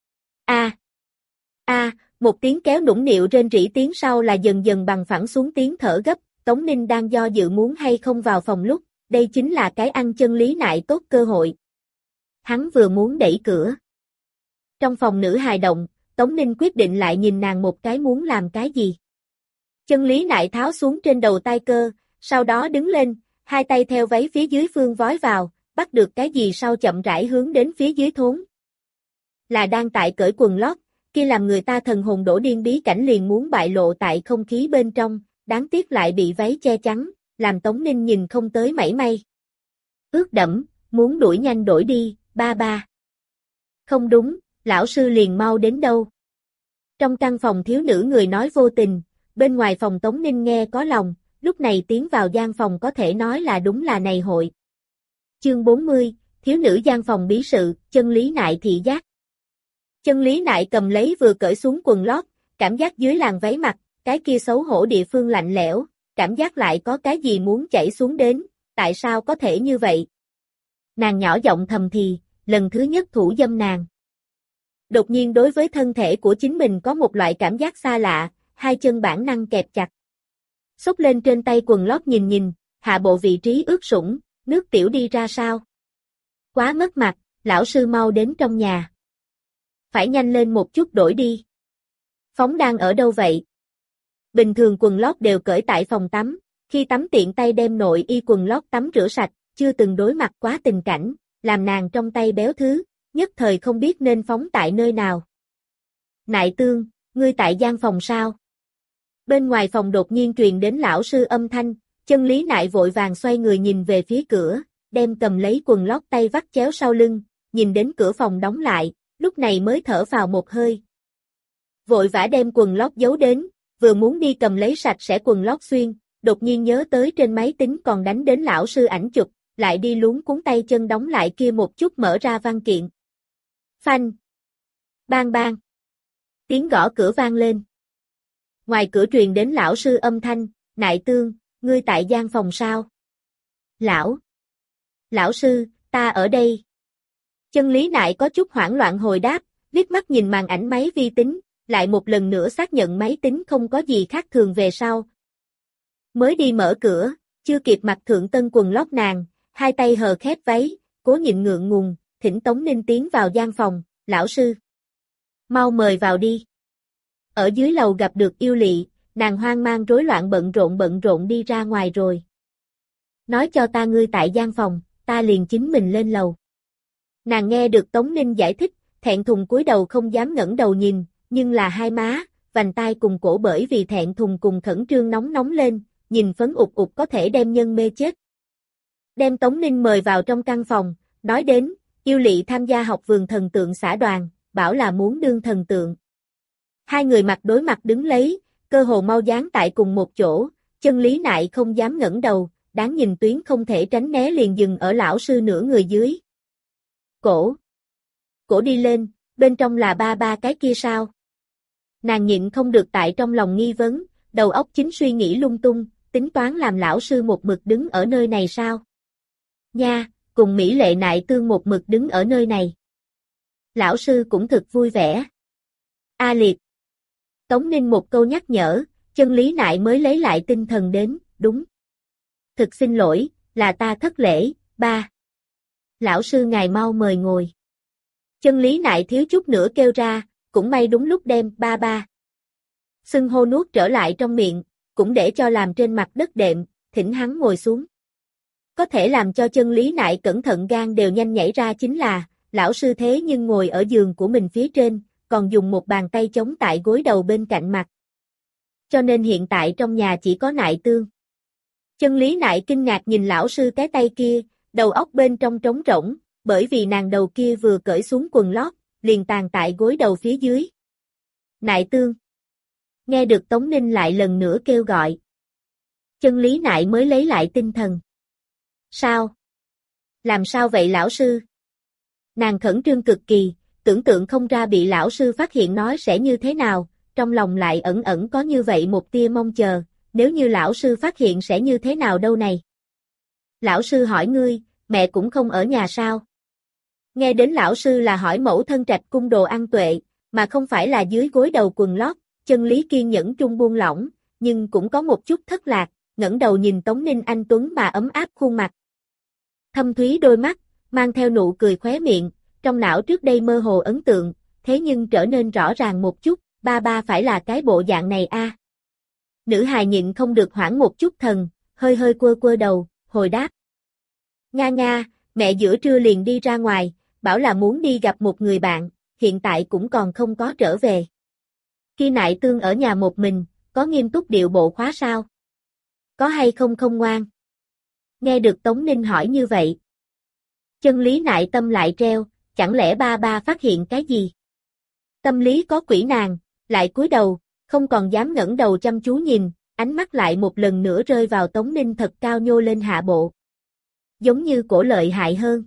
Một tiếng kéo nũng nịu rên rỉ tiếng sau là dần dần bằng phẳng xuống tiếng thở gấp, Tống Ninh đang do dự muốn hay không vào phòng lúc, đây chính là cái ăn chân Lý Nại tốt cơ hội. Hắn vừa muốn đẩy cửa. Trong phòng nữ hài động, Tống Ninh quyết định lại nhìn nàng một cái muốn làm cái gì. Chân Lý Nại tháo xuống trên đầu tai cơ, sau đó đứng lên, hai tay theo váy phía dưới phương vói vào, bắt được cái gì sau chậm rãi hướng đến phía dưới thốn. Là đang tại cởi quần lót, kia làm người ta thần hồn đổ điên bí cảnh liền muốn bại lộ tại không khí bên trong, đáng tiếc lại bị váy che chắn, làm Tống Ninh nhìn không tới mảy may. Ướt đẫm, muốn đuổi nhanh đổi đi, ba ba. Không đúng, lão sư liền mau đến đâu. Trong căn phòng thiếu nữ người nói vô tình, bên ngoài phòng Tống Ninh nghe có lòng, lúc này tiến vào gian phòng có thể nói là đúng là này hội. Chương 40, thiếu nữ gian phòng bí sự, chân Lý Nại thị giác. Chân Lý Nại cầm lấy vừa cởi xuống quần lót, cảm giác dưới làn váy mặc, cái kia xấu hổ địa phương lạnh lẽo, cảm giác lại có cái gì muốn chảy xuống đến, tại sao có thể như vậy? Nàng nhỏ giọng thầm thì, lần thứ nhất thủ dâm nàng. Đột nhiên đối với thân thể của chính mình có một loại cảm giác xa lạ, hai chân bản năng kẹp chặt. Xốc lên trên tay quần lót nhìn, hạ bộ vị trí ướt sũng, nước tiểu đi ra sao? Quá mất mặt, lão sư mau đến trong nhà. Phải nhanh lên một chút đổi đi. Phóng đang ở đâu vậy? Bình thường quần lót đều cởi tại phòng tắm, khi tắm tiện tay đem nội y quần lót tắm rửa sạch, chưa từng đối mặt quá tình cảnh, làm nàng trong tay béo thứ, nhất thời không biết nên phóng tại nơi nào. Nại Tương, ngươi tại gian phòng sao? Bên ngoài phòng đột nhiên truyền đến lão sư âm thanh, chân Lý Nại vội vàng xoay người nhìn về phía cửa, đem cầm lấy quần lót tay vắt chéo sau lưng, nhìn đến cửa phòng đóng lại, lúc này mới thở vào một hơi. Vội vã đem quần lót giấu đến, vừa muốn đi cầm lấy sạch sẽ quần lót xuyên, đột nhiên nhớ tới trên máy tính còn đánh đến lão sư ảnh chụp, lại đi luống cuốn tay chân đóng lại kia một chút mở ra văn kiện. Phanh. Bang bang. Tiếng gõ cửa vang lên. Ngoài cửa truyền đến lão sư âm thanh, Nại Tương, ngươi tại gian phòng sao? Lão sư, ta ở đây. Chân Lý Nại có chút hoảng loạn hồi đáp, liếc mắt nhìn màn ảnh máy vi tính, lại một lần nữa xác nhận máy tính không có gì khác thường về sau. Mới đi mở cửa, chưa kịp mặc thượng tân quần lót nàng, hai tay hờ khép váy, cố nhịn ngượng ngùng, thỉnh Tống Ninh tiến vào gian phòng, lão sư. Mau mời vào đi. Ở dưới lầu gặp được Yêu Lị, nàng hoang mang rối loạn bận rộn đi ra ngoài rồi. Nói cho ta ngươi tại gian phòng, ta liền chính mình lên lầu. Nàng nghe được Tống Ninh giải thích, thẹn thùng cúi đầu không dám ngẩng đầu nhìn, nhưng là hai má, vành tai cùng cổ bởi vì thẹn thùng cùng khẩn trương nóng lên, nhìn phấn ụt có thể đem nhân mê chết. Đem Tống Ninh mời vào trong căn phòng, nói đến, Yêu Lị tham gia học vườn thần tượng xã đoàn, bảo là muốn đương thần tượng. Hai người mặt đối mặt đứng lấy, cơ hồ mau dán tại cùng một chỗ, chân Lý Nại không dám ngẩng đầu, đáng nhìn tuyến không thể tránh né liền dừng ở lão sư nửa người dưới. Cổ đi lên, bên trong là ba cái kia sao? Nàng nhịn không được tại trong lòng nghi vấn, đầu óc chính suy nghĩ lung tung, tính toán làm lão sư một mực đứng ở nơi này sao? Nha, cùng Mỹ Lệ Nại Tương một mực đứng ở nơi này. Lão sư cũng thực vui vẻ. A liệt. Tống Ninh một câu nhắc nhở, chân Lý Nại mới lấy lại tinh thần đến, đúng. Thực xin lỗi, là ta thất lễ, ba. Lão sư ngài mau mời ngồi. Chân Lý Nại thiếu chút nữa kêu ra, cũng may đúng lúc đem ba. Xưng hô nuốt trở lại trong miệng, cũng để cho làm trên mặt đất đệm, thỉnh hắn ngồi xuống. Có thể làm cho chân Lý Nại cẩn thận gan đều nhanh nhảy ra chính là, lão sư thế nhưng ngồi ở giường của mình phía trên, còn dùng một bàn tay chống tại gối đầu bên cạnh mặt. Cho nên hiện tại trong nhà chỉ có Nại Tương. Chân Lý Nại kinh ngạc nhìn lão sư cái tay kia, đầu óc bên trong trống rỗng, bởi vì nàng đầu kia vừa cởi xuống quần lót, liền tàn tại gối đầu phía dưới. Nại Tương. Nghe được Tống Ninh lại lần nữa kêu gọi. Chân Lý Nại mới lấy lại tinh thần. Sao? Làm sao vậy lão sư? Nàng khẩn trương cực kỳ, tưởng tượng không ra bị lão sư phát hiện nói sẽ như thế nào, trong lòng lại ẩn ẩn có như vậy một tia mong chờ, nếu như lão sư phát hiện sẽ như thế nào đâu này. Lão sư hỏi ngươi, mẹ cũng không ở nhà sao? Nghe đến lão sư là hỏi mẫu thân Trạch Cung Đồ Ăn Tuệ, mà không phải là dưới gối đầu quần lót, Chân Lý kiên nhẫn trung buông lỏng, nhưng cũng có một chút thất lạc, ngẩng đầu nhìn Tống Ninh anh tuấn mà ấm áp khuôn mặt. Thâm thúy đôi mắt, mang theo nụ cười khóe miệng, trong não trước đây mơ hồ ấn tượng, thế nhưng trở nên rõ ràng một chút, ba phải là cái bộ dạng này a. Nữ hài nhịn không được hoảng một chút thần, hơi hơi quơ đầu, hồi đáp. Nga, mẹ giữa trưa liền đi ra ngoài, bảo là muốn đi gặp một người bạn, hiện tại cũng còn không có trở về. Khi Nại Tương ở nhà một mình, có nghiêm túc điệu bộ khóa sao? Có hay không ngoan? Nghe được Tống Ninh hỏi như vậy. Chân Lý Nại tâm lại treo, chẳng lẽ ba phát hiện cái gì? Tâm lý có quỷ nàng, lại cúi đầu, không còn dám ngẩng đầu chăm chú nhìn, ánh mắt lại một lần nữa rơi vào Tống Ninh thật cao nhô lên hạ bộ. Giống như cổ lợi hại hơn.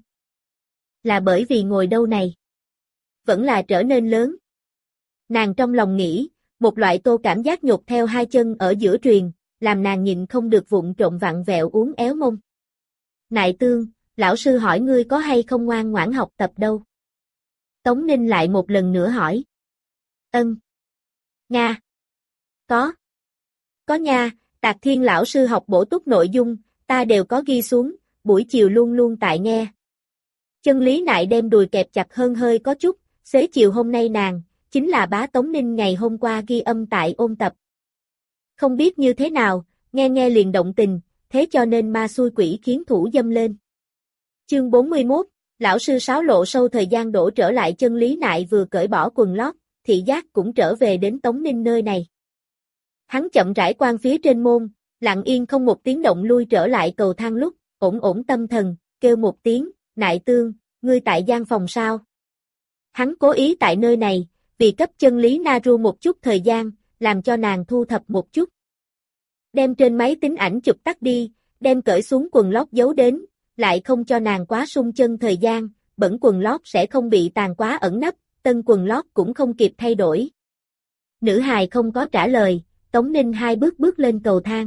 Là bởi vì ngồi đâu này? Vẫn là trở nên lớn. Nàng trong lòng nghĩ, một loại tô cảm giác nhột theo hai chân ở giữa truyền, làm nàng nhịn không được vụng trộm vặn vẹo uốn éo mông. Nại Tương, lão sư hỏi ngươi có hay không ngoan ngoãn học tập đâu? Tống Ninh lại một lần nữa hỏi. Ân. Nga. Có. Có nha, Tạc Thiên lão sư học bổ túc nội dung, ta đều có ghi xuống, buổi chiều luôn luôn tại nghe. Chân Lý Nại đem đùi kẹp chặt hơn hơi có chút, xế chiều hôm nay nàng, chính là bá Tống Ninh ngày hôm qua ghi âm tại ôn tập. Không biết như thế nào, nghe liền động tình, thế cho nên ma xui quỷ khiến thủ dâm lên. Chương 41, lão sư sáo lộ sâu thời gian đổ trở lại. Chân Lý Nại vừa cởi bỏ quần lót, thị giác cũng trở về đến Tống Ninh nơi này. Hắn chậm rãi quan phía trên môn, lặng yên không một tiếng động lui trở lại cầu thang lúc, ổn tâm thần, kêu một tiếng, Nại Tương, ngươi tại gian phòng sao? Hắn cố ý tại nơi này, vì cấp Chân Lý Naru một chút thời gian, làm cho nàng thu thập một chút. Đem trên máy tính ảnh chụp tắt đi, đem cởi xuống quần lót giấu đến, lại không cho nàng quá sung chân thời gian, bẩn quần lót sẽ không bị tàn quá ẩn nấp, tân quần lót cũng không kịp thay đổi. Nữ hài không có trả lời, Tống Ninh hai bước lên cầu thang.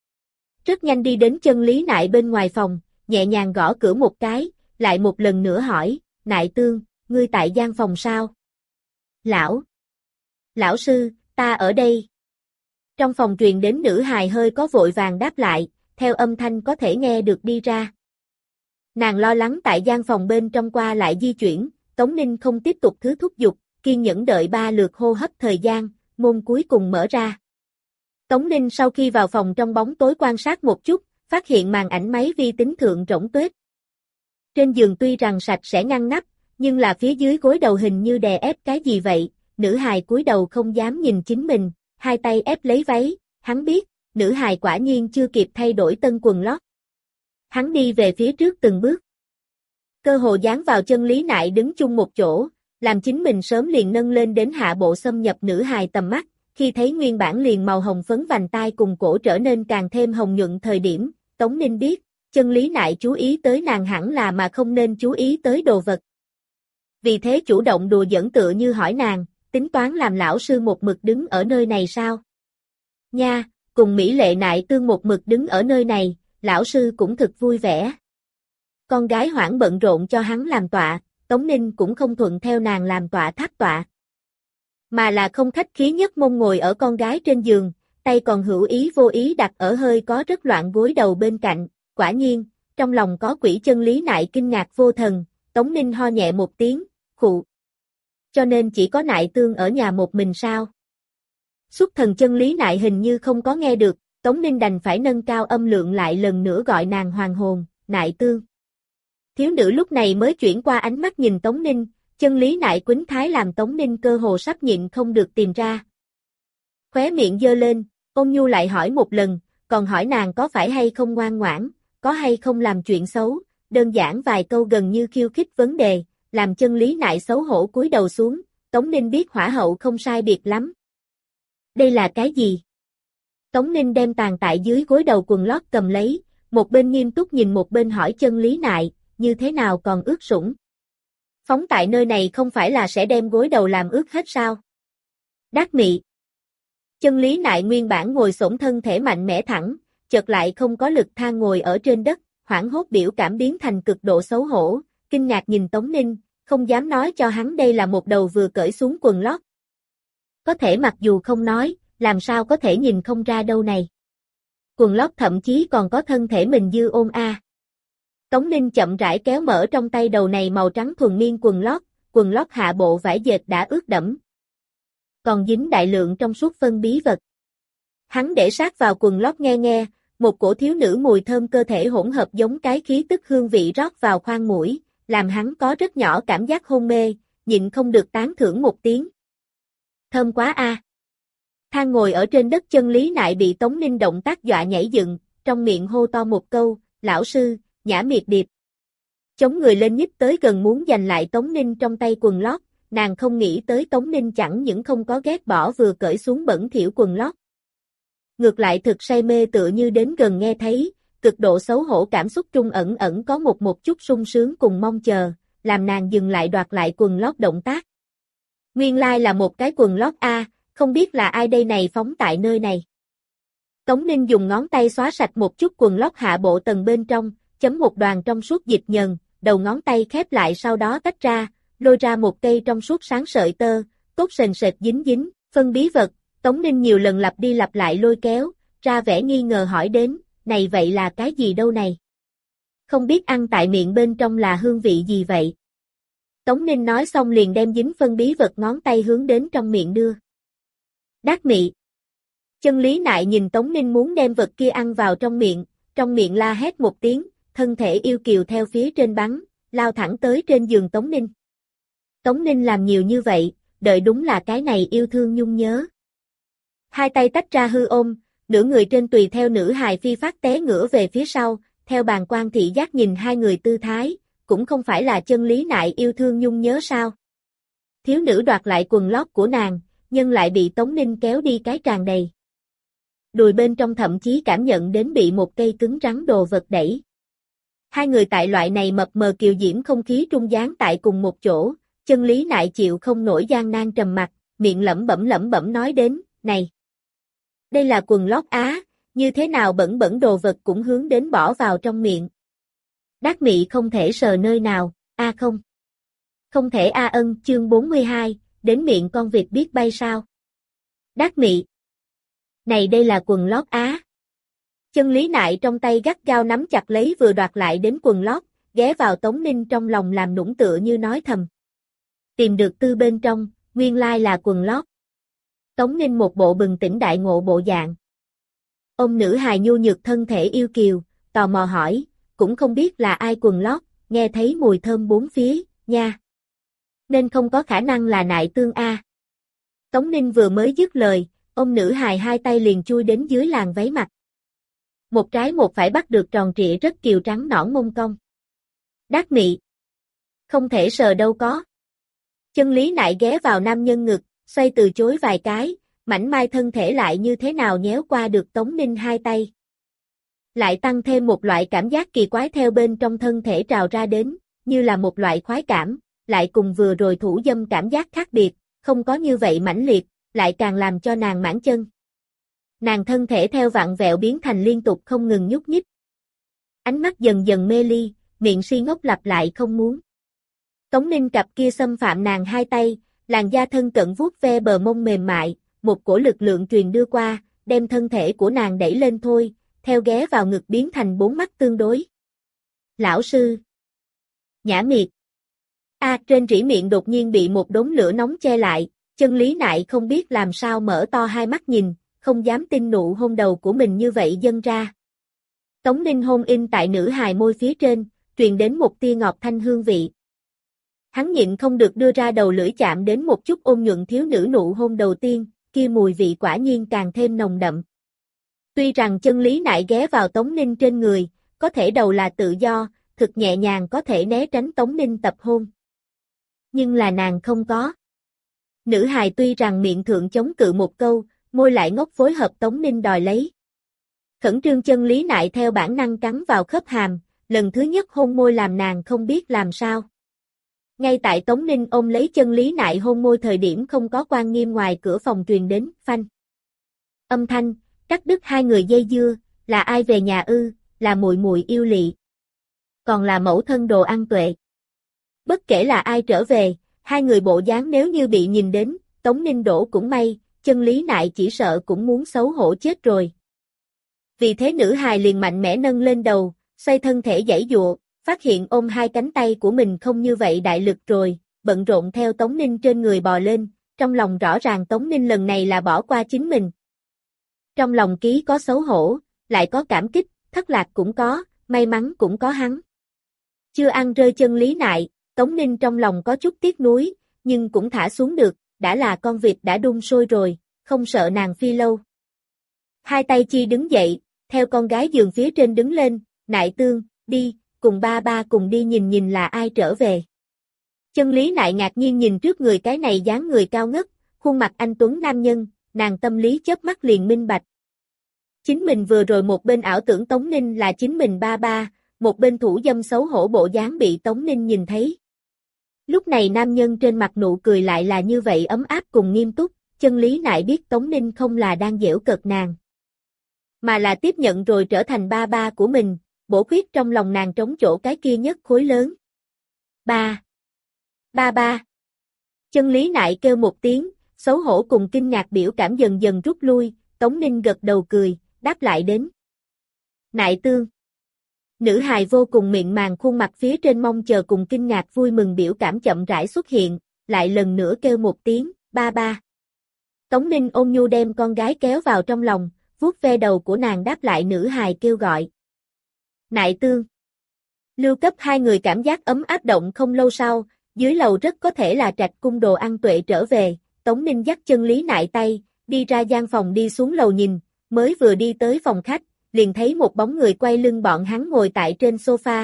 Rất nhanh đi đến Chân Lý Nại bên ngoài phòng, nhẹ nhàng gõ cửa một cái, lại một lần nữa hỏi, Nại Tương, ngươi tại gian phòng sao? Lão sư, ta ở đây. Trong phòng truyền đến nữ hài hơi có vội vàng đáp lại, theo âm thanh có thể nghe được đi ra. Nàng lo lắng tại gian phòng bên trong qua lại di chuyển, Tống Ninh không tiếp tục thứ thúc giục, kiên nhẫn đợi 3 lượt hô hấp thời gian, môn cuối cùng mở ra. Tống Ninh sau khi vào phòng trong bóng tối quan sát một chút, phát hiện màn ảnh máy vi tính thượng rỗng tuếch. Trên giường tuy rằng sạch sẽ ngăn nắp, nhưng là phía dưới gối đầu hình như đè ép cái gì vậy, nữ hài cúi đầu không dám nhìn chính mình, hai tay ép lấy váy, hắn biết, nữ hài quả nhiên chưa kịp thay đổi tân quần lót. Hắn đi về phía trước từng bước. Cơ hồ dán vào Chân Lý Nại đứng chung một chỗ, làm chính mình sớm liền nâng lên đến hạ bộ xâm nhập nữ hài tầm mắt, khi thấy nguyên bản liền màu hồng phấn vành tai cùng cổ trở nên càng thêm hồng nhuận thời điểm, Tống Ninh biết, Chân Lý Nại chú ý tới nàng hẳn là mà không nên chú ý tới đồ vật. Vì thế chủ động đùa giỡn tựa như hỏi nàng, tính toán làm lão sư một mực đứng ở nơi này sao? Nha, cùng Mỹ Lệ Nại Tương một mực đứng ở nơi này, lão sư cũng thực vui vẻ. Con gái hoảng bận rộn cho hắn làm tọa, Tống Ninh cũng không thuận theo nàng làm tọa tháp tọa. Mà là không khách khí nhất mông ngồi ở con gái trên giường, tay còn hữu ý vô ý đặt ở hơi có rất loạn gối đầu bên cạnh, quả nhiên, trong lòng có quỷ. Chân Lý Nại kinh ngạc vô thần, Tống Ninh ho nhẹ một tiếng, khụ. Cho nên chỉ có Nại Tương ở nhà một mình sao? Xuất thần Chân Lý Nại hình như không có nghe được, Tống Ninh đành phải nâng cao âm lượng lại lần nữa gọi nàng hoàn hồn, Nại Tương. Thiếu nữ lúc này mới chuyển qua ánh mắt nhìn Tống Ninh, Chân lý nại quýnh thái làm Tống Ninh cơ hồ sắp nhịn không được tìm ra. Khóe miệng giơ lên, ôn nhu lại hỏi một lần, còn hỏi nàng có phải hay không ngoan ngoãn, có hay không làm chuyện xấu, đơn giản vài câu gần như khiêu khích vấn đề, làm chân lý nại xấu hổ cúi đầu xuống, Tống Ninh biết hỏa hậu không sai biệt lắm. Đây là cái gì? Tống Ninh đem tàn tại dưới gối đầu quần lót cầm lấy, một bên nghiêm túc nhìn một bên hỏi chân lý nại, như thế nào còn ướt sũng? Phóng tại nơi này không phải là sẽ đem gối đầu làm ướt hết sao? Đát mị. Chân lý nại nguyên bản ngồi xổm thân thể mạnh mẽ thẳng, chợt lại không có lực thang ngồi ở trên đất, hoảng hốt biểu cảm biến thành cực độ xấu hổ, kinh ngạc nhìn Tống Ninh, không dám nói cho hắn đây là một đầu vừa cởi xuống quần lót. Có thể mặc dù không nói, làm sao có thể nhìn không ra đâu này. Quần lót thậm chí còn có thân thể mình dư ôm a. Tống Ninh chậm rãi kéo mở trong tay đầu này màu trắng thuần miên quần lót hạ bộ vải dệt đã ướt đẫm. Còn dính đại lượng trong suốt phân bí vật. Hắn để sát vào quần lót nghe nghe, một cổ thiếu nữ mùi thơm cơ thể hỗn hợp giống cái khí tức hương vị rót vào khoang mũi, làm hắn có rất nhỏ cảm giác hôn mê, nhịn không được tán thưởng một tiếng. Thơm quá a. Thang ngồi ở trên đất chân lý nại bị Tống Ninh động tác dọa nhảy dựng, trong miệng hô to một câu, lão sư, nhã miệt điệp. Chống người lên nhích tới gần muốn giành lại Tống Ninh trong tay quần lót, nàng không nghĩ tới Tống Ninh chẳng những không có ghét bỏ vừa cởi xuống bẩn thỉu quần lót. Ngược lại thực say mê tựa như đến gần nghe thấy, cực độ xấu hổ cảm xúc trung ẩn có một chút sung sướng cùng mong chờ, làm nàng dừng lại đoạt lại quần lót động tác. Nguyên lai là một cái quần lót a, không biết là ai đây này phóng tại nơi này. Tống Ninh dùng ngón tay xóa sạch một chút quần lót hạ bộ tầng bên trong, chấm một đoàn trong suốt dịch nhờn, đầu ngón tay khép lại sau đó tách ra, lôi ra một cây trong suốt sáng sợi tơ, cốt sền sệt dính, phân bí vật, Tống Ninh nhiều lần lặp đi lặp lại lôi kéo, ra vẻ nghi ngờ hỏi đến, này vậy là cái gì đâu này? Không biết ăn tại miệng bên trong là hương vị gì vậy? Tống Ninh nói xong liền đem dính phân bí vật ngón tay hướng đến trong miệng đưa. Đát mị. Chân lý nại nhìn Tống Ninh muốn đem vật kia ăn vào trong miệng la hét một tiếng, thân thể yêu kiều theo phía trên bắn, lao thẳng tới trên giường Tống Ninh. Tống Ninh làm nhiều như vậy, đợi đúng là cái này yêu thương nhung nhớ. Hai tay tách ra hư ôm, nửa người trên tùy theo nữ hài phi phát té ngửa về phía sau, theo bàn quan thị giác nhìn hai người tư thái, cũng không phải là chân lý nại yêu thương nhung nhớ sao. Thiếu nữ đoạt lại quần lót của nàng, nhưng lại bị Tống Ninh kéo đi cái tràn đầy. Đùi bên trong thậm chí cảm nhận đến bị một cây cứng rắn đồ vật đẩy. Hai người tại loại này mập mờ kiều diễm không khí trung dáng tại cùng một chỗ, chân lý nại chịu không nổi gian nan trầm mặt, miệng lẩm bẩm nói đến, này. Đây là quần lót á, như thế nào bẩn đồ vật cũng hướng đến bỏ vào trong miệng. Đát mị không thể sờ nơi nào, a không. Không thể a ân chương 42, đến miệng con vịt biết bay sao. Đát mị. Này đây là quần lót á. Chân lý nại trong tay gắt gao nắm chặt lấy vừa đoạt lại đến quần lót, ghé vào Tống Ninh trong lòng làm nũng tựa như nói thầm. Tìm được tư bên trong, nguyên lai là quần lót. Tống Ninh một bộ bừng tỉnh đại ngộ bộ dạng. Ông nữ hài nhu nhược thân thể yêu kiều, tò mò hỏi, cũng không biết là ai quần lót, nghe thấy mùi thơm bốn phía, nha. Nên không có khả năng là nại tương a. Tống Ninh vừa mới dứt lời, ông nữ hài hai tay liền chui đến dưới làn váy mặt. Một trái một phải bắt được tròn trịa rất kiều trắng nõn mông cong. Đát mị. Không thể sờ đâu có. Chân lý nại ghé vào nam nhân ngực, xoay từ chối vài cái, mảnh mai thân thể lại như thế nào nhéo qua được Tống Ninh hai tay. Lại tăng thêm một loại cảm giác kỳ quái theo bên trong thân thể trào ra đến, như là một loại khoái cảm, lại cùng vừa rồi thủ dâm cảm giác khác biệt, không có như vậy mãnh liệt, lại càng làm cho nàng mãn chân. Nàng thân thể theo vặn vẹo biến thành liên tục không ngừng nhúc nhích. Ánh mắt dần dần mê ly, miệng si ngốc lặp lại không muốn. Tống Ninh cặp kia xâm phạm nàng hai tay, làn da thân cận vuốt ve bờ mông mềm mại, một cổ lực lượng truyền đưa qua, đem thân thể của nàng đẩy lên thôi, theo ghé vào ngực biến thành bốn mắt tương đối. Lão sư. Nhã miệt. Trên rỉ miệng đột nhiên bị một đống lửa nóng che lại, chân lý nại không biết làm sao mở to hai mắt nhìn, không dám tin nụ hôn đầu của mình như vậy dâng ra. Tống Ninh hôn in tại nữ hài môi phía trên, truyền đến một tia ngọt thanh hương vị. Hắn nhịn không được đưa ra đầu lưỡi chạm đến một chút ôn nhuận thiếu nữ nụ hôn đầu tiên, kia mùi vị quả nhiên càng thêm nồng đậm. Tuy rằng chân lý nại ghé vào Tống Ninh trên người, có thể đầu là tự do, thực nhẹ nhàng có thể né tránh Tống Ninh tập hôn. Nhưng là nàng không có. Nữ hài tuy rằng miệng thượng chống cự một câu, môi lại ngốc phối hợp Tống Ninh đòi lấy. Khẩn trương chân lý nại theo bản năng cắn vào khớp hàm, lần thứ nhất hôn môi làm nàng không biết làm sao. Ngay tại Tống Ninh ôm lấy chân lý nại hôn môi thời điểm không có quan nghiêm ngoài cửa phòng truyền đến, phanh. Âm thanh, cắt đứt hai người dây dưa, là ai về nhà ư, là muội muội yêu Lị. Còn là mẫu thân Đồ An Tuệ. Bất kể là ai trở về, hai người bộ dáng nếu như bị nhìn đến, Tống Ninh đổ cũng may, chân lý nại chỉ sợ cũng muốn xấu hổ chết rồi. Vì thế nữ hài liền mạnh mẽ nâng lên đầu, xoay thân thể giãy giụa, phát hiện ôm hai cánh tay của mình không như vậy đại lực rồi, bận rộn theo Tống Ninh trên người bò lên, trong lòng rõ ràng Tống Ninh lần này là bỏ qua chính mình. Trong lòng ký có xấu hổ, lại có cảm kích, thất lạc cũng có, may mắn cũng có hắn. Chưa ăn rơi chân lý nại, Tống Ninh trong lòng có chút tiếc nuối, nhưng cũng thả xuống được, đã là con vịt đã đun sôi rồi, không sợ nàng phi lâu. Hai tay chi đứng dậy, theo con gái giường phía trên đứng lên, nại tương, đi, cùng ba ba cùng đi nhìn nhìn là ai trở về. Chân lý nại ngạc nhiên nhìn trước người cái này dáng người cao ngất, khuôn mặt anh tuấn nam nhân, nàng tâm lý chớp mắt liền minh bạch. Chính mình vừa rồi một bên ảo tưởng Tống Ninh là chính mình ba ba, một bên thủ dâm xấu hổ bộ dáng bị Tống Ninh nhìn thấy. Lúc này nam nhân trên mặt nụ cười lại là như vậy ấm áp cùng nghiêm túc, chân lý nại biết Tống Ninh không là đang giễu cợt nàng, mà là tiếp nhận rồi trở thành ba ba của mình, bổ khuyết trong lòng nàng trống chỗ cái kia nhất khối lớn. Ba. Ba ba. Chân lý nại kêu một tiếng, xấu hổ cùng kinh ngạc biểu cảm dần dần rút lui, Tống Ninh gật đầu cười, đáp lại đến. Nại tương. Nữ hài vô cùng mịn màng khuôn mặt phía trên mong chờ cùng kinh ngạc vui mừng biểu cảm chậm rãi xuất hiện, lại lần nữa kêu một tiếng, ba ba. Tống Ninh ôn nhu đem con gái kéo vào trong lòng, vuốt ve đầu của nàng đáp lại nữ hài kêu gọi. Nại tương. Lưu cấp hai người cảm giác ấm áp động không lâu sau, dưới lầu rất có thể là Trạch Cung Đồ An Tuệ trở về, Tống Ninh dắt chân lý nại tay, đi ra gian phòng đi xuống lầu nhìn, mới vừa đi tới phòng khách, liền thấy một bóng người quay lưng bọn hắn ngồi tại trên sofa.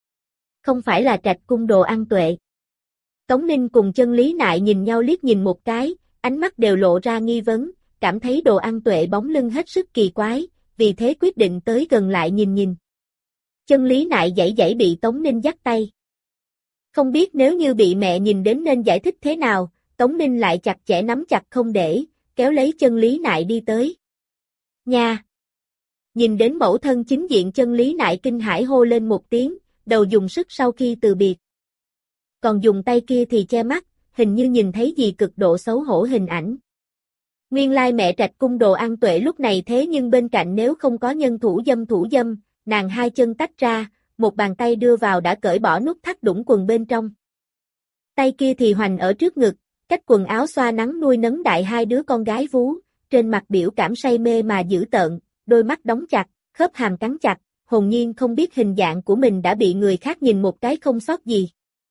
Không phải là Trạch Cung Đồ An Tuệ. Tống Ninh cùng chân lý nại nhìn nhau liếc nhìn một cái, ánh mắt đều lộ ra nghi vấn, cảm thấy Đồ An Tuệ bóng lưng hết sức kỳ quái, vì thế quyết định tới gần lại nhìn nhìn. Chân lý nại giãy giãy bị Tống Ninh dắt tay. Không biết nếu như bị mẹ nhìn đến nên giải thích thế nào, Tống Ninh lại chặt chẽ nắm chặt không để, kéo lấy chân lý nại đi tới. Nha! Nhìn đến mẫu thân chính diện chân lý nại kinh hãi hô lên một tiếng, đầu dùng sức sau khi từ biệt. Còn dùng tay kia thì che mắt, hình như nhìn thấy gì cực độ xấu hổ hình ảnh. Nguyên lai mẹ Trạch Cung Đồ An Tuệ lúc này thế nhưng bên cạnh nếu không có nhân thủ dâm, nàng hai chân tách ra, một bàn tay đưa vào đã cởi bỏ nút thắt đũng quần bên trong. Tay kia thì hoành ở trước ngực, cách quần áo xoa nắng nuôi nấng đại hai đứa con gái vú, trên mặt biểu cảm say mê mà dữ tợn, đôi mắt đóng chặt, khớp hàm cắn chặt, hồn nhiên không biết hình dạng của mình đã bị người khác nhìn một cái không sót gì.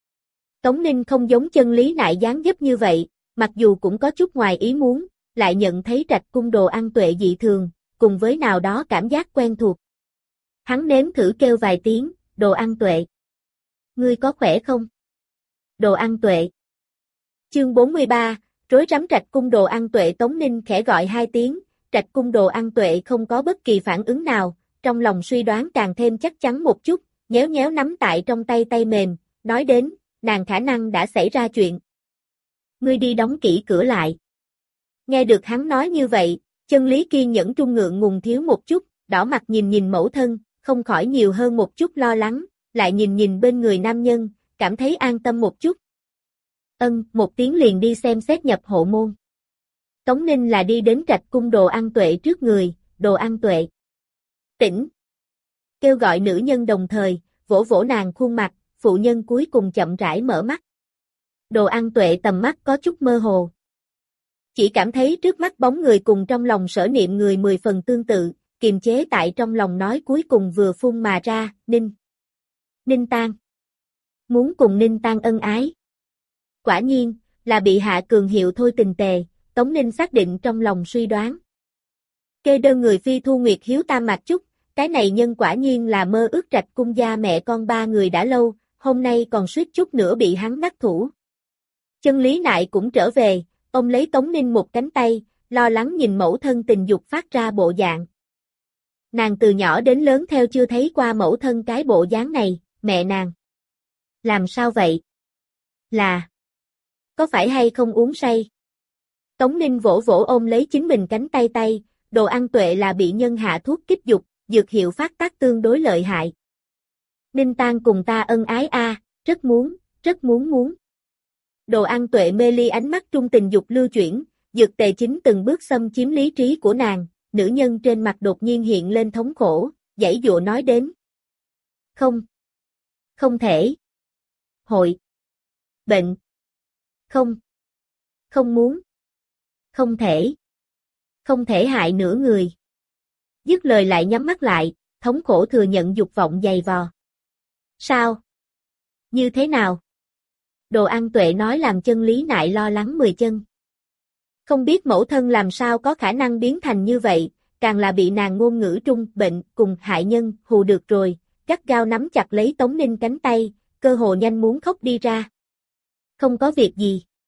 Tống Ninh không giống chân lý nại dáng dấp như vậy, mặc dù cũng có chút ngoài ý muốn, lại nhận thấy Trạch Cung Đồ An Tuệ dị thường, cùng với nào đó cảm giác quen thuộc. Hắn nếm thử kêu vài tiếng, Đồ An Tuệ. Ngươi có khỏe không? Đồ An Tuệ. Chương 43, rối rắm Trạch Cung Đồ An Tuệ. Tống Ninh khẽ gọi hai tiếng, Trạch Cung Đồ An Tuệ không có bất kỳ phản ứng nào, trong lòng suy đoán càng thêm chắc chắn một chút, nhéo nhéo nắm tại trong tay tay mềm, nói đến, nàng khả năng đã xảy ra chuyện. Ngươi đi đóng kỹ cửa lại. Nghe được hắn nói như vậy, chân lý kiên nhẫn trung ngượng ngùng thiếu một chút, đỏ mặt nhìn nhìn mẫu thân, không khỏi nhiều hơn một chút lo lắng, lại nhìn nhìn bên người nam nhân, cảm thấy an tâm một chút. Một tiếng liền đi xem xét nhập hộ môn. Tống Ninh là đi đến Trạch Cung Đồ An Tuệ trước người, Đồ An Tuệ. Tỉnh. Kêu gọi nữ nhân đồng thời, vỗ vỗ nàng khuôn mặt, phụ nhân cuối cùng chậm rãi mở mắt. Đồ An Tuệ tầm mắt có chút mơ hồ. Chỉ cảm thấy trước mắt bóng người cùng trong lòng sở niệm người 10 phần tương tự, kiềm chế tại trong lòng nói cuối cùng vừa phun mà ra, Ninh. Ninh Tang. Muốn cùng Ninh Tang ân ái. Quả nhiên, là bị hạ cường hiệu thôi tình tề, Tống Ninh xác định trong lòng suy đoán. Kê đơn người phi thu nguyệt hiếu tam mạc chúc, cái này nhân quả nhiên là mơ ước Trạch cung gia mẹ con ba người đã lâu, hôm nay còn suýt chút nữa bị hắn đắc thủ. Chân Lý Nại cũng trở về, ông lấy Tống Ninh một cánh tay, lo lắng nhìn mẫu thân tình dục phát ra bộ dạng. Nàng từ nhỏ đến lớn theo chưa thấy qua mẫu thân cái bộ dáng này, mẹ nàng. Làm sao vậy? Là. Có phải hay không uống say? Tống Ninh vỗ vỗ ôm lấy chính mình cánh tay tay, Đồ An Tuệ là bị nhân hạ thuốc kích dục, dược hiệu phát tác tương đối lợi hại. Ninh Tang cùng ta ân ái a, rất muốn. Đồ An Tuệ mê ly ánh mắt trung tình dục lưu chuyển, dược tề chính từng bước xâm chiếm lý trí của nàng, nữ nhân trên mặt đột nhiên hiện lên thống khổ, giãy giụa nói đến. Không thể. Hội. Bệnh. Không muốn. Không thể hại nửa người. Dứt lời lại nhắm mắt lại, thống khổ thừa nhận dục vọng dày vò. Sao? Như thế nào? Đồ An Tuệ nói làm Chân Lý Nại lo lắng 10 chân. Không biết mẫu thân làm sao có khả năng biến thành như vậy, càng là bị nàng ngôn ngữ trung bệnh cùng hại nhân hù được rồi, gắt gao nắm chặt lấy Tống Ninh cánh tay, cơ hồ nhanh muốn khóc đi ra. Không có việc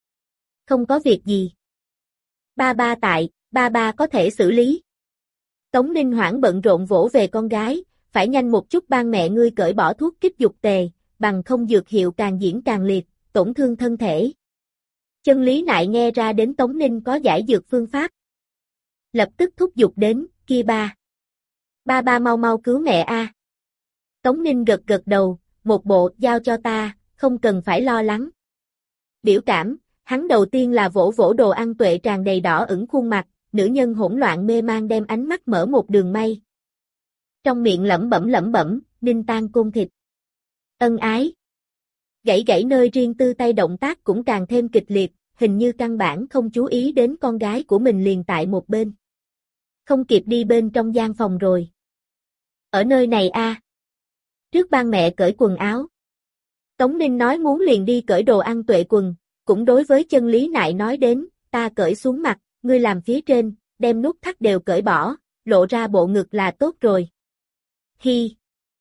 gì. Ba tại, ba có thể xử lý. Tống Ninh hoảng bận rộn vỗ về con gái, phải nhanh một chút ban mẹ ngươi cởi bỏ thuốc kích dục tề, bằng không dược hiệu càng diễn càng liệt, tổn thương thân thể. Chân Lý Nại nghe ra đến Tống Ninh có giải dược phương pháp. Lập tức thúc giục đến, kia ba. Ba mau cứu mẹ a. Tống Ninh gật đầu, một bộ giao cho ta, không cần phải lo lắng. Biểu cảm, hắn đầu tiên là vỗ vỗ Đồ An Tuệ tràn đầy đỏ ửng khuôn mặt, nữ nhân hỗn loạn mê mang đem ánh mắt mở một đường may. Trong miệng lẩm bẩm, Ninh Tang côn thịt. Ân ái. Gãy nơi riêng tư tay động tác cũng càng thêm kịch liệt, hình như căn bản không chú ý đến con gái của mình liền tại một bên. Không kịp đi bên trong gian phòng rồi. Ở nơi này a. Trước ban mẹ cởi quần áo. Tống Ninh nói muốn liền đi cởi Đồ An Tuệ quần, cũng đối với Chân Lý Nại nói đến, ta cởi xuống mặt, ngươi làm phía trên, đem nút thắt đều cởi bỏ, lộ ra bộ ngực là tốt rồi. Hi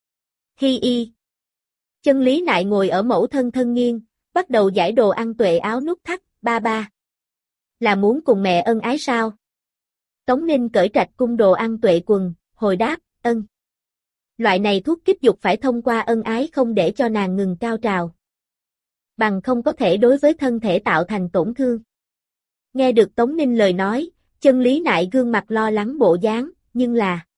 y. Chân Lý Nại ngồi ở mẫu thân thân nghiêng, bắt đầu giải Đồ An Tuệ áo nút thắt, ba. Là muốn cùng mẹ ân ái sao? Tống Ninh cởi Trạch cung Đồ An Tuệ quần, hồi đáp, ân. Loại này thuốc kích dục phải thông qua ân ái không để cho nàng ngừng cao trào. Bằng không có thể đối với thân thể tạo thành tổn thương. Nghe được Tống Ninh lời nói, Chân Lý Nại gương mặt lo lắng bộ dáng, nhưng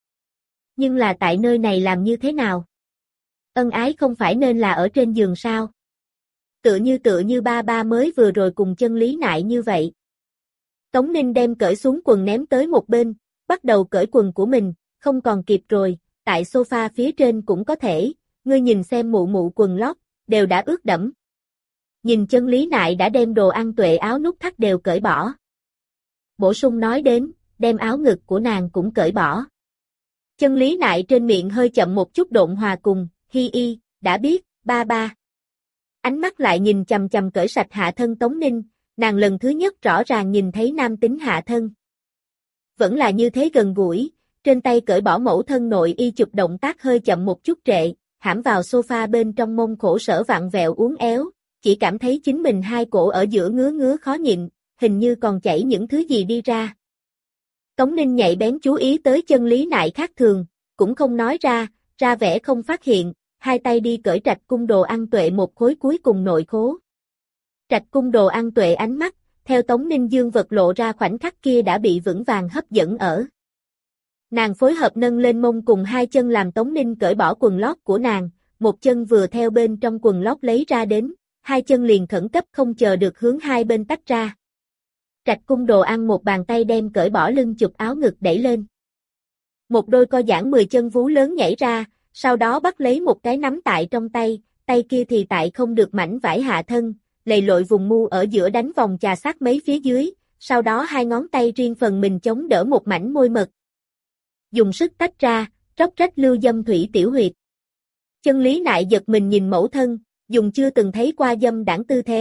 là tại nơi này làm như thế nào? Ân ái không phải nên là ở trên giường sao? Tựa như ba mới vừa rồi cùng Chân Lý Nại như vậy. Tống Ninh đem cởi xuống quần ném tới một bên, bắt đầu cởi quần của mình, không còn kịp rồi, tại sofa phía trên cũng có thể, ngươi nhìn xem mụ quần lót, đều đã ướt đẫm. Nhìn Chân Lý Nại đã đem Đồ An Tuệ áo nút thắt đều cởi bỏ. Bổ sung nói đến, đem áo ngực của nàng cũng cởi bỏ. Chân Lý Nại trên miệng hơi chậm một chút độn hòa cùng, hi y, đã biết, ba. Ánh mắt lại nhìn chằm chằm cởi sạch hạ thân Tống Ninh, nàng lần thứ nhất rõ ràng nhìn thấy nam tính hạ thân. Vẫn là như thế gần gũi, trên tay cởi bỏ mẫu thân nội y chụp động tác hơi chậm một chút trệ, hãm vào sofa bên trong mông khổ sở vặn vẹo uốn éo, chỉ cảm thấy chính mình hai cổ ở giữa ngứa khó nhịn, hình như còn chảy những thứ gì đi ra. Tống Ninh nhạy bén chú ý tới Chân Lý Nại khác thường, cũng không nói ra vẻ không phát hiện, hai tay đi cởi Trạch cung Đồ An Tuệ một khối cuối cùng nội khố. Trạch cung Đồ An Tuệ ánh mắt, theo Tống Ninh dương vật lộ ra khoảnh khắc kia đã bị vững vàng hấp dẫn ở. Nàng phối hợp nâng lên mông cùng hai chân làm Tống Ninh cởi bỏ quần lót của nàng, một chân vừa theo bên trong quần lót lấy ra đến, hai chân liền khẩn cấp không chờ được hướng hai bên tách ra. Trạch cung Đồ An một bàn tay đem cởi bỏ lưng chụp áo ngực đẩy lên. Một đôi co giãn 10 chân vú lớn nhảy ra, sau đó bắt lấy một cái nắm tại trong tay, tay kia thì tại không được mảnh vải hạ thân, lầy lội vùng mu ở giữa đánh vòng chà sát mấy phía dưới, sau đó hai ngón tay riêng phần mình chống đỡ một mảnh môi mật. Dùng sức tách ra, róc rách lưu dâm thủy tiểu huyệt. Chân Lý Nại giật mình nhìn mẫu thân, dùng chưa từng thấy qua dâm đãng tư thế,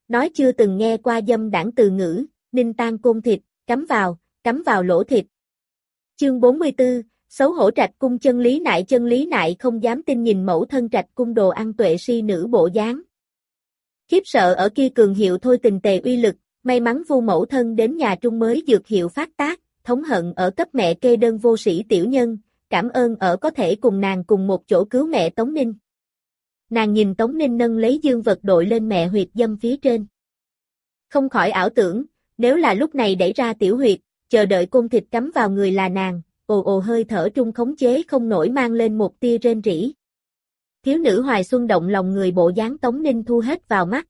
nói chưa từng nghe qua dâm đảng từ ngữ, ninh tan côn thịt, cắm vào lỗ thịt. Chương 44, xấu hổ Trạch Cung. Chân Lý Nại không dám tin nhìn mẫu thân Trạch Cung Đồ Ăn Tuệ si nữ bộ dáng. Khiếp sợ ở kia cường hiệu thôi tình tề uy lực, may mắn Vu mẫu thân đến nhà Trung mới dược hiệu phát tác, thống hận ở cấp mẹ kê đơn vô sĩ tiểu nhân, cảm ơn ở có thể cùng nàng cùng một chỗ cứu mẹ Tống Ninh. Nàng nhìn Tống Ninh nâng lấy dương vật đội lên mẹ huyệt dâm phía trên. Không khỏi ảo tưởng, nếu là lúc này đẩy ra tiểu huyệt, chờ đợi côn thịt cắm vào người là nàng, ồ hơi thở trung khống chế không nổi mang lên một tia rên rỉ. Thiếu nữ hoài xuân động lòng người bộ dáng Tống Ninh thu hết vào mắt.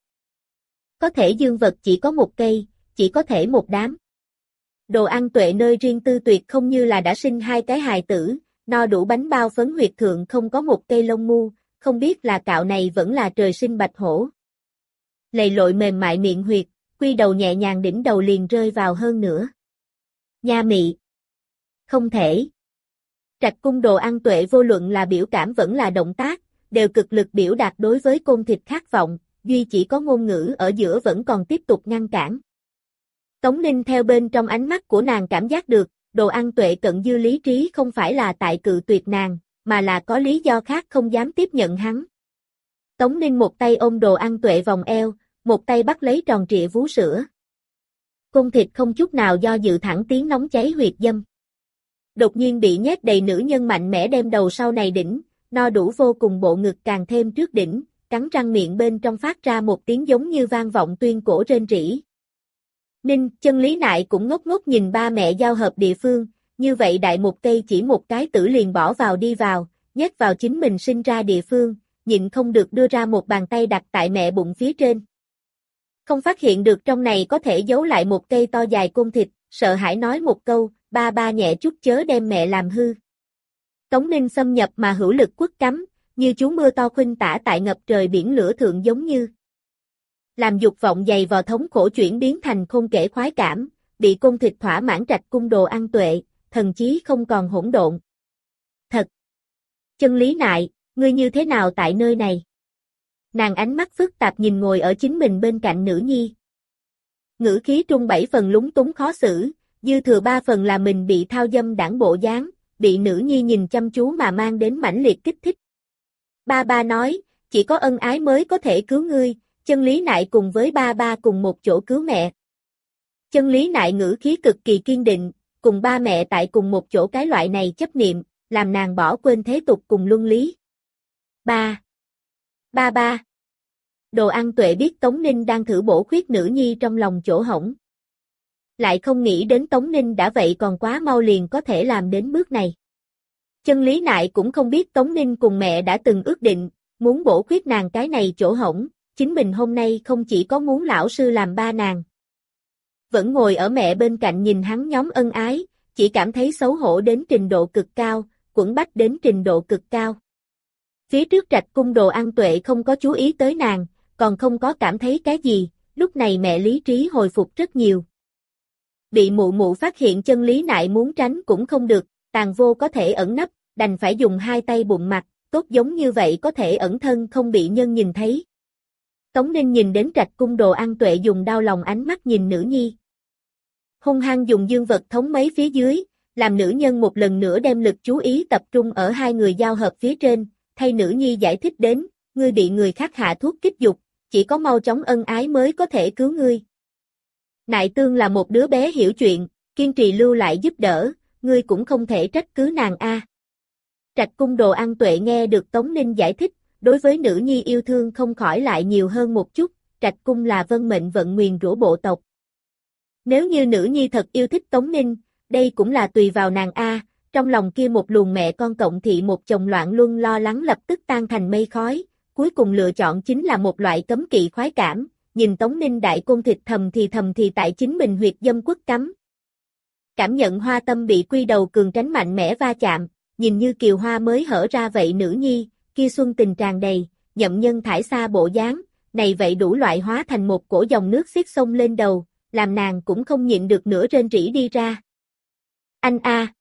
Có thể dương vật chỉ có một cây, chỉ có thể một đám. Đồ Ăn Tuệ nơi riêng tư tuyệt không như là đã sinh hai cái hài tử, no đủ bánh bao phấn huyệt thượng không có một cây lông mu, không biết là cạo này vẫn là trời sinh bạch hổ. Lầy lội mềm mại miệng huyệt, quy đầu nhẹ nhàng đỉnh đầu liền rơi vào hơn nữa. Nha mị. Không thể. Trạch Cung Đồ Ăn Tuệ vô luận là biểu cảm vẫn là động tác, đều cực lực biểu đạt đối với côn thịt khát vọng, duy chỉ có ngôn ngữ ở giữa vẫn còn tiếp tục ngăn cản. Tống Ninh theo bên trong ánh mắt của nàng cảm giác được, Đồ Ăn Tuệ cận dư lý trí không phải là tại cự tuyệt nàng, mà là có lý do khác không dám tiếp nhận hắn. Tống Ninh một tay ôm Đồ Ăn Tuệ vòng eo, một tay bắt lấy tròn trịa vú sữa. Côn thịt không chút nào do dự thẳng tiến nóng cháy huyệt dâm. Đột nhiên bị nhét đầy nữ nhân mạnh mẽ đem đầu sau này đỉnh, no đủ vô cùng bộ ngực càng thêm trước đỉnh, cắn răng miệng bên trong phát ra một tiếng giống như vang vọng tuyên cổ rên rỉ. Ninh, Chân Lý Nại cũng ngốc ngốc nhìn ba mẹ giao hợp địa phương, như vậy đại một cây chỉ một cái tử liền bỏ vào đi vào, nhét vào chính mình sinh ra địa phương, nhịn không được đưa ra một bàn tay đặt tại mẹ bụng phía trên. Không phát hiện được trong này có thể giấu lại một cây to dài côn thịt, sợ hãi nói một câu, ba nhẹ chút chớ đem mẹ làm hư. Tống Ninh xâm nhập mà hữu lực quất cắm, như chú mưa to khuynh tả tại ngập trời biển lửa thượng giống như. Làm dục vọng dày vò thống khổ chuyển biến thành không kể khoái cảm, bị côn thịt thỏa mãn Trạch Cung Đồ Ăn Tuệ, thần chí không còn hỗn độn. Thật! Chân Lý Nại, ngươi như thế nào tại nơi này? Nàng ánh mắt phức tạp nhìn ngồi ở chính mình bên cạnh nữ nhi. Ngữ khí trung 7 phần lúng túng khó xử, dư thừa 3 phần là mình bị thao dâm đảng bộ dáng, bị nữ nhi nhìn chăm chú mà mang đến mãnh liệt kích thích. Ba nói, chỉ có ân ái mới có thể cứu ngươi, Chân Lý Nại cùng với ba cùng một chỗ cứu mẹ. Chân Lý Nại ngữ khí cực kỳ kiên định, cùng ba mẹ tại cùng một chỗ cái loại này chấp niệm, làm nàng bỏ quên thế tục cùng luân lý. Ba. Đồ Ăn Tuệ biết Tống Ninh đang thử bổ khuyết nữ nhi trong lòng chỗ hổng. Lại không nghĩ đến Tống Ninh đã vậy còn quá mau liền có thể làm đến bước này. Chân Lý Nại cũng không biết Tống Ninh cùng mẹ đã từng ước định, muốn bổ khuyết nàng cái này chỗ hổng, chính mình hôm nay không chỉ có muốn lão sư làm ba nàng. Vẫn ngồi ở mẹ bên cạnh nhìn hắn nhóm ân ái, chỉ cảm thấy xấu hổ đến trình độ cực cao, quẫn bách đến trình độ cực cao. Phía trước Trạch Cung Đồ Ăn Tuệ không có chú ý tới nàng, còn không có cảm thấy cái gì, lúc này mẹ lý trí hồi phục rất nhiều. Bị mụ phát hiện Chân Lý Nại muốn tránh cũng không được, tàn vô có thể ẩn nấp, đành phải dùng hai tay bụng mặt, tốt giống như vậy có thể ẩn thân không bị nhân nhìn thấy. Tống Ninh nhìn đến Trạch Cung Đồ Ăn Tuệ dùng đau lòng ánh mắt nhìn nữ nhi. Hung hăng dùng dương vật thống mấy phía dưới, làm nữ nhân một lần nữa đem lực chú ý tập trung ở hai người giao hợp phía trên, thay nữ nhi giải thích đến, ngươi bị người khác hạ thuốc kích dục, chỉ có mau chóng ân ái mới có thể cứu ngươi. Nại Tương là một đứa bé hiểu chuyện, kiên trì lưu lại giúp đỡ, ngươi cũng không thể trách cứ nàng a. Trạch Cung Đồ Ăn Tuệ nghe được Tống Ninh giải thích, đối với nữ nhi yêu thương không khỏi lại nhiều hơn một chút, Trạch Cung là vân mệnh vận nguyền rủa bộ tộc. Nếu như nữ nhi thật yêu thích Tống Ninh, đây cũng là tùy vào nàng a, trong lòng kia một luồng mẹ con cộng thị một chồng loạn luân lo lắng lập tức tan thành mây khói, cuối cùng lựa chọn chính là một loại cấm kỵ khoái cảm, nhìn Tống Ninh đại côn thịt thầm thì tại chính mình huyệt dâm quất cắm. Cảm nhận hoa tâm bị quy đầu cường tránh mạnh mẽ va chạm, nhìn như kiều hoa mới hở ra vậy nữ nhi, kia xuân tình tràn đầy, nhậm nhân thải xa bộ dáng, này vậy đủ loại hóa thành một cổ dòng nước xiết sông lên đầu, làm nàng cũng không nhịn được nữa rên rỉ đi ra. Anh a,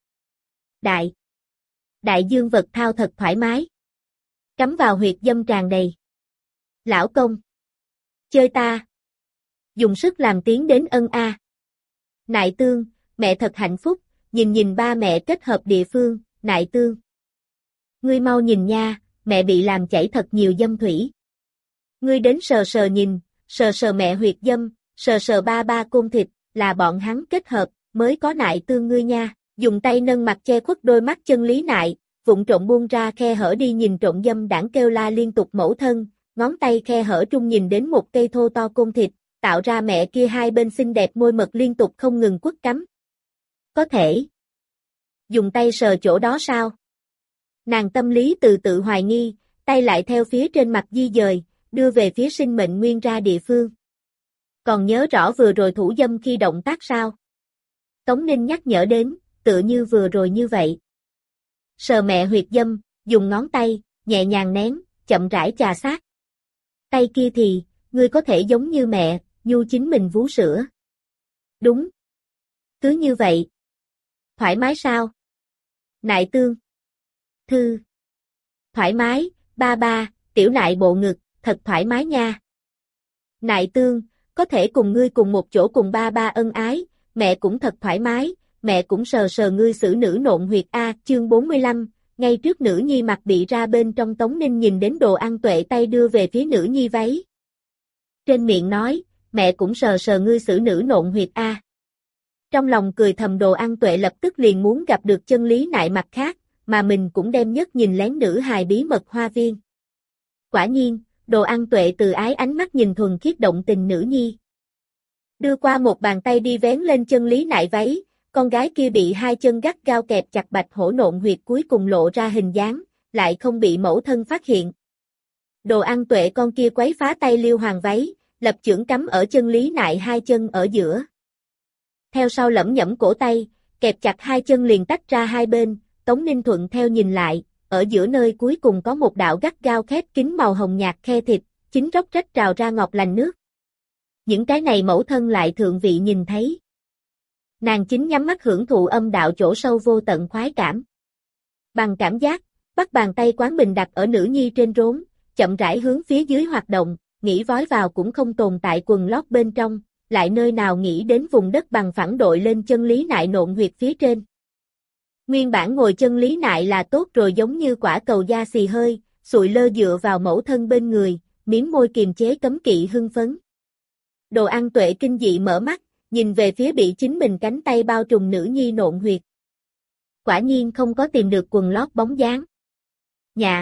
Đại dương vật thao thật thoải mái. Cắm vào huyệt dâm tràn đầy. Lão công. Chơi ta. Dùng sức làm tiến đến ân a. Nại Tương, mẹ thật hạnh phúc, nhìn ba mẹ kết hợp địa phương, Nại Tương. Ngươi mau nhìn nha, mẹ bị làm chảy thật nhiều dâm thủy. Ngươi đến sờ sờ nhìn, sờ sờ mẹ huyệt dâm, sờ sờ ba côn thịt, là bọn hắn kết hợp, mới có Nại Tương ngươi nha. Dùng tay nâng mặt che khuất đôi mắt chân Lý Nại, vụng trộm buông ra khe hở đi nhìn trộm dâm đảng kêu la liên tục mẫu thân, ngón tay khe hở trung nhìn đến một cây thô to côn thịt, tạo ra mẹ kia hai bên xinh đẹp môi mật liên tục không ngừng quất cắm. Có thể dùng tay sờ chỗ đó sao? Nàng tâm lý từ tự hoài nghi, tay lại theo phía trên mặt di dời, đưa về phía sinh mệnh nguyên ra địa phương. Còn nhớ rõ vừa rồi thủ dâm khi động tác sao? Tống Ninh nhắc nhở đến, tựa như vừa rồi như vậy. Sờ mẹ huyệt dâm, dùng ngón tay, nhẹ nhàng nén, chậm rãi chà sát. Tay kia thì, ngươi có thể giống như mẹ, nhu chính mình vú sữa. Đúng. Cứ như vậy. Thoải mái sao? Nại Tương. Thư. Thoải mái, ba, tiểu nại bộ ngực, thật thoải mái nha. Nại Tương, có thể cùng ngươi cùng một chỗ cùng ba ân ái, mẹ cũng thật thoải mái, mẹ cũng sờ sờ ngươi xử nữ nộn huyệt a. Chương 45, ngay trước nữ nhi mặt bị ra bên trong Tống Ninh nhìn đến Đồ An Tuệ tay đưa về phía nữ nhi váy. Trên miệng nói, mẹ cũng sờ sờ ngươi xử nữ nộn huyệt a. Trong lòng cười thầm Đồ An Tuệ lập tức liền muốn gặp được chân Lý Nại mặt khác, mà mình cũng đem nhất nhìn lén nữ hài bí mật hoa viên. Quả nhiên, Đồ An Tuệ từ ái ánh mắt nhìn thuần khiết động tình nữ nhi. Đưa qua một bàn tay đi vén lên chân Lý Nại váy, con gái kia bị hai chân gắt gao kẹp chặt bạch hổ nộn huyệt cuối cùng lộ ra hình dáng, lại không bị mẫu thân phát hiện. Đồ An Tuệ con kia quấy phá tay Liêu Hoàng váy, lập chưởng cắm ở chân Lý Nại hai chân ở giữa. Theo sau lẩm nhẩm cổ tay, kẹp chặt hai chân liền tách ra hai bên, Tống Ninh thuận theo nhìn lại, ở giữa nơi cuối cùng có một đạo gắt gao khép kín màu hồng nhạt khe thịt, chính róc rách trào ra ngọt lành nước. Những cái này mẫu thân lại thượng vị nhìn thấy. Nàng chính nhắm mắt hưởng thụ âm đạo chỗ sâu vô tận khoái cảm. Bằng cảm giác, bắt bàn tay quán bình đặt ở nữ nhi trên rốn, chậm rãi hướng phía dưới hoạt động, nghĩ vói vào cũng không tồn tại quần lót bên trong, lại nơi nào nghĩ đến vùng đất bằng phẳng đội lên chân Lý Nại nộn huyệt phía trên. Nguyên bản ngồi chân Lý Nại là tốt rồi giống như quả cầu da xì hơi, sụi lơ dựa vào mẫu thân bên người, miếm môi kiềm chế cấm kỵ hưng phấn. Đồ An Tuệ kinh dị mở mắt, nhìn về phía bị chính mình cánh tay bao trùm nữ nhi nộn huyệt. Quả nhiên không có tìm được quần lót bóng dáng. Nhà.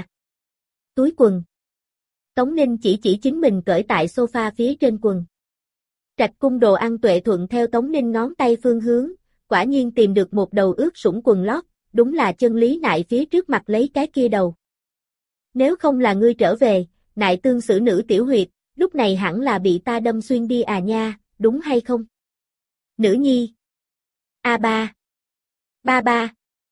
Túi quần. Tống Ninh chỉ chính mình cởi tại sofa phía trên quần. Trạch cung Đồ An Tuệ thuận theo Tống Ninh ngón tay phương hướng, quả nhiên tìm được một đầu ướt sũng quần lót, đúng là chân Lý Nại phía trước mặt lấy cái kia đầu. Nếu không là ngươi trở về, Nại Tương xử nữ tiểu huyệt, lúc này hẳn là bị ta đâm xuyên đi à nha, đúng hay không? Nữ nhi. A ba. Ba.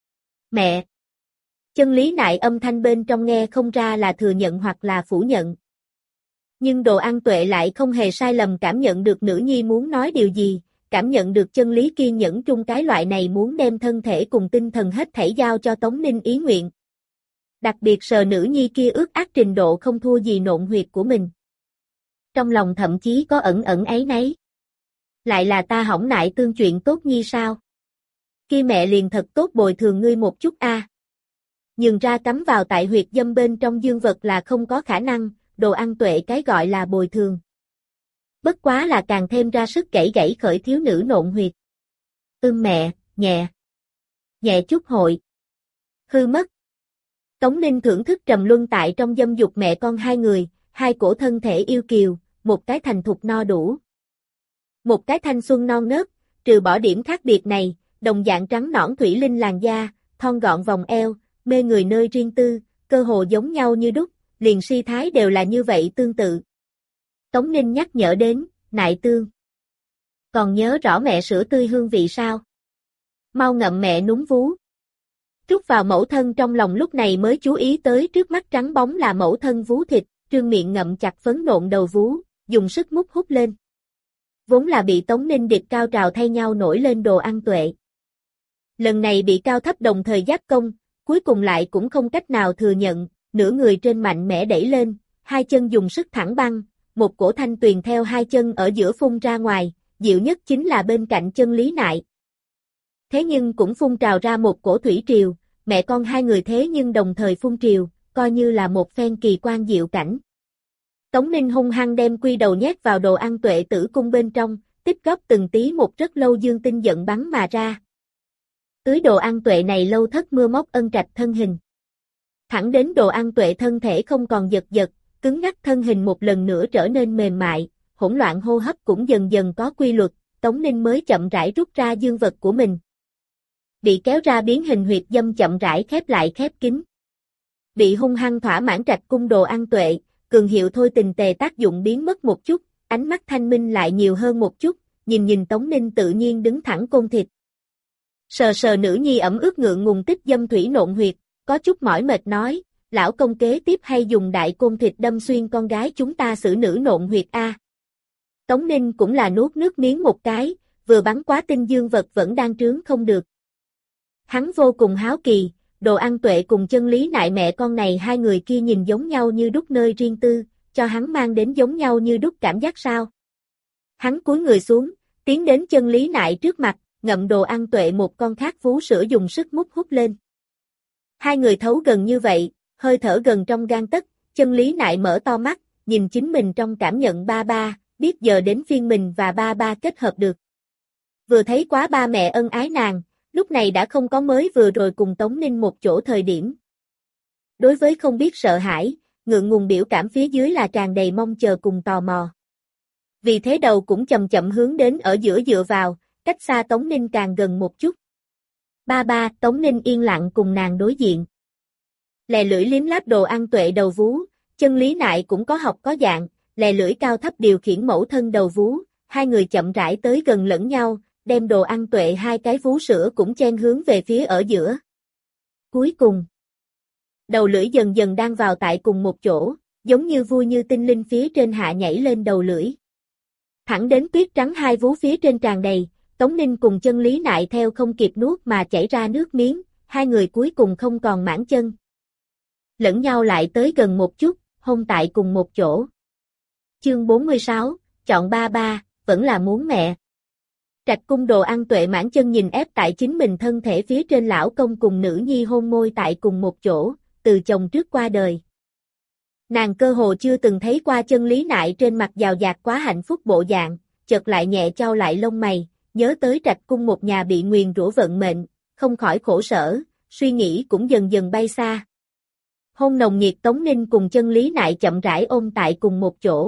Mẹ. Chân Lý Nại âm thanh bên trong nghe không ra là thừa nhận hoặc là phủ nhận. Nhưng Đồ An Tuệ lại không hề sai lầm cảm nhận được nữ nhi muốn nói điều gì, cảm nhận được chân lý kiên nhẫn trung cái loại này muốn đem thân thể cùng tinh thần hết thảy giao cho Tống Ninh ý nguyện. Đặc biệt sờ nữ nhi kia ước ác trình độ không thua gì nộn huyệt của mình. Trong lòng thậm chí có ẩn áy náy. Lại là ta hỏng Nại Tương chuyện tốt nhi sao? Khi mẹ liền thật tốt bồi thường ngươi một chút a. Nhường ra cắm vào tại huyệt dâm bên trong dương vật là không có khả năng, Đồ An Tuệ cái gọi là bồi thường. Bất quá là càng thêm ra sức gãy khởi thiếu nữ nộn huyệt. Mẹ, nhẹ chút hội. Hư mất. Tống Ninh thưởng thức trầm luân tại trong dâm dục mẹ con hai người, hai cổ thân thể yêu kiều, một cái thành thục no đủ. Một cái thanh xuân non nớt, trừ bỏ điểm khác biệt này, đồng dạng trắng nõn thủy linh làn da, thon gọn vòng eo, mê người nơi riêng tư, cơ hồ giống nhau như đúc, liền si thái đều là như vậy tương tự. Tống Ninh nhắc nhở đến, Nại Tương. Còn nhớ rõ mẹ sữa tươi hương vị sao? Mau ngậm mẹ núm vú. Trút vào mẫu thân trong lòng lúc này mới chú ý tới trước mắt trắng bóng là mẫu thân vú thịt, trương miệng ngậm chặt phấn nộn đầu vú, dùng sức mút hút lên. Vốn là bị Tống Ninh địch cao trào thay nhau nổi lên Đồ An Tuệ. Lần này bị cao thấp đồng thời giáp công, cuối cùng lại cũng không cách nào thừa nhận, nửa người trên mạnh mẽ đẩy lên, hai chân dùng sức thẳng băng, một cổ thanh tuyền theo hai chân ở giữa phun ra ngoài, dịu nhất chính là bên cạnh chân Lý Nại. Thế nhưng cũng phun trào ra một cổ thủy triều, mẹ con hai người thế nhưng đồng thời phun triều, coi như là một phen kỳ quan diệu cảnh. Tống Ninh hung hăng đem quy đầu nhét vào đồ ăn Tuệ Tử cung bên trong, tích góp từng tí một rất lâu dương tinh giận bắn mà ra. Tưới đồ ăn Tuệ này lâu thất mưa móc ân trạch thân hình. Thẳng đến đồ ăn Tuệ thân thể không còn giật giật, cứng ngắc thân hình một lần nữa trở nên mềm mại, hỗn loạn hô hấp cũng dần dần có quy luật, Tống Ninh mới chậm rãi rút ra dương vật của mình. Bị kéo ra biến hình huyệt dâm chậm rãi khép lại khép kín. Bị hung hăng thỏa mãn trạch cung đồ ăn Tuệ, cường hiệu thôi tình tề tác dụng biến mất một chút, ánh mắt thanh minh lại nhiều hơn một chút, nhìn Tống Ninh tự nhiên đứng thẳng côn thịt. Sờ sờ nữ nhi ẩm ướt ngượng ngùng tích dâm thủy nộn huyệt, có chút mỏi mệt nói, lão công kế tiếp hay dùng đại côn thịt đâm xuyên con gái chúng ta xử nữ nộn huyệt a. Tống Ninh cũng là nuốt nước miếng một cái, vừa bắn quá tinh dương vật vẫn đang trướng không được. Hắn vô cùng háo kỳ, đồ ăn Tuệ cùng chân Lý Nại mẹ con này hai người kia nhìn giống nhau như đúc nơi riêng tư, cho hắn mang đến giống nhau như đúc cảm giác sao. Hắn cúi người xuống, tiến đến chân Lý Nại trước mặt, ngậm đồ ăn Tuệ một con khác vú sữa dùng sức mút hút lên. Hai người thấu gần như vậy, hơi thở gần trong gang tấc, chân Lý Nại mở to mắt, nhìn chính mình trong cảm nhận ba ba, biết giờ đến phiên mình và ba ba kết hợp được. Vừa thấy quá ba mẹ ân ái nàng, lúc này đã không có mới vừa rồi cùng Tống Ninh một chỗ thời điểm. Đối với không biết sợ hãi, ngượng ngùng biểu cảm phía dưới là tràn đầy mong chờ cùng tò mò. Vì thế đầu cũng chậm chậm hướng đến ở giữa dựa vào, cách xa Tống Ninh càng gần một chút. Ba ba, Tống Ninh yên lặng cùng nàng đối diện. Lè lưỡi liếm láp đồ ăn Tuệ đầu vú, chân Lý Nại cũng có học có dạng, lè lưỡi cao thấp điều khiển mẫu thân đầu vú, hai người chậm rãi tới gần lẫn nhau, đem đồ ăn Tuệ hai cái vú sữa cũng chen hướng về phía ở giữa. Cuối cùng, đầu lưỡi dần dần đang vào tại cùng một chỗ, giống như vui như tinh linh phía trên hạ nhảy lên đầu lưỡi. Thẳng đến tuyết trắng hai vú phía trên tràn đầy, Tống Ninh cùng chân Lý Nại theo không kịp nuốt mà chảy ra nước miếng, hai người cuối cùng không còn mãn chân. Lẫn nhau lại tới gần một chút, hôn tại cùng một chỗ. Chương 46, chọn ba ba, vẫn là muốn mẹ. Trạch cung đồ ăn Tuệ mãn chân nhìn ép tại chính mình thân thể phía trên lão công cùng nữ nhi hôn môi tại cùng một chỗ, từ chồng trước qua đời. Nàng cơ hồ chưa từng thấy qua chân Lý Nại trên mặt giàu dạt quá hạnh phúc bộ dạng, chợt lại nhẹ chau lại lông mày, nhớ tới Trạch cung một nhà bị nguyền rủa vận mệnh, không khỏi khổ sở, suy nghĩ cũng dần dần bay xa. Hôn nồng nhiệt Tống Ninh cùng chân Lý Nại chậm rãi ôm tại cùng một chỗ.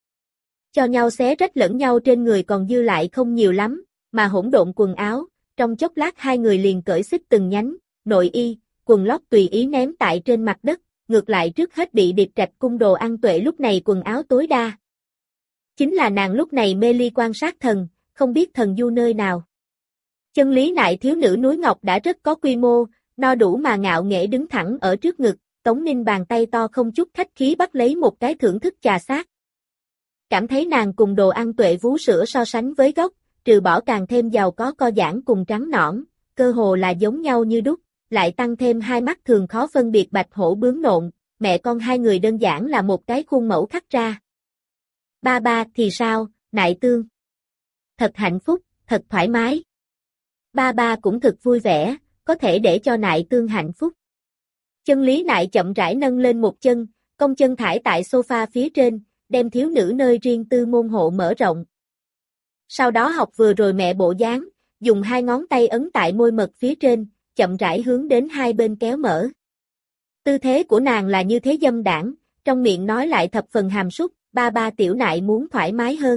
Cho nhau xé rách lẫn nhau trên người còn dư lại không nhiều lắm, mà hỗn độn quần áo, trong chốc lát hai người liền cởi xích từng nhánh, nội y, quần lót tùy ý ném tại trên mặt đất, ngược lại trước hết bị Điệp Trạch cung đồ ăn Tuệ lúc này quần áo tối đa. Chính là nàng lúc này mê ly quan sát thần, không biết thần du nơi nào. Chân Lý Nại thiếu nữ núi ngọc đã rất có quy mô, no đủ mà ngạo nghễ đứng thẳng ở trước ngực, Tống Ninh bàn tay to không chút khách khí bắt lấy một cái thưởng thức trà sát. Cảm thấy nàng cùng đồ ăn Tuệ vú sữa so sánh với gốc, trừ bỏ càng thêm giàu có co giãn cùng trắng nõn, cơ hồ là giống nhau như đúc, lại tăng thêm hai mắt thường khó phân biệt bạch hổ bướm nộn, mẹ con hai người đơn giản là một cái khuôn mẫu khắc ra. Ba ba thì sao, Nại Tương? Thật hạnh phúc, thật thoải mái. Ba ba cũng thật vui vẻ, có thể để cho Nại Tương hạnh phúc. Chân Lý Nại chậm rãi nâng lên một chân, cong chân thải tại sofa phía trên, đem thiếu nữ nơi riêng tư môn hộ mở rộng. Sau đó học vừa rồi mẹ bộ dáng, dùng hai ngón tay ấn tại môi mật phía trên, chậm rãi hướng đến hai bên kéo mở. Tư thế của nàng là như thế dâm đãng, trong miệng nói lại thập phần hàm súc, ba ba tiểu Nại muốn thoải mái hơn.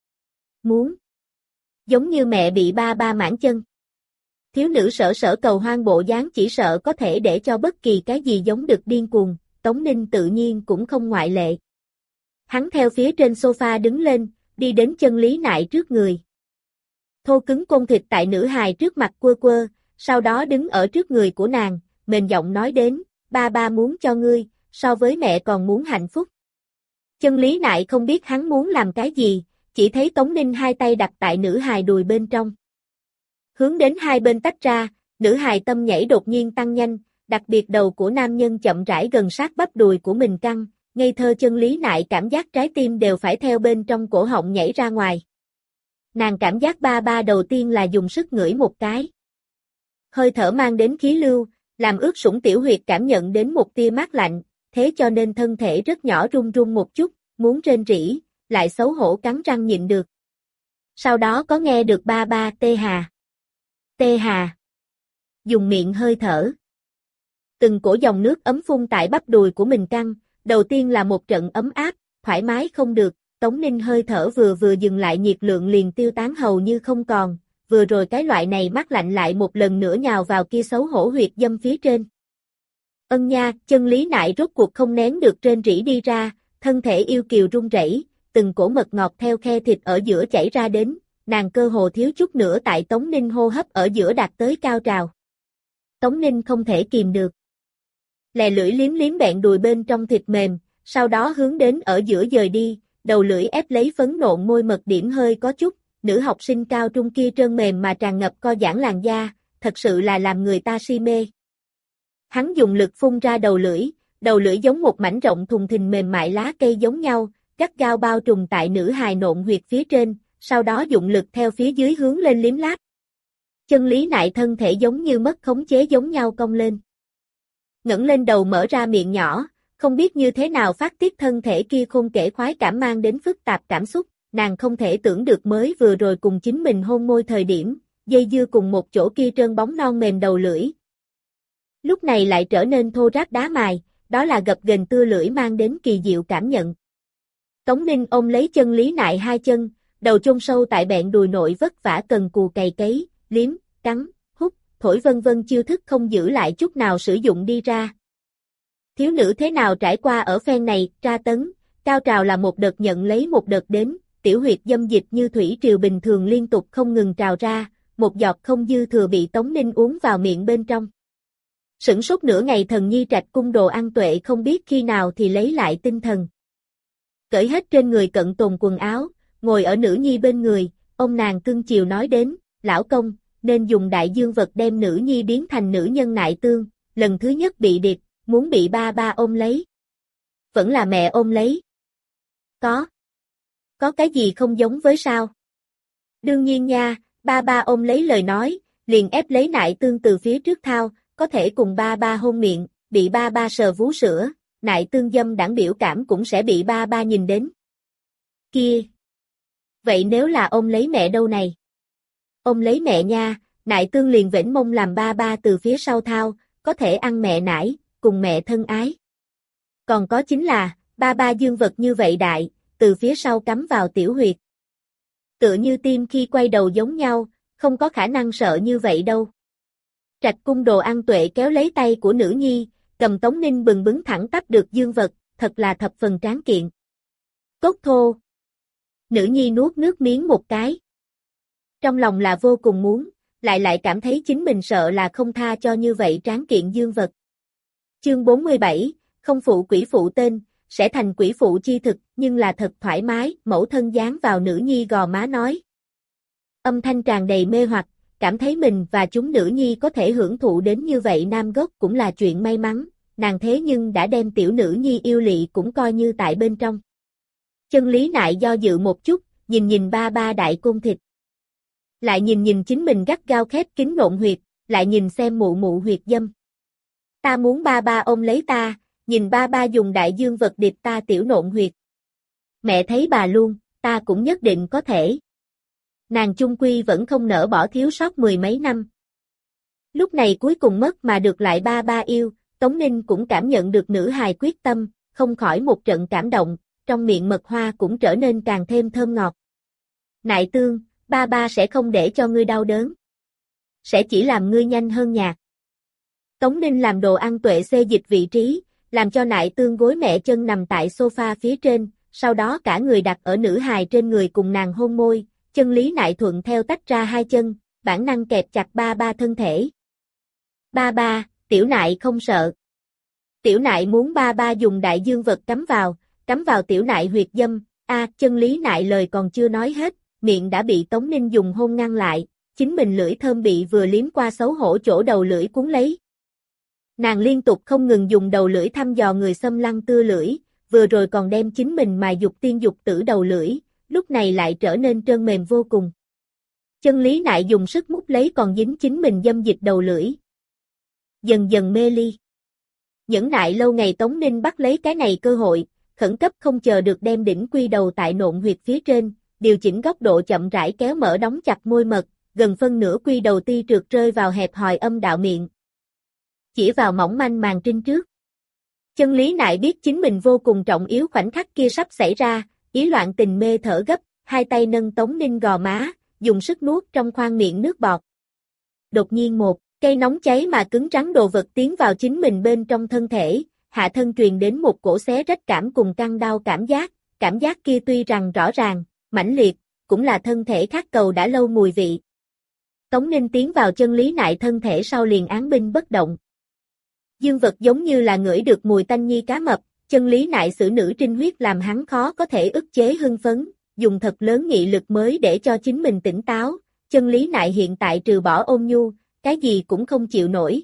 Muốn. Giống như mẹ bị ba ba mãn chân. Thiếu nữ sở sở cầu hoang bộ dáng chỉ sợ có thể để cho bất kỳ cái gì giống được điên cuồng, Tống Ninh tự nhiên cũng không ngoại lệ. Hắn theo phía trên sofa đứng lên, đi đến chân Lý Nại trước người. Thô cứng côn thịt tại nữ hài trước mặt quơ quơ, sau đó đứng ở trước người của nàng, mềm giọng nói đến, ba ba muốn cho ngươi, so với mẹ còn muốn hạnh phúc. Chân Lý Nại không biết hắn muốn làm cái gì, chỉ thấy Tống Ninh hai tay đặt tại nữ hài đùi bên trong. Hướng đến hai bên tách ra, nữ hài tâm nhảy đột nhiên tăng nhanh, đặc biệt đầu của nam nhân chậm rãi gần sát bắp đùi của mình căng, ngây thơ chân lý nại cảm giác trái tim đều phải theo bên trong cổ họng nhảy ra ngoài. Nàng cảm giác ba ba đầu tiên là dùng sức ngửi một cái. Hơi thở mang đến khí lưu, làm ướt sũng tiểu huyệt cảm nhận đến một tia mát lạnh, thế cho nên thân thể rất nhỏ run run một chút, muốn rên rỉ, lại xấu hổ cắn răng nhịn được. Sau đó có nghe được ba ba tê hà. Tê hà. Dùng miệng hơi thở. Từng cổ dòng nước ấm phun tại bắp đùi của mình căng, đầu tiên là một trận ấm áp, thoải mái không được, Tống Ninh hơi thở vừa dừng lại nhiệt lượng liền tiêu tán hầu như không còn, vừa rồi cái loại này mát lạnh lại một lần nữa nhào vào kia xấu hổ huyệt dâm phía trên. Ân nha, chân lý nại rốt cuộc không nén được rên rỉ đi ra, thân thể yêu kiều run rẩy, từng cổ mật ngọt theo khe thịt ở giữa chảy ra đến, nàng cơ hồ thiếu chút nữa tại Tống Ninh hô hấp ở giữa đạt tới cao trào. Tống Ninh không thể kìm được. Lè lưỡi liếm liếm bẹn đùi bên trong thịt mềm, sau đó hướng đến ở giữa dời đi, đầu lưỡi ép lấy phấn nộn môi mật điểm hơi có chút, nữ học sinh cao trung kia trơn mềm mà tràn ngập co giãn làn da, thật sự là làm người ta si mê. Hắn dùng lực phun ra đầu lưỡi giống một mảnh rộng thùng thình mềm mại lá cây giống nhau, gắt gao bao trùm tại nữ hài nộn huyệt phía trên, sau đó dụng lực theo phía dưới hướng lên liếm láp. Chân lý nại thân thể giống như mất khống chế giống nhau cong lên. Ngẩng lên đầu mở ra miệng nhỏ, không biết như thế nào phát tiết thân thể kia khôn kể khoái cảm mang đến phức tạp cảm xúc, nàng không thể tưởng được mới vừa rồi cùng chính mình hôn môi thời điểm, dây dưa cùng một chỗ kia trơn bóng non mềm đầu lưỡi. Lúc này lại trở nên thô ráp đá mài, đó là gập ghềnh tưa lưỡi mang đến kỳ diệu cảm nhận. Tống Ninh ôm lấy chân lý nại hai chân, đầu chôn sâu tại bẹn đùi nội vất vả cần cù cày cấy, liếm, cắn, hút, thổi vân vân chiêu thức không giữ lại chút nào sử dụng đi ra. Thiếu nữ thế nào trải qua ở phen này, tra tấn, cao trào là một đợt nhận lấy một đợt đến, tiểu huyệt dâm dịch như thủy triều bình thường liên tục không ngừng trào ra, một giọt không dư thừa bị Tống Ninh uống vào miệng bên trong. Sửng sốt nửa ngày thần nhi trạch cung Đồ An Tuệ không biết khi nào thì lấy lại tinh thần. Cởi hết trên người cận tồn quần áo, ngồi ở nữ nhi bên người, ông nàng cưng chiều nói đến, lão công, nên dùng đại dương vật đem nữ nhi biến thành nữ nhân nại tương, lần thứ nhất bị điệp, muốn bị ba ba ôm lấy. Vẫn là mẹ ôm lấy. Có cái gì không giống với sao? Đương nhiên nha, ba ba ôm lấy lời nói, liền ép lấy nại tương từ phía trước thao, có thể cùng ba ba hôn miệng, bị ba ba sờ vú sữa, nại tương dâm đãng biểu cảm cũng sẽ bị ba ba nhìn đến. Kia! Vậy nếu là ôm lấy mẹ đâu này? Ôm lấy mẹ nha, nại tương liền vểnh mông làm ba ba từ phía sau thao, có thể ăn mẹ nải, cùng mẹ thân ái. Còn có chính là, ba ba dương vật như vậy đại, từ phía sau cắm vào tiểu huyệt. Tựa như tim khi quay đầu giống nhau, không có khả năng sợ như vậy đâu. Trạch cung Đồ An Tuệ kéo lấy tay của nữ nhi, cầm Tống Ninh bừng bứng thẳng tắp được dương vật, thật là thập phần tráng kiện. Cốt thô. Nữ nhi nuốt nước miếng một cái. Trong lòng là vô cùng muốn, lại cảm thấy chính mình sợ là không tha cho như vậy tráng kiện dương vật. Chương 47, không phụ quỷ phụ tên, sẽ thành quỷ phụ chi thực, nhưng là thật thoải mái, mẫu thân dán vào nữ nhi gò má nói. Âm thanh tràn đầy mê hoặc, cảm thấy mình và chúng nữ nhi có thể hưởng thụ đến như vậy nam gốc cũng là chuyện may mắn, nàng thế nhưng đã đem tiểu nữ nhi yêu lị cũng coi như tại bên trong. Chân lý nại do dự một chút, nhìn ba ba đại côn thịt. Lại nhìn chính mình gắt gao khép kín nộn huyệt, lại nhìn xem mụ mụ huyệt dâm. Ta muốn ba ba ôm lấy ta, nhìn ba ba dùng đại dương vật điệp ta tiểu nộn huyệt. Mẹ thấy bà luôn, ta cũng nhất định có thể. Nàng chung quy vẫn không nỡ bỏ thiếu sót mười mấy năm. Lúc này cuối cùng mất mà được lại ba ba yêu, Tống Ninh cũng cảm nhận được nữ hài quyết tâm, không khỏi một trận cảm động, trong miệng mật hoa cũng trở nên càng thêm thơm ngọt. Nại tương, ba ba sẽ không để cho ngươi đau đớn. Sẽ chỉ làm ngươi nhanh hơn nhạt. Tống Ninh làm Đồ An Tuệ xê dịch vị trí, làm cho nại tương gối mẹ chân nằm tại sofa phía trên, sau đó cả người đặt ở nữ hài trên người cùng nàng hôn môi, chân lý nại thuận theo tách ra hai chân, bản năng kẹp chặt ba ba thân thể. Ba ba, tiểu nại không sợ. Tiểu nại muốn ba ba dùng đại dương vật cắm vào tiểu nại huyệt dâm, chân lý nại lời còn chưa nói hết, miệng đã bị Tống Ninh dùng hôn ngăn lại, chính mình lưỡi thơm bị vừa liếm qua xấu hổ chỗ đầu lưỡi cuốn lấy. Nàng liên tục không ngừng dùng đầu lưỡi thăm dò người xâm lăng tưa lưỡi, vừa rồi còn đem chính mình mài dục tiên dục tử đầu lưỡi, lúc này lại trở nên trơn mềm vô cùng. Chân lý nại dùng sức mút lấy còn dính chính mình dâm dịch đầu lưỡi. Dần dần mê ly. Nhẫn nại lâu ngày Tống Ninh bắt lấy cái này cơ hội, khẩn cấp không chờ được đem đỉnh quy đầu tại nộn huyệt phía trên, điều chỉnh góc độ chậm rãi kéo mở đóng chặt môi mật, gần phân nửa quy đầu ti trượt rơi vào hẹp hòi âm đạo miệng. Chỉ vào mỏng manh màn trinh trước. Chân lý nại biết chính mình vô cùng trọng yếu khoảnh khắc kia sắp xảy ra, ý loạn tình mê thở gấp, hai tay nâng Tống Ninh gò má, dùng sức nuốt trong khoang miệng nước bọt. Đột nhiên một cây nóng cháy mà cứng rắn đồ vật tiến vào chính mình bên trong thân thể, hạ thân truyền đến một cổ xé rách cảm cùng căng đau cảm giác kia tuy rằng rõ ràng, mãnh liệt, cũng là thân thể khát cầu đã lâu mùi vị. Tống Ninh tiến vào chân lý nại thân thể sau liền án binh bất động. Dương vật giống như là ngửi được mùi tanh nhi cá mập, chân lý nại xử nữ trinh huyết làm hắn khó có thể ức chế hưng phấn, dùng thật lớn nghị lực mới để cho chính mình tỉnh táo, chân lý nại hiện tại trừ bỏ ôn nhu, cái gì cũng không chịu nổi.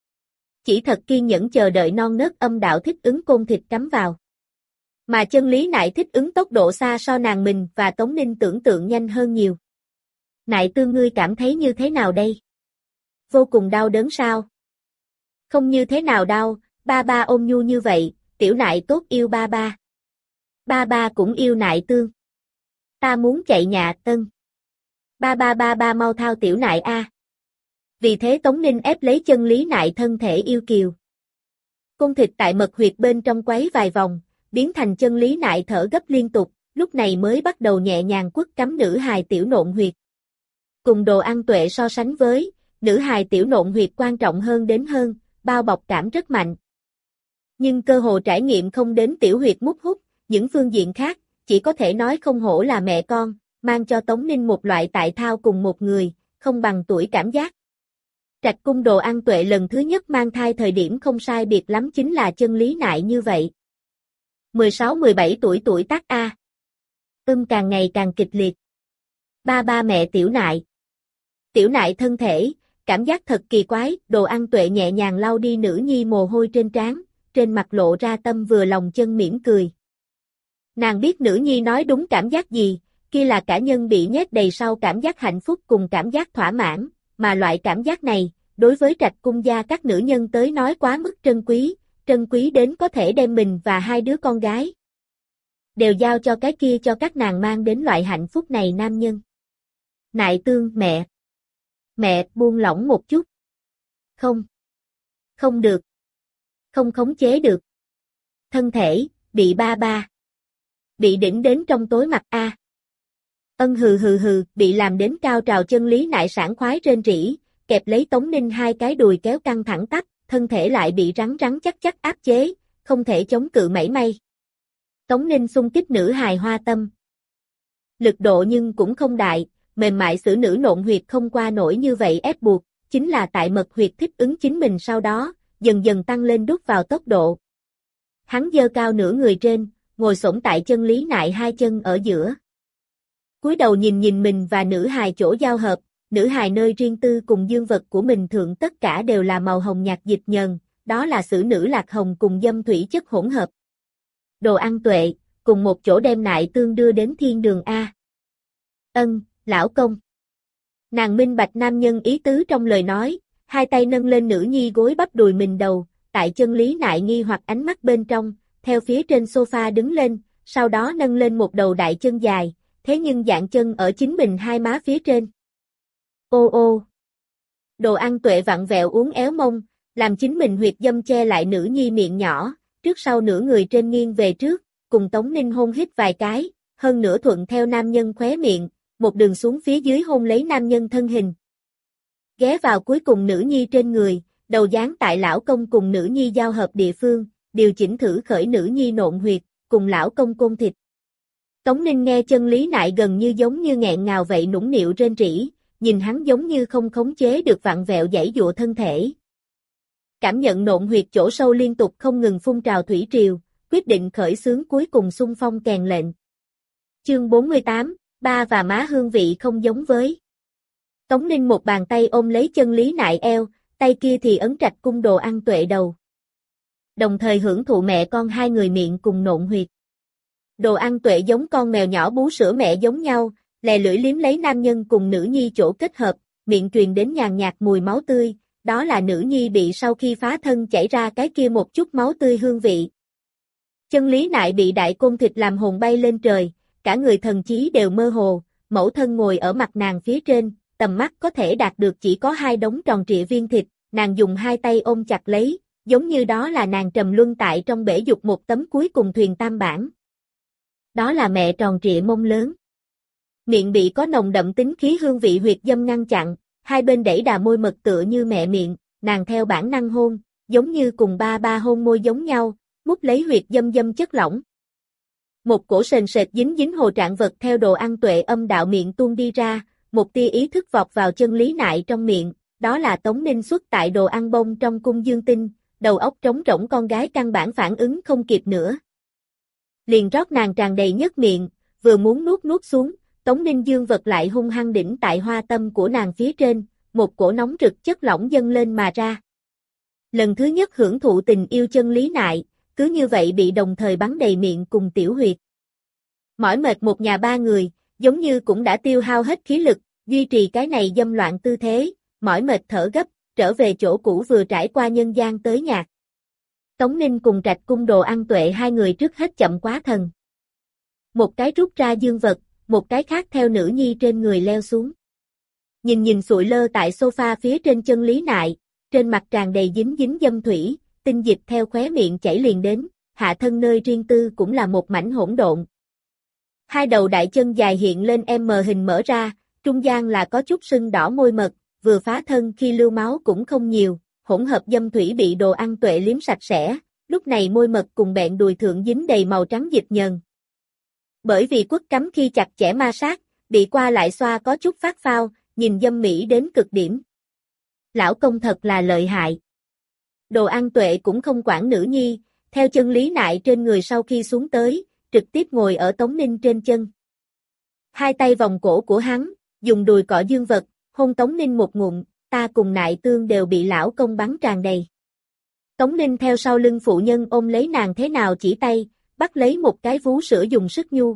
Chỉ thật kiên nhẫn chờ đợi non nớt âm đạo thích ứng côn thịt cắm vào. Mà chân lý nại thích ứng tốc độ xa so nàng mình và Tống Ninh tưởng tượng nhanh hơn nhiều. Nại tương ngươi cảm thấy như thế nào đây? Vô cùng đau đớn sao? Không như thế nào đau, ba ba ôn nhu như vậy, tiểu nại tốt yêu ba ba. Ba ba cũng yêu nại tương. Ta muốn chạy nhà Tân. Ba ba mau thao tiểu nại a. Vì thế Tống Ninh ép lấy chân lý nại thân thể yêu kiều. Côn thịt tại mật huyệt bên trong quấy vài vòng, biến thành chân lý nại thở gấp liên tục, lúc này mới bắt đầu nhẹ nhàng quất cắm nữ hài tiểu nộn huyệt. Cùng Đồ An Tuệ so sánh với, nữ hài tiểu nộn huyệt quan trọng hơn đến hơn, bao bọc cảm rất mạnh. Nhưng cơ hồ trải nghiệm không đến tiểu huyệt mút hút, những phương diện khác, chỉ có thể nói không hổ là mẹ con, mang cho Tống Ninh một loại tại thao cùng một người, không bằng tuổi cảm giác. Trạch cung Đồ An Tuệ lần thứ nhất mang thai thời điểm không sai biệt lắm chính là chân lý nại như vậy. 16-17 tuổi tác A. Càng ngày càng kịch liệt. Ba mẹ tiểu nại. Tiểu nại thân thể, cảm giác thật kỳ quái, Đồ An Tuệ nhẹ nhàng lau đi nữ nhi mồ hôi trên trán, trên mặt lộ ra tâm vừa lòng chân mỉm cười. Nàng biết nữ nhi nói đúng cảm giác gì, kia là cả nhân bị nhét đầy sau cảm giác hạnh phúc cùng cảm giác thỏa mãn, mà loại cảm giác này, đối với Trạch cung gia các nữ nhân tới nói quá mức trân quý đến có thể đem mình và hai đứa con gái đều giao cho cái kia cho các nàng mang đến loại hạnh phúc này nam nhân. Nại tương mẹ buông lỏng một chút. Không được. Không khống chế được. Thân thể, bị ba. Bị đỉnh đến trong tối mặt a. Hừ, bị làm đến cao trào chân lý nại sảng khoái rên rỉ, kẹp lấy Tống Ninh hai cái đùi kéo căng thẳng tắp, thân thể lại bị rắn chắc áp chế, không thể chống cự mảy may. Tống Ninh xung kích nữ hài hoa tâm. Lực độ nhưng cũng không đại, mềm mại xử nữ nộn huyệt không qua nổi như vậy ép buộc, chính là tại mật huyệt thích ứng chính mình sau đó, dần dần tăng lên đút vào tốc độ. Hắn giơ cao nửa người trên, ngồi xổm tại chân lý nại hai chân ở giữa. Cúi đầu nhìn mình và nữ hài chỗ giao hợp, nữ hài nơi riêng tư cùng dương vật của mình thượng tất cả đều là màu hồng nhạt dịch nhờn, đó là xử nữ lạc hồng cùng dâm thủy chất hỗn hợp. Đồ An Tuệ, cùng một chỗ đem nại tương đưa đến thiên đường A. Lão công. Nàng minh bạch nam nhân ý tứ trong lời nói, hai tay nâng lên nữ nhi gối bắp đùi mình đầu, tại chân lý nại nghi hoặc ánh mắt bên trong, theo phía trên sofa đứng lên, sau đó nâng lên một đầu đại chân dài, thế nhưng dạng chân ở chính mình hai má phía trên. Ô. Đồ An Tuệ vặn vẹo uốn éo mông, làm chính mình huyệt dâm che lại nữ nhi miệng nhỏ, trước sau nửa người trên nghiêng về trước, cùng Tống Ninh hôn hít vài cái, hơn nữa thuận theo nam nhân khóe miệng, một đường xuống phía dưới hôn lấy nam nhân thân hình. Ghé vào cuối cùng nữ nhi trên người, đầu dán tại lão công cùng nữ nhi giao hợp địa phương, điều chỉnh thử khởi nữ nhi nộn huyệt, cùng lão công côn thịt. Tống Ninh nghe chân lý nại gần như giống như nghẹn ngào vậy nũng nịu rên rỉ, nhìn hắn giống như không khống chế được vặn vẹo giãy giụa thân thể. Cảm nhận nộn huyệt chỗ sâu liên tục không ngừng phun trào thủy triều, quyết định khởi xướng cuối cùng xung phong kèn lệnh. Chương 48, ba và má hương vị không giống với. Tống Ninh một bàn tay ôm lấy chân lý nại eo, tay kia thì ấn Trạch cung Đồ An Tuệ đầu. đồng thời hưởng thụ mẹ con hai người miệng cùng nộn huyệt. Đồ ăn Tuệ giống con mèo nhỏ bú sữa mẹ giống nhau, lè lưỡi liếm lấy nam nhân cùng nữ nhi chỗ kết hợp, miệng truyền đến nhàn nhạt mùi máu tươi, đó là nữ nhi bị sau khi phá thân chảy ra cái kia một chút máu tươi hương vị. Chân Lý Nại bị đại côn thịt làm hồn bay lên trời, cả người thần trí đều mơ hồ, mẫu thân ngồi ở mặt nàng phía trên, tầm mắt có thể đạt được chỉ có hai đống tròn trịa viên thịt, nàng dùng hai tay ôm chặt lấy, giống như đó là nàng trầm luân tại trong bể dục một tấm cuối cùng thuyền tam bản. Đó là mẹ tròn trịa mông lớn. Miệng bị có nồng đậm tính khí hương vị huyệt dâm ngăn chặn, hai bên đẩy đà môi mật tựa như mẹ miệng, nàng theo bản năng hôn, giống như cùng ba ba hôn môi giống nhau, mút lấy huyệt dâm dâm chất lỏng. Một cổ sền sệt dính dính hồ trạng vật theo đồ ăn Tuệ âm đạo miệng tuôn đi ra, một tia ý thức vọt vào Chân Lý Nại trong miệng, đó là Tống Ninh xuất tại đồ ăn bông trong cung dương tinh, đầu óc trống rỗng con gái căn bản phản ứng không kịp nữa. Liền rót nàng tràn đầy nhất miệng, vừa muốn nuốt xuống, Tống Ninh dương vật lại hung hăng đỉnh tại hoa tâm của nàng phía trên, một cổ nóng rực chất lỏng dâng lên mà ra. Lần thứ nhất hưởng thụ tình yêu Chân Lý Nại, cứ như vậy bị đồng thời bắn đầy miệng cùng tiểu huyệt. Mỏi mệt một nhà ba người, giống như cũng đã tiêu hao hết khí lực, duy trì cái này dâm loạn tư thế, mỏi mệt thở gấp, trở về chỗ cũ vừa trải qua nhân gian tới nhạc. Tống Ninh cùng Trạch Cung đồ ăn Tuệ hai người trước hết chậm quá thần. Một cái rút ra dương vật, một cái khác theo nữ nhi trên người leo xuống. Nhìn sụi lơ tại sofa phía trên Chân Lý Nại, trên mặt tràn đầy dính dâm thủy, tinh dịch theo khóe miệng chảy liền đến, hạ thân nơi riêng tư cũng là một mảnh hỗn độn. Hai đầu đại chân dài hiện lên M hình mở ra, trung gian là có chút sưng đỏ môi mật, vừa phá thân khi lưu máu cũng không nhiều, hỗn hợp dâm thủy bị đồ ăn Tuệ liếm sạch sẽ, lúc này môi mật cùng bẹn đùi thượng dính đầy màu trắng dịch nhờn. Bởi vì quất cắm khi chặt chẽ ma sát, bị qua lại xoa có chút phát phao, nhìn dâm mỹ đến cực điểm. Lão công thật là lợi hại. Đồ ăn Tuệ cũng không quản nữ nhi, theo Chân Lý Nại trên người sau khi xuống tới, trực tiếp ngồi ở Tống Ninh trên chân. Hai tay vòng cổ của hắn, dùng đùi cọ dương vật, hôn Tống Ninh một ngụm, ta cùng Nại Tương đều bị lão công bắn tràn đầy. Tống Ninh theo sau lưng phụ nhân ôm lấy nàng thế nào chỉ tay, bắt lấy một cái vú sữa dùng sức nhu.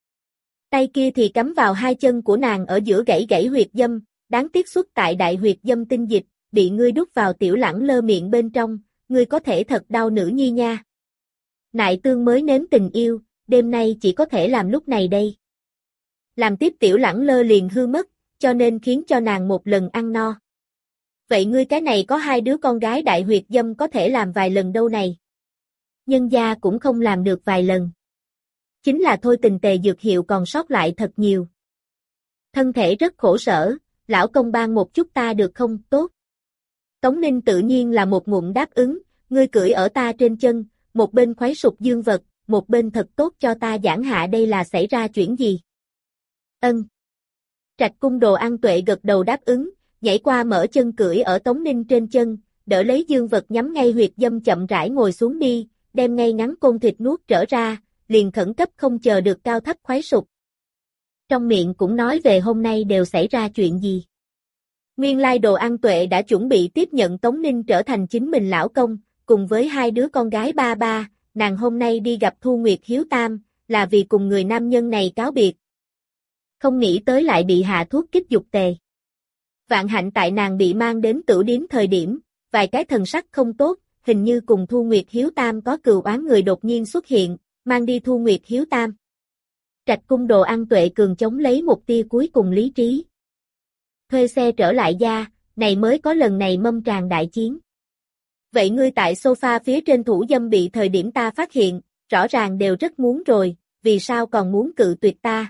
Tay kia thì cắm vào hai chân của nàng ở giữa gãy huyệt dâm, đáng tiếc xuất tại đại huyệt dâm tinh dịch, bị ngươi đút vào tiểu lẳng lơ miệng bên trong, ngươi có thể thật đau nữ nhi nha. Nại Tương mới nếm tình yêu, đêm nay chỉ có thể làm lúc này đây. Làm tiếp tiểu lẳng lơ liền hư mất, cho nên khiến cho nàng một lần ăn no. Vậy ngươi cái này có hai đứa con gái đại huyệt dâm có thể làm vài lần đâu này. Nhân gia cũng không làm được vài lần. Chính là thôi tình tề dược hiệu còn sót lại thật nhiều. Thân thể rất khổ sở, lão công ban một chút ta được không, tốt. Tống Ninh tự nhiên là một ngụm đáp ứng, ngươi cưỡi ở ta trên chân, một bên khoái sụp dương vật, một bên thật tốt cho ta giảng hạ đây là xảy ra chuyện gì. Ân. Trạch Cung đồ ăn Tuệ gật đầu đáp ứng, nhảy qua mở chân cưỡi ở Tống Ninh trên chân, đỡ lấy dương vật nhắm ngay huyệt dâm chậm rãi ngồi xuống đi, đem ngay ngắn côn thịt nuốt trở ra, liền khẩn cấp không chờ được cao thấp khoái sụp. Trong miệng cũng nói về hôm nay đều xảy ra chuyện gì. Nguyên lai đồ ăn Tuệ đã chuẩn bị tiếp nhận Tống Ninh trở thành chính mình lão công, cùng với hai đứa con gái ba ba, nàng hôm nay đi gặp Thu Nguyệt Hiếu Tam, là vì cùng người nam nhân này cáo biệt. Không nghĩ tới lại bị hạ thuốc kích dục tề. Vạn hạnh tại nàng bị mang đến tửu điếm thời điểm, vài cái thần sắc không tốt, hình như cùng Thu Nguyệt Hiếu Tam có cừu oán người đột nhiên xuất hiện, mang đi Thu Nguyệt Hiếu Tam. Trạch Cung đồ ăn Tuệ cường chống lấy một tia cuối cùng lý trí. Thuê xe trở lại gia, này mới có lần này mâm tràng đại chiến. Vậy ngươi tại sofa phía trên thủ dâm bị thời điểm ta phát hiện, rõ ràng đều rất muốn rồi, vì sao còn muốn cự tuyệt ta?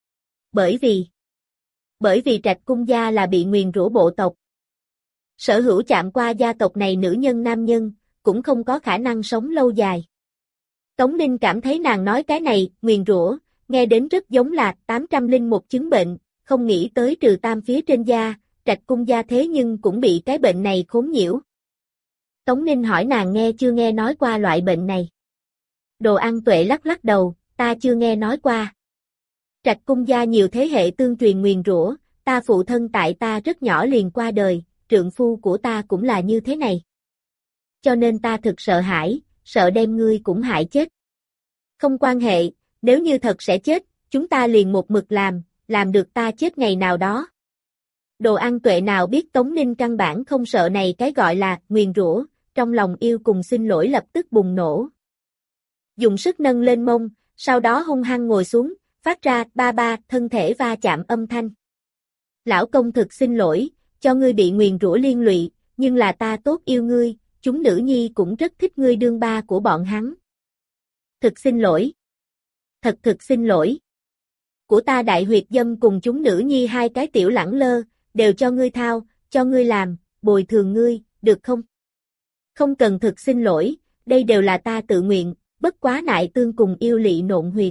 Bởi vì Trạch Cung gia là bị nguyền rủa bộ tộc. Sở hữu chạm qua gia tộc này nữ nhân nam nhân, cũng không có khả năng sống lâu dài. Tống Ninh cảm thấy nàng nói cái này, nguyền rủa, nghe đến rất giống là 801 chứng bệnh, không nghĩ tới trừ tam phía trên da, Trạch Cung gia thế nhưng cũng bị cái bệnh này khốn nhiễu. Tống Ninh hỏi nàng nghe chưa nghe nói qua loại bệnh này. Đồ ăn Tuệ lắc đầu, ta chưa nghe nói qua. Trạch Cung gia nhiều thế hệ tương truyền nguyền rủa, ta phụ thân tại ta rất nhỏ liền qua đời, trượng phu của ta cũng là như thế này. Cho nên ta thực sợ hãi, sợ đem ngươi cũng hại chết. Không quan hệ, nếu như thật sẽ chết, chúng ta liền một mực làm được ta chết ngày nào đó. Đồ ăn tuệ nào biết Tống Ninh căn bản không sợ này cái gọi là nguyền rủa, trong lòng yêu cùng xin lỗi lập tức bùng nổ. Dùng sức nâng lên mông, sau đó hung hăng ngồi xuống, phát ra ba ba thân thể va chạm âm thanh. Lão công thực xin lỗi, cho ngươi bị nguyền rủa liên lụy, nhưng là ta tốt yêu ngươi, chúng nữ nhi cũng rất thích ngươi đương ba của bọn hắn. Thực xin lỗi. Thực xin lỗi. Của ta đại huyệt dâm cùng chúng nữ nhi hai cái tiểu lẳng lơ, đều cho ngươi thao, cho ngươi làm, bồi thường ngươi, được không? Không cần thực xin lỗi, đây đều là ta tự nguyện, bất quá nại tương cùng yêu lị nộn huyệt.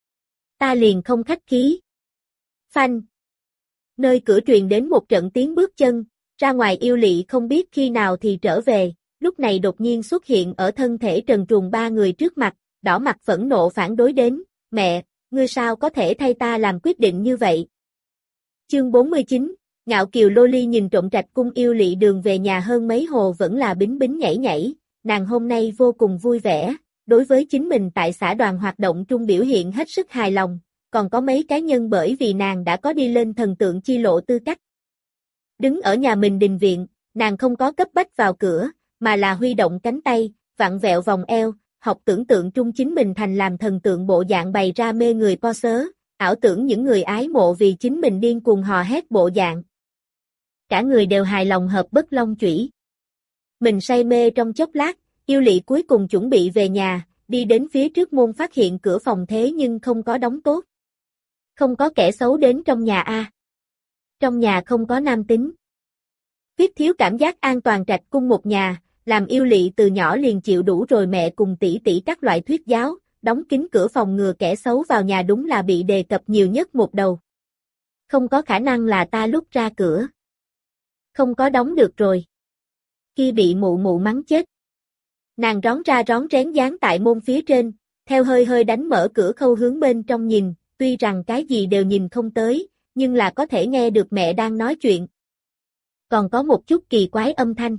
Ta liền không khách khí. Phanh. Nơi cửa truyền đến một trận tiếng bước chân, ra ngoài yêu lị không biết khi nào thì trở về, lúc này đột nhiên xuất hiện ở thân thể trần truồng ba người trước mặt, đỏ mặt phẫn nộ phản đối đến, mẹ, ngươi sao có thể thay ta làm quyết định như vậy? Chương 49, Ngạo Kiều Loli nhìn Trộm Trạch cung yêu lị đường về nhà hơn mấy hồ vẫn là bính bính nhảy nhảy, nàng hôm nay vô cùng vui vẻ, đối với chính mình tại xã đoàn hoạt động trung biểu hiện hết sức hài lòng, còn có mấy cá nhân bởi vì nàng đã có đi lên thần tượng chi lộ tư cách. Đứng ở nhà mình đình viện, nàng không có cấp bách vào cửa, mà là huy động cánh tay, vặn vẹo vòng eo, học tưởng tượng trung chính mình thành làm thần tượng bộ dạng bày ra mê người pose, ảo tưởng những người ái mộ vì chính mình điên cuồng hò hét bộ dạng. Cả người đều hài lòng hợp bất long chủy. Mình say mê trong chốc lát, yêu lị cuối cùng chuẩn bị về nhà, đi đến phía trước môn phát hiện cửa phòng thế nhưng không có đóng tốt. Không có kẻ xấu đến trong nhà a. Trong nhà không có nam tính. Viết thiếu cảm giác an toàn Trạch cung một nhà, làm yêu lị từ nhỏ liền chịu đủ rồi mẹ cùng tỷ tỷ các loại thuyết giáo, đóng kín cửa phòng ngừa kẻ xấu vào nhà đúng là bị đề cập nhiều nhất một đầu. Không có khả năng là ta lúc ra cửa. Không có đóng được rồi. Kia bị mụ mụ mắng chết. Nàng rón ra rón rén dán tại môn phía trên, theo hơi hơi đánh mở cửa khâu hướng bên trong nhìn, tuy rằng cái gì đều nhìn không tới, nhưng là có thể nghe được mẹ đang nói chuyện. Còn có một chút kỳ quái âm thanh.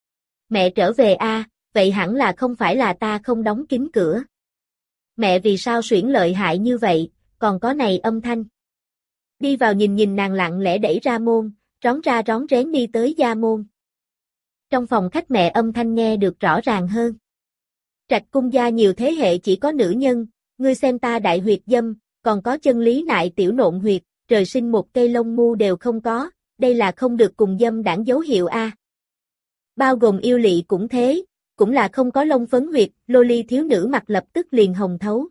Mẹ trở về a, vậy hẳn là không phải là ta không đóng kín cửa. Mẹ vì sao xuyển lợi hại như vậy, còn có này âm thanh. Đi vào nhìn nhìn nàng lặng lẽ đẩy ra môn, rón ra rón rén đi tới gia môn. Trong phòng khách mẹ âm thanh nghe được rõ ràng hơn. Trạch cung gia nhiều thế hệ chỉ có nữ nhân, ngươi xem ta đại huyệt dâm, còn có chân lý nại tiểu nộn huyệt, trời sinh một cây lông mu đều không có, đây là không được cùng dâm đảng dấu hiệu a. Bao gồm yêu lị cũng thế, cũng là không có lông phấn huyệt, Loli thiếu nữ mặt lập tức liền hồng thấu.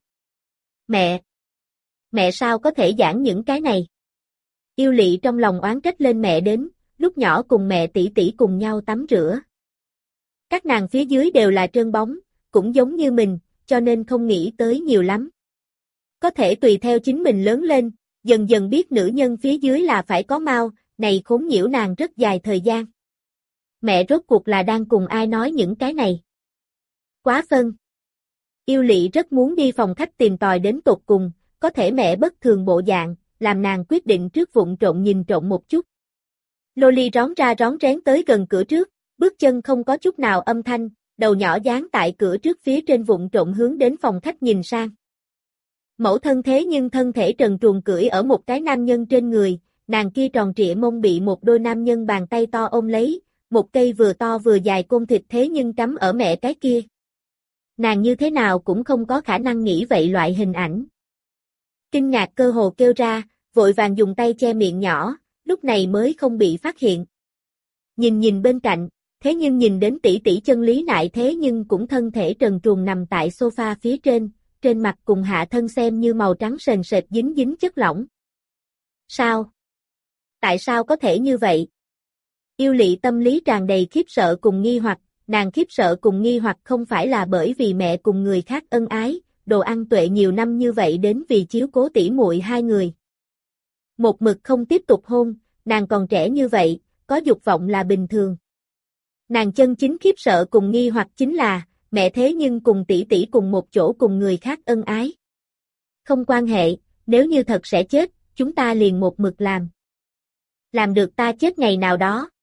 Mẹ sao có thể giảng những cái này? Yêu lị trong lòng oán trách lên mẹ đến, lúc nhỏ cùng mẹ tỷ tỷ cùng nhau tắm rửa. Các nàng phía dưới đều là trơn bóng, cũng giống như mình, cho nên không nghĩ tới nhiều lắm. Có thể tùy theo chính mình lớn lên, dần dần biết nữ nhân phía dưới là phải có mau, này khốn nhiễu nàng rất dài thời gian. Mẹ rốt cuộc là đang cùng ai nói những cái này? Quá phân. Yêu lị rất muốn đi phòng khách tìm tòi đến tột cùng, có thể mẹ bất thường bộ dạng, làm nàng quyết định trước vụng trộn nhìn trộn một chút. Loli rón ra rón rén tới gần cửa trước, bước chân không có chút nào âm thanh, đầu nhỏ dán tại cửa trước phía trên vụng trộn hướng đến phòng khách nhìn sang. Mẫu thân thế nhưng thân thể trần truồng cưỡi ở một cái nam nhân trên người, nàng kia tròn trịa mông bị một đôi nam nhân bàn tay to ôm lấy, một cây vừa to vừa dài côn thịt thế nhưng cắm ở mẹ cái kia. Nàng như thế nào cũng không có khả năng nghĩ vậy loại hình ảnh. Kinh ngạc cơ hồ kêu ra, vội vàng dùng tay che miệng nhỏ, lúc này mới không bị phát hiện. Nhìn bên cạnh, thế nhưng nhìn đến tỷ tỷ chân lý nại thế nhưng cũng thân thể trần truồng nằm tại sofa phía trên mặt cùng hạ thân xem như màu trắng sền sệt dính dính chất lỏng. Sao? Tại sao có thể như vậy? Yêu lị tâm lý tràn đầy khiếp sợ cùng nghi hoặc, nàng khiếp sợ cùng nghi hoặc không phải là bởi vì mẹ cùng người khác ân ái, đồ ăn tuệ nhiều năm như vậy đến vì chiếu cố tỉ muội hai người. Một mực không tiếp tục hôn, nàng còn trẻ như vậy, có dục vọng là bình thường. Nàng chân chính khiếp sợ cùng nghi hoặc chính là, mẹ thế nhưng cùng tỷ tỷ cùng một chỗ cùng người khác ân ái. Không quan hệ, nếu như thật sẽ chết, chúng ta liền một mực làm. Làm được ta chết ngày nào đó.